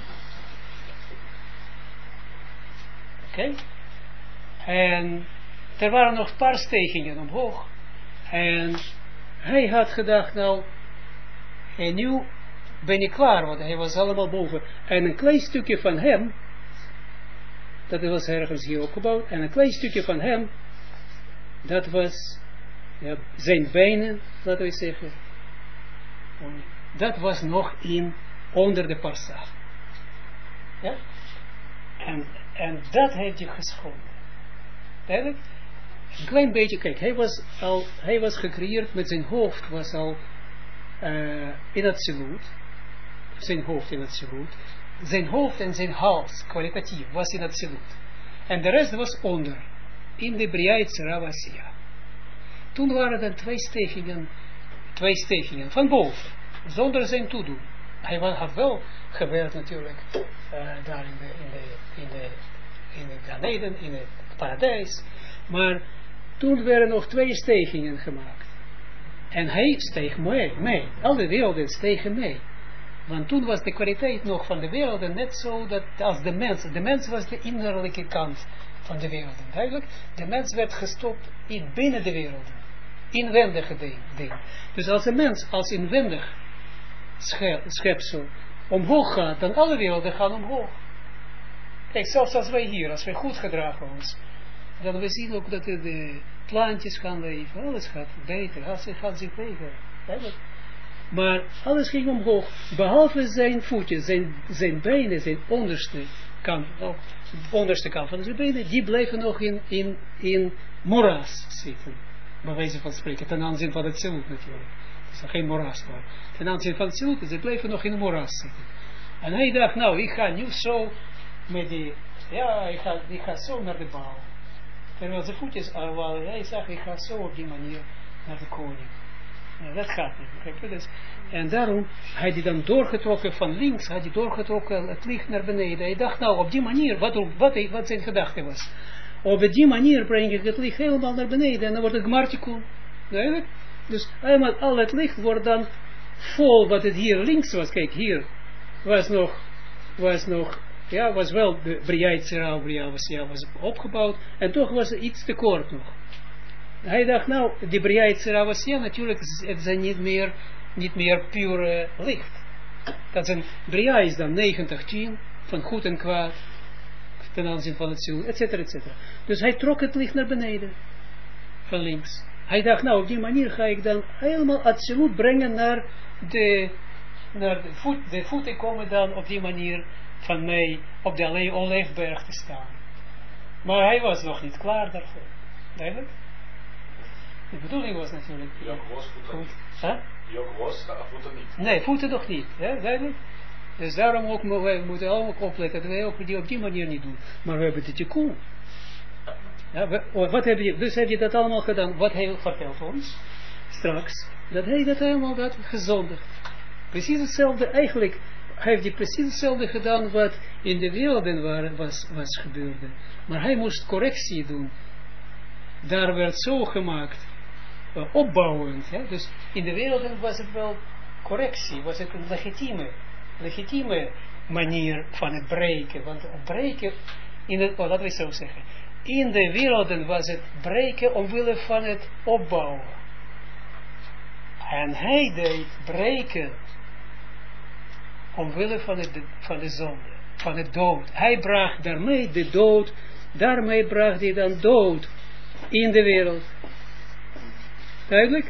Oké. En er waren nog een paar stegingen omhoog. En hij had gedacht, nou, en nu ben ik klaar, want hij was allemaal boven. En een klein stukje van hem, dat was ergens hier opgebouwd, en een klein stukje van hem, dat was zijn benen, laten we zeggen, dat was nog onder de parsa. Ja? En dat heeft hij geschonden. Duidelijk? Een klein beetje, kijk, hij was gecreëerd met zijn hoofd, was al in het absoluut. Zijn hoofd in het absoluut. Zijn hoofd en zijn hals, kwalitatief, was in het absoluut. En de rest was onder. In de Briaitse Ravasya. Toen waren er 2 stegingen van boven. Zonder zijn toedoen. Hij had wel gewerkt natuurlijk. Daar in de Ganeden, in het paradijs. Maar toen werden nog 2 stegingen gemaakt. En hij steeg mee. Alle werelden stegen mee. Want toen was de kwaliteit nog van de werelden net zo dat als de mens. De mens was de innerlijke kant van de werelden. Duidelijk. De mens werd gestopt binnen de werelden. Inwendige ding. Dus als een mens als inwendig schepsel omhoog gaat, dan alle werelden gaan omhoog. Kijk, zelfs als wij hier, als wij goed gedragen ons, dan we zien ook dat de plantjes gaan leven, alles gaat beter, gaat zich beter. Maar alles ging omhoog, behalve zijn voetjes, zijn benen, zijn onderste kant van zijn benen, die bleven nog in moeras zitten, bij wijze van spreken, ten aanzien van het zilut natuurlijk. Het is geen moeras, maar ten aanzien van het zilut, ze bleven nog in moeras zitten. En hij dacht, nou, ik ga nu zo met die, ik ga zo naar de bouw. Terwijl zijn voetjes waren, hij zag, ik ga zo op die manier naar de koning. Nou, dat gaat niet, begrijp je? Dus, en daarom had hij dan doorgetrokken van links, had hij doorgetrokken het licht naar beneden. Hij dacht, nou, op die manier, wat zijn gedachte was. Op die manier breng ik het licht helemaal naar beneden en dan wordt het gmartikun. Duidelijk? Dus helemaal al het licht wordt dan vol wat het hier links was. Kijk, hier was wel de Briaitse was opgebouwd en toch was er iets tekort nog. Hij dacht, nou, die Briaitse Ravasya natuurlijk, het zijn niet meer pure licht. Dat zijn, Bria is dan 90-10, van goed en kwaad, ten aanzien van het ziel, et cetera. Dus hij trok het licht naar beneden, van links. Hij dacht, nou, op die manier ga ik dan helemaal absoluut brengen naar de voeten komen dan op die manier van mij op de Olijfberg te staan. Maar hij was nog niet klaar daarvoor. Duidelijk? De bedoeling was natuurlijk... voeten niet. Nee, voeten nog niet. Hè? Duidelijk? Dus daarom ook, we moeten allemaal opletten dat wij ook die op die manier niet doen. Maar we hebben de tikkun. Ja, wat heb je, dus heb je dat allemaal gedaan. Wat hij vertelt ons straks. Dat hij dat helemaal had gezondigd. Precies hetzelfde, eigenlijk heeft hij precies hetzelfde gedaan wat in de werelden was gebeurde. Maar hij moest correctie doen. Daar werd zo gemaakt, opbouwend. Ja? Dus in de werelden was het wel correctie, was het een legitieme manier van het breken. Want het breken, laten we zo zeggen, in de werelden was het breken omwille van het opbouwen. En hij deed breken omwille van de zonde, van de dood. Hij bracht daarmee de dood, daarmee bracht hij dan dood in de wereld. Duidelijk?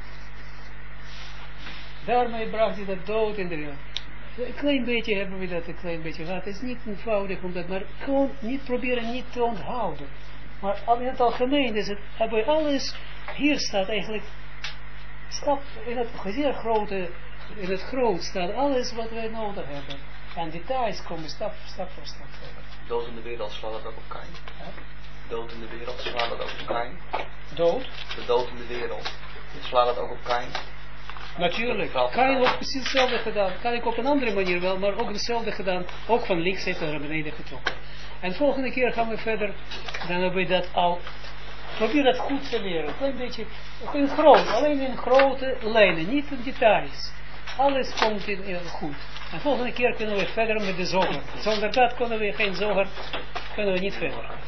Daarmee bracht hij dat dood in de wereld. Een klein beetje hebben we dat een klein beetje gehad. Het is niet eenvoudig om dat, maar gewoon niet proberen niet te onthouden. Maar in het algemeen is het, hebben we alles, hier staat eigenlijk, in het zeer grote, in het groot staat alles wat wij nodig hebben. En details komen stap voor stap verder. Dood in de wereld slaat het ook op Kain. Ja? Dood in de wereld slaat het ook op Kain. Dood? De dood in de wereld. Slaat het ook op Kain. Natuurlijk. Kain ook precies hetzelfde gedaan. Kan ik op een andere manier wel, maar ook hetzelfde gedaan. Ook van links heeft hij naar beneden getrokken. En volgende keer gaan we verder, dan hebben we dat al, probeer dat goed te leren, een klein beetje, in groot, alleen in grote lijnen, niet in details. Alles komt goed. En volgende keer kunnen we verder met de zoger. Zonder dat kunnen we geen zoger, kunnen we niet verder.